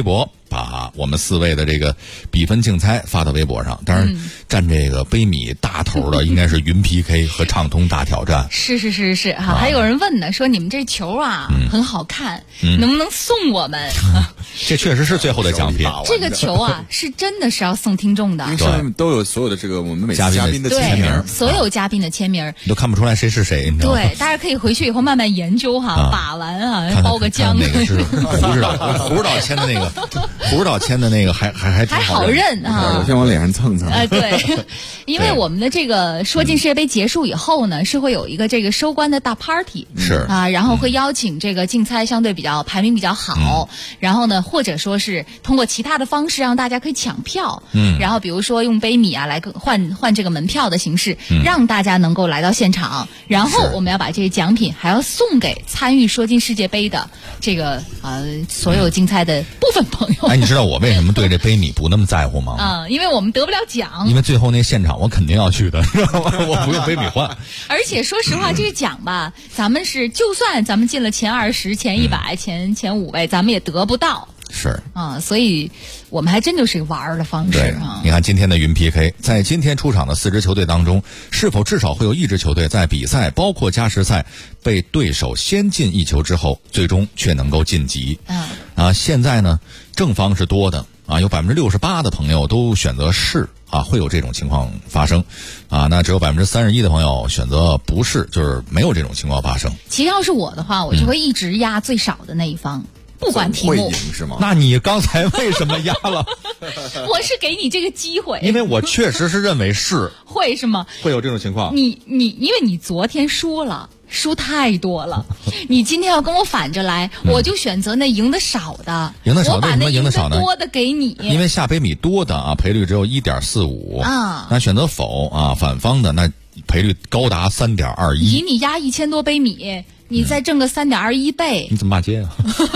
把我们4位的这个比分竞猜发到微博上。当然，占这个杯米大头的应该是云 PK 和畅通大挑战。 是哈，还有人问呢，说你们这球啊很好看，能不能送我们？ 这确实是最后的奖品。 这个球啊，是真的是要送听众的， 对，都有所有的这个我们每次嘉宾的签名， 所有嘉宾的签名， 你都看不出来谁是谁，你知道吗？ 对，大家可以回去以后慢慢研究哈，把玩啊，包个浆。 哪个是胡指导签的那个？胡指导签的那个还好认啊， 先往脸上蹭蹭。 对，因为我们的这个说进世界杯结束以后呢，是会有一个这个收官的大 party， 是啊，然后会邀请这个竞猜相对排名比较好，然后呢，或者说是通过其他的方式让大家可以抢票，然后比如说用杯米啊来换这个门票的形式，让大家能够来到现场，然后我们要把这些奖品还要送给参与说进世界杯的这个所有竞猜的部分朋友。 哎，你知道我为什么对这杯米不那么在乎吗？ 因为我们得不了奖。 因为最后那现场我肯定要去的，知道吗？我不用杯米换。 而且说实话，这个奖吧，咱们就算咱们进了前20、前100、前5位，咱们也得不到。 是啊，所以我们还真就是个玩的方式啊。 你看今天的云 PK， 在今天出场的4支球队当中，是否至少会有1支球队在比赛包括加时赛被对手先进1球之后，最终却能够晋级？现在呢，正方是多的啊，有68%的朋友都选择是啊，会有这种情况发生啊。那只有31%的朋友选择不是，就是没有这种情况发生。 其实要是我的话，我就会一直压最少的那一方。不管题目会赢是吗？ 那你刚才为什么压了？ 我是给你这个机会， 因为我确实是认为是会是吗？ 会有这种情况。 因为你昨天输太多了，你今天要跟我反着来，我就选择那赢得少的。 赢得少为什么赢得少呢？ 多的给你， 因为下杯米多的啊，赔率只有1.45 啊。 那选择否啊，反方的那赔率高达3.21。 以你压1000多杯米。你再挣个3.21倍， 你怎么骂街啊？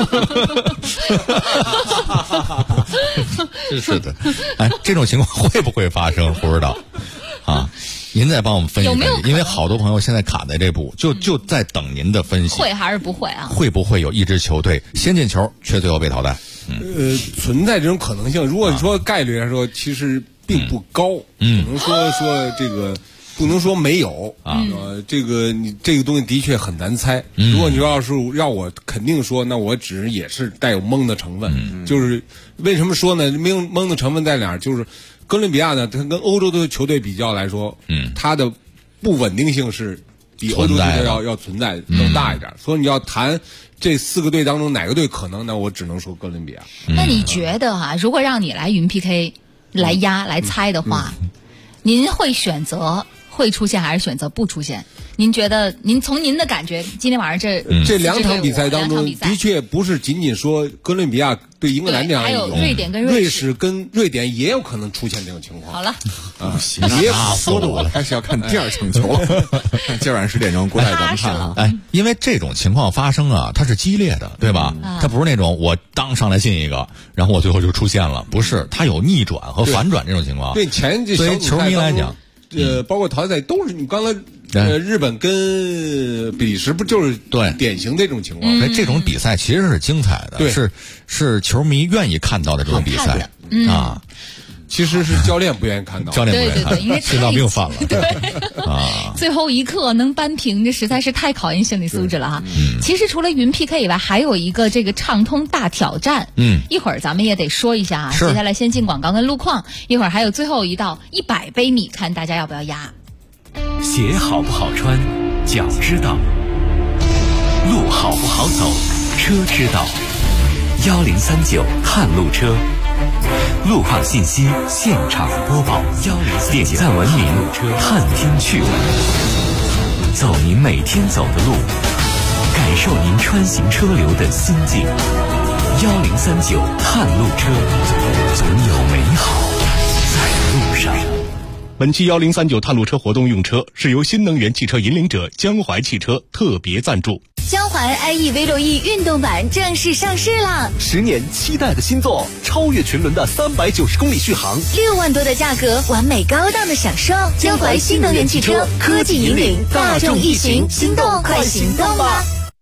是的，哎，这种情况会不会发生？不知道啊，您再帮我们分析分析，因为好多朋友现在卡在这步，就在等您的分析。 会还是不会啊？ 会不会有1支球队先进球却最后被淘汰？ 存在这种可能性。如果说概率来说，其实并不高，可能说这个。不能说没有啊，这个东西的确很难猜。如果你要是让我肯定说，那我也是带有蒙的成分。就是为什么说呢？蒙的成分在哪儿？就是哥伦比亚呢，它跟欧洲的球队比较来说，它的不稳定性是比欧洲球队要存在更大一点。所以你要谈这4个队当中哪个队可能，那我只能说哥伦比亚。 那你觉得如果让你来云 PK 来压来猜的话，您会选择？会出现还是选择不出现？您觉得，从您的感觉，今天晚上这 2场比赛当中，的确不是仅仅说哥伦比亚对英格兰这样， 还有瑞典跟瑞士跟瑞典也有可能出现这种情况。 好了， 也说的我了，开始要看第2场球了。今晚10点钟，国泰咱们看啊。 哎，因为这种情况发生啊，它是激烈的，对吧？它不是那种我当上来进一个，然后我最后就出现了，不是，它有逆转和反转这种情况。 对， 作为球迷来讲。 包括淘汰赛都是你刚才日本跟比利时不就是典型这种情况？ 这种比赛其实是精彩的，是球迷愿意看到的这种比赛啊。 其实是教练不愿意看到， 教练不愿意看到， 因为心脏病犯了。 对啊，最后一刻能扳平，这实在是太考验心理素质了哈。其实除了云 PK 以外，还有一个这个畅通大挑战。一会儿咱们也得说一下啊。接下来先进广告跟路况，一会儿还有最后一道100杯米，看大家要不要压。 鞋好不好穿，脚知道；路好不好走，车知道。1039探路车。路况信息现场播报，点赞文明，探听趣闻，走您每天走的路，感受您穿行车流的心境。1039探路车，总有美好在路上。 本期1039探路车活动用车是由新能源汽车引领者江淮汽车特别赞助。 江淮 iE V6E 运动版正式上市了 ，10年期待的新作，超越群伦的390公里续航 ，6万多的价格，完美高档的享受。江淮新能源汽车，科技引领，大众易行，心动快行动吧！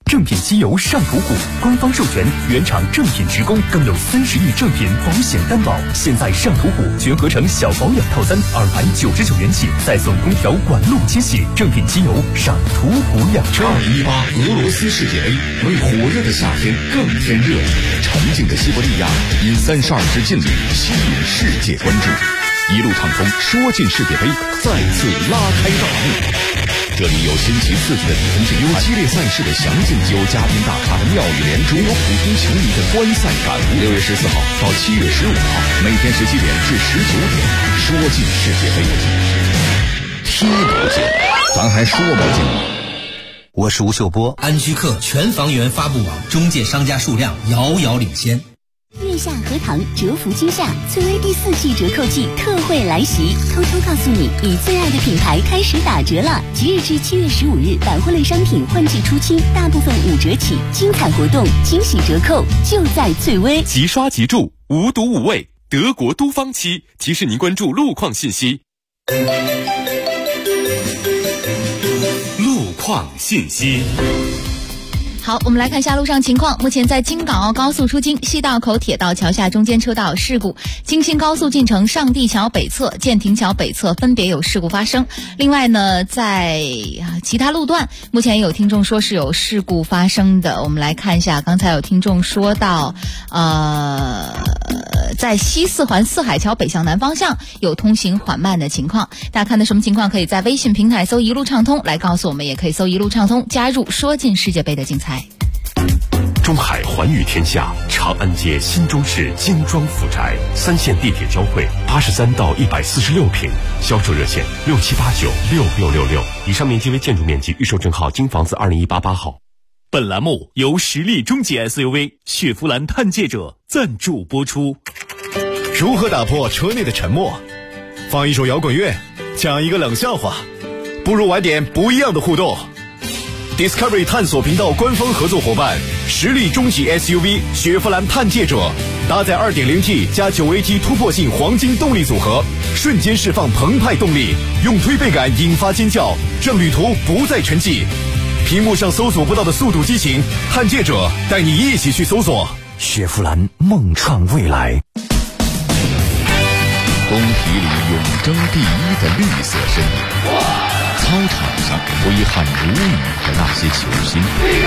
正品机油上途虎，官方授权，原厂正品直供，更有30亿正品保险担保。现在上途虎全合成小保养套餐299元起，再送空调管路清洗。正品机油上途虎养车。 2018俄罗斯世界杯为火热的夏天更添热情，沉静的西伯利亚因32支劲旅吸引世界关注。一路畅通，说进世界杯再次拉开大幕。这里有新奇刺激的比分之有激烈赛事的详尽，有嘉宾大咖的妙语连珠，有普通球迷的观赛感悟。6月14号到7月15号，每天17点至19点，说进世界杯，踢不进，咱还说不进吗？ 我是吴秀波，安居客全房源发布网中介商家数量遥遥领先。 月下荷塘折福今夏翠微第4季折扣季特惠来袭，偷偷告诉你，你最爱的品牌开始打折了！即日至7月15日，百货类商品换季出清，大部分5折起，精彩活动、惊喜折扣就在翠微。 即刷即住，无毒无味，德国都芳漆提示您关注路况信息。路况信息。 好，我们来看一下路上情况。目前在京港澳高速出京西道口铁道桥下中间车道有事故，京新高速进城上地桥北侧、建亭桥北侧分别有事故发生。另外呢，在其他路段，目前有听众说是有事故发生的。我们来看一下，刚才有听众说到，在西四环四海桥北向南方向有通行缓慢的情况。大家看的什么情况？可以在微信平台搜一路畅通来告诉我们，也可以搜一路畅通加入说进世界杯的竞猜。 中海环宇天下长安街新中式精装府宅，3线地铁交汇，83到146平，销售热线67896666。以上面积为建筑面积，预售证号京房子20188号。 本栏目由实力中级 SUV 雪佛兰探界者赞助播出。 如何打破车内的沉默？放一首摇滚乐，讲一个冷笑话，不如玩点不一样的互动。Discovery 探索频道官方合作伙伴，实力中级 SUV 雪佛兰探界者，搭载 2.0T 加 9AT 突破性黄金动力组合，瞬间释放澎湃动力，用推背感引发尖叫，让旅途不再沉寂。屏幕上搜索不到的速度激情，探界者带你一起去搜索。 雪佛兰梦创未来。 工体里永争第1的绿色身影，操场上挥汗如雨的那些球星，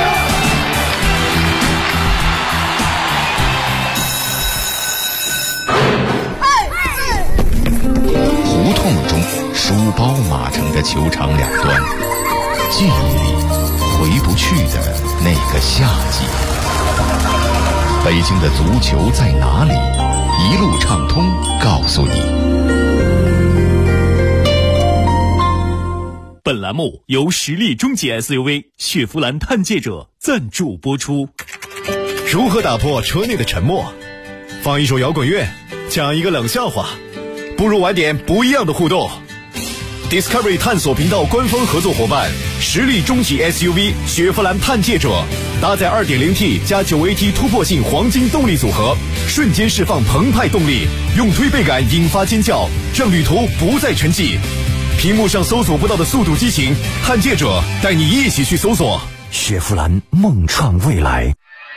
胡同中书包码成的球场两端，记忆里回不去的那个夏季。北京的足球在哪里？一路畅通告诉你。 本栏目由实力中级 SUV 雪佛兰探界者赞助播出。 如何打破车内的沉默？放一首摇滚乐，讲一个冷笑话，不如玩点不一样的互动。Discovery 探索频道官方合作伙伴，实力中级 SUV 雪佛兰探界者，搭载 2.0T 加 9AT 突破性黄金动力组合，瞬间释放澎湃动力，用推背感引发尖叫，让旅途不再沉寂。屏幕上搜索不到的速度激情，探界者带你一起去搜索。 雪佛兰梦创未来。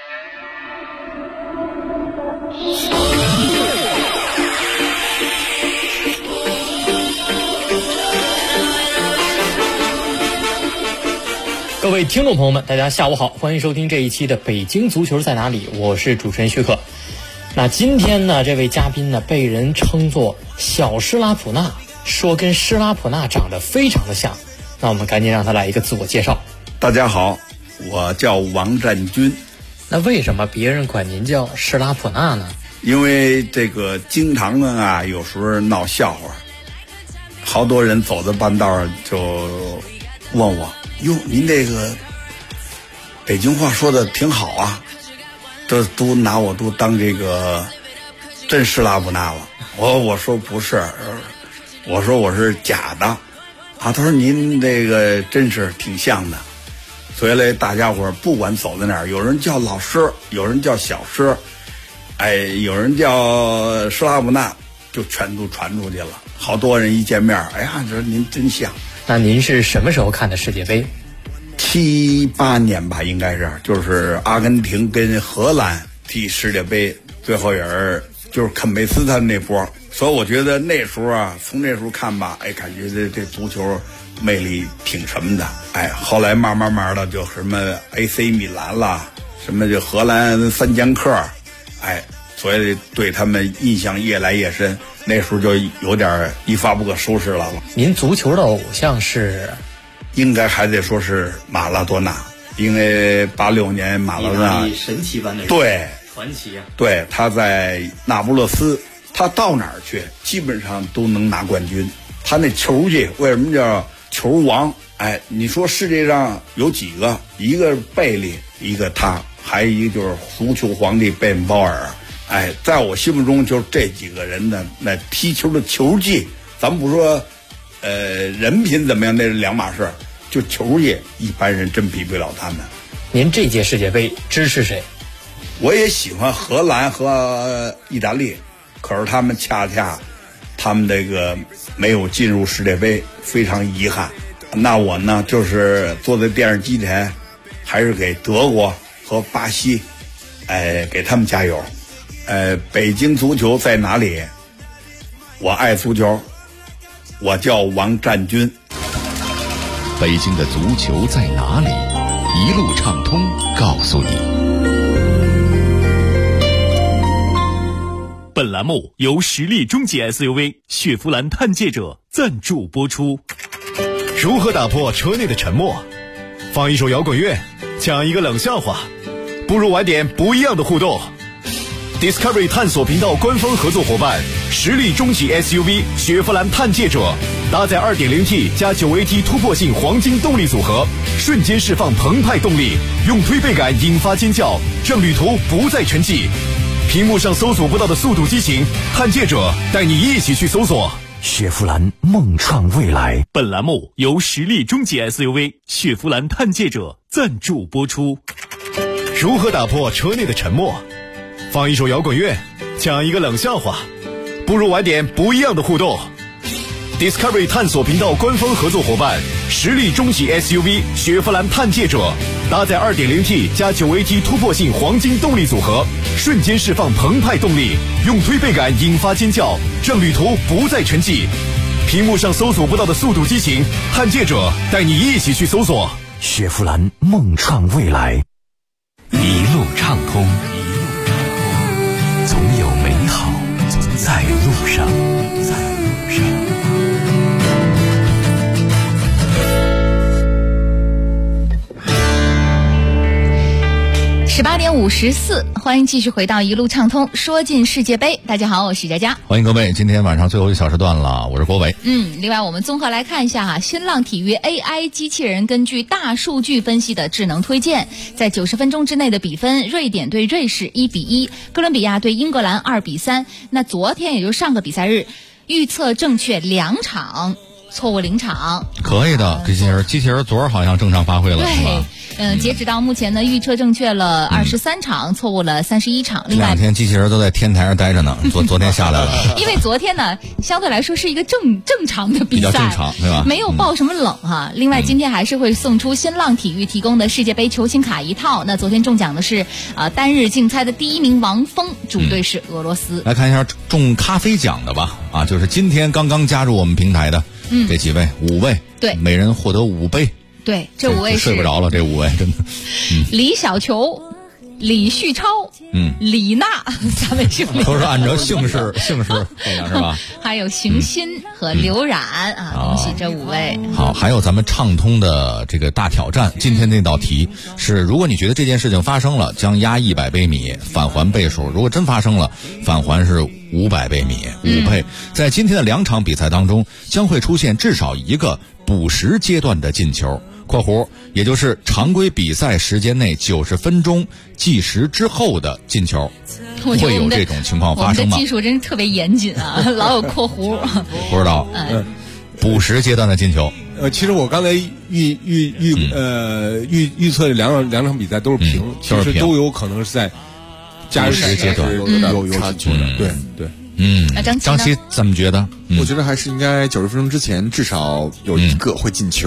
各位听众朋友们，大家下午好，欢迎收听这一期的北京足球在哪里，我是主持人薛克。那今天呢，这位嘉宾呢被人称作小施拉普纳，说跟施拉普纳长得非常的像。那我们赶紧让他来一个自我介绍。 大家好，我叫王占军。 那为什么别人管您叫施拉普纳呢？ 因为这个经常啊，有时候闹笑话，好多人走在半道就问我，哟，您这个北京话说的挺好啊，这都拿我都当这个真施拉普纳了。我说不是，我说我是假的啊。他说您这个真是挺像的。所以嘞，大家伙不管走在哪儿，有人叫老师，有人叫小施，哎，有人叫施拉普纳，就全都传出去了。好多人一见面，哎呀，这您真像。 那您是什么时候看的世界杯？ 7、8年吧，应该是，就是阿根廷跟荷兰踢世界杯，最后也是就是肯梅斯他那波，所以我觉得那时候啊，从那时候看吧，哎，感觉这足球魅力挺什么的，哎，后来慢慢的就什么 AC 米兰啦，什么就荷兰3剑客，哎，所以对他们印象越来越深，那时候就有点一发不可收拾了。 您足球的偶像是？ 应该还得说是马拉多纳，因为86年马拉多纳神奇般的人， 对， 传奇啊， 对，他在那不勒斯，他到哪儿去基本上都能拿冠军。他那球技为什么叫球王？哎，你说世界上有几个？一个是贝利，一个他，还有一个就是足球皇帝贝恩鲍尔。哎，在我心目中，就是这几个人的那踢球的球技，咱们不说。人品怎么样那是两码事，就球技一般人真比不了他们。 您这届世界杯支持谁？ 我也喜欢荷兰和意大利，可是他们恰他们这个没有进入世界杯，非常遗憾。那我呢，就是坐在电视机前，还是给德国和巴西，给他们加油。北京足球在哪里？我爱足球。我叫王占军。 北京的足球在哪里？一路畅通告诉你。 本栏目由实力中级 SUV 雪佛兰探界者赞助播出。 如何打破车内的沉默？放一首摇滚乐，讲一个冷笑话，不如玩点不一样的互动。Discovery 探索频道官方合作伙伴，实力中级 SUV 雪佛兰探界者，搭载 2.0T 加 9AT 突破性黄金动力组合，瞬间释放澎湃动力，用推背感引发尖叫，让旅途不再沉寂。屏幕上搜索不到的速度激情，探界者带你一起去搜索。 雪佛兰梦创未来。本栏目由实力中级 SUV 雪佛兰探界者赞助播出。 如何打破车内的沉默？放一首摇滚乐，讲一个冷笑话，不如玩点不一样的互动。Discovery 探索频道官方合作伙伴，实力中级 SUV 雪佛兰探界者，搭载 2.0T 加 9AT 突破性黄金动力组合，瞬间释放澎湃动力，用推背感引发尖叫，让旅途不再沉寂。屏幕上搜索不到的速度激情，探界者带你一起去搜索。 雪佛兰梦创未来，一路畅通，总有美好在路上。 18点54，欢迎继续回到一路畅通，说进世界杯。大家好，我是佳佳， 欢迎各位。今天晚上最后一小时段了，我是郭伟。 另外我们综合来看一下新浪体育 AI 机器人根据大数据分析的智能推荐，在90分钟之内的比分，瑞典对瑞士1-1，哥伦比亚对英格兰2-3。那昨天也就是上个比赛日，预测正确2场，错误0场。 可以的，机器人昨儿好像正常发挥了，是吧？ 截止到目前呢，预测正确了23场，错误了31场。另外 2天机器人都在天台上待着呢，昨天下来了。 因为昨天呢，相对来说是一个正常的比赛， 比较正常，对吧？ 没有爆什么冷哈。另外，今天还是会送出新浪体育提供的世界杯球星卡1套。那昨天中奖的是单日竞猜的第1名王峰，主队是俄罗斯。 来看一下中咖啡奖的吧，就是今天刚刚加入我们平台的这几位，5位， 对， 每人获得5杯。 对，这5位是睡不着了，这5位真的。 李小球、李旭超、李娜，3位是都是按照姓氏这样是吧？ 还有邢鑫和刘冉恭喜这5位。 好，还有咱们畅通的这个大挑战，今天那道题是：如果你觉得这件事情发生了，将压100杯米，返还倍数；如果真发生了，返还是500杯米，5倍。在今天的2场比赛当中，将会出现至少一个补时阶段的进球。括弧，也就是常规比赛时间内90分钟计时之后的进球，会有这种情况发生吗？ 我们的技术真是特别严谨啊，老有括弧。 不知道，补时阶段的进球。 其实我刚才预测的两场比赛都是平，其实都有可能是在加时阶段有差距的，对。 张琪怎么觉得？ 我觉得还是应该90分钟之前至少有一个会进球，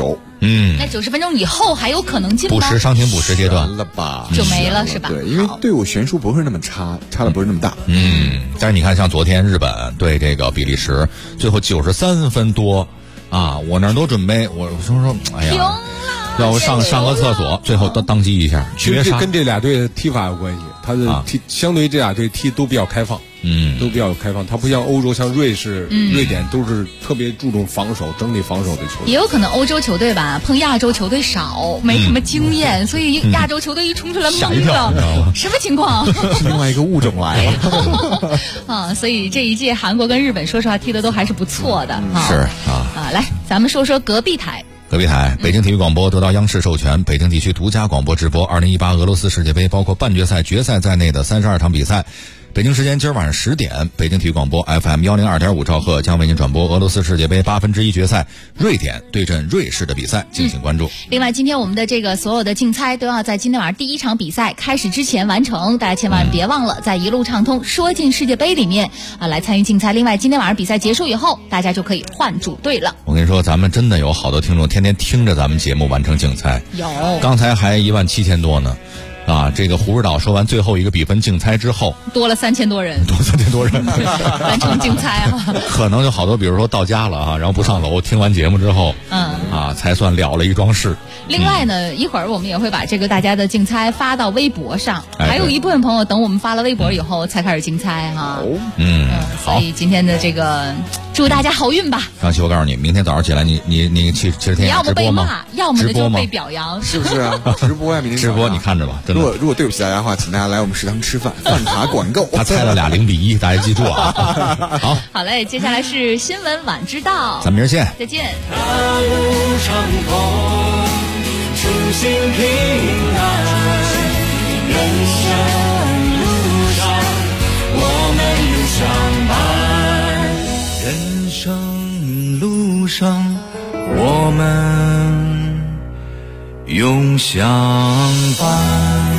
那90分钟以后还有可能进吗？ 补时伤停补时阶段了吧， 就没了是吧？ 对，因为队伍悬殊不是那么差的不是那么大。 但是你看，像昨天日本对这个比利时，最后93分多啊，我那儿都准备，我说，哎呀，要我上个厕所，最后当机一下绝杀。 跟这俩队的踢法有关系，他的相对于这俩队踢都比较开放。都比较开放，它不像欧洲，像瑞士、瑞典都是特别注重防守、整体防守的球队。 也有可能欧洲球队吧，碰亚洲球队少，没什么经验，所以亚洲球队一冲出来懵了，什么情况？ 另外一个物种来了啊！所以这一届韩国跟日本，说实话踢的都还是不错的。 是来，咱们说说隔壁台。 隔壁台，北京体育广播得到央视授权，北京地区独家广播直播2018俄罗斯世界杯，包括半决赛、决赛在内的32场比赛。北京时间今儿晚上10点，北京体育广播 FM 102.5兆赫将为您转播俄罗斯世界杯1/8决赛，瑞典对阵瑞士的比赛，敬请关注。 另外，今天我们的这个所有的竞猜都要在今天晚上第1场比赛开始之前完成，大家千万别忘了在一路畅通说进世界杯里面来参与竞猜。另外，今天晚上比赛结束以后，大家就可以换组队了。 我跟你说，咱们真的有好多听众天天听着咱们节目完成竞猜， 有， 刚才还17000多呢。这个胡指导说完最后一个比分竞猜之后， 多了3000多人，完成竞猜啊！ 可能有好多，比如说到家了然后不上楼，听完节目之后，才算了了一桩事。 另外呢，一会儿我们也会把这个大家的竞猜发到微博上，还有一部分朋友等我们发了微博以后才开始竞猜哈。 好， 所以今天的这个祝大家好运吧。 张琪，我告诉你，明天早上起来你去天要么被骂，要么呢就被表扬， 是不是啊？直播呀，明天直播你看着吧。 如果对不起大家的话，请大家来我们食堂吃饭，饭卡管够。 他猜了2-0-1，大家记住啊。 好嘞，接下来是新闻晚知道， 咱们明儿见， 再见。 大路长空，初心平安，人生路上我们永相伴，人生路上我们永相伴。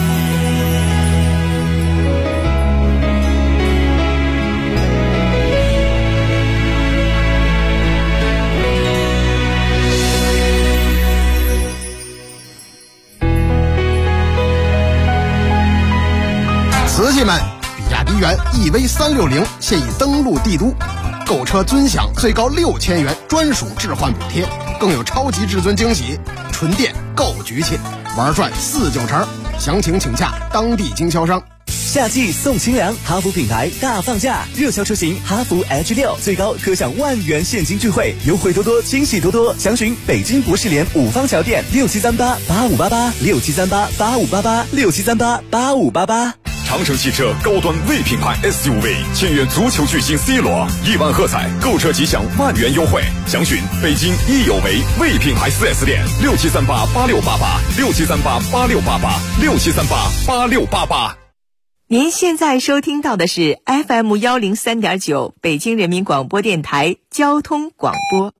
瓷器们，比亚迪元 EV360现已登陆帝都，购车尊享最高6000元专属置换补贴，更有超级至尊惊喜，纯电够局气，玩转49成，详情请洽当地经销商。 夏季送清凉，哈弗品牌大放价，热销车型哈弗 H6最高可享10000元现金钜惠，优惠多多，惊喜多多。详询北京博士联5方桥店67388588，67388588，67388588。 长城汽车高端 V 品牌 SUV 签约足球巨星 C 罗，1万喝彩，购车即享10000元优惠。详询北京益友为 V 品牌 4S 店67388688，67388688，67388688。 您现在收听到的是 FM103.9北京人民广播电台交通广播。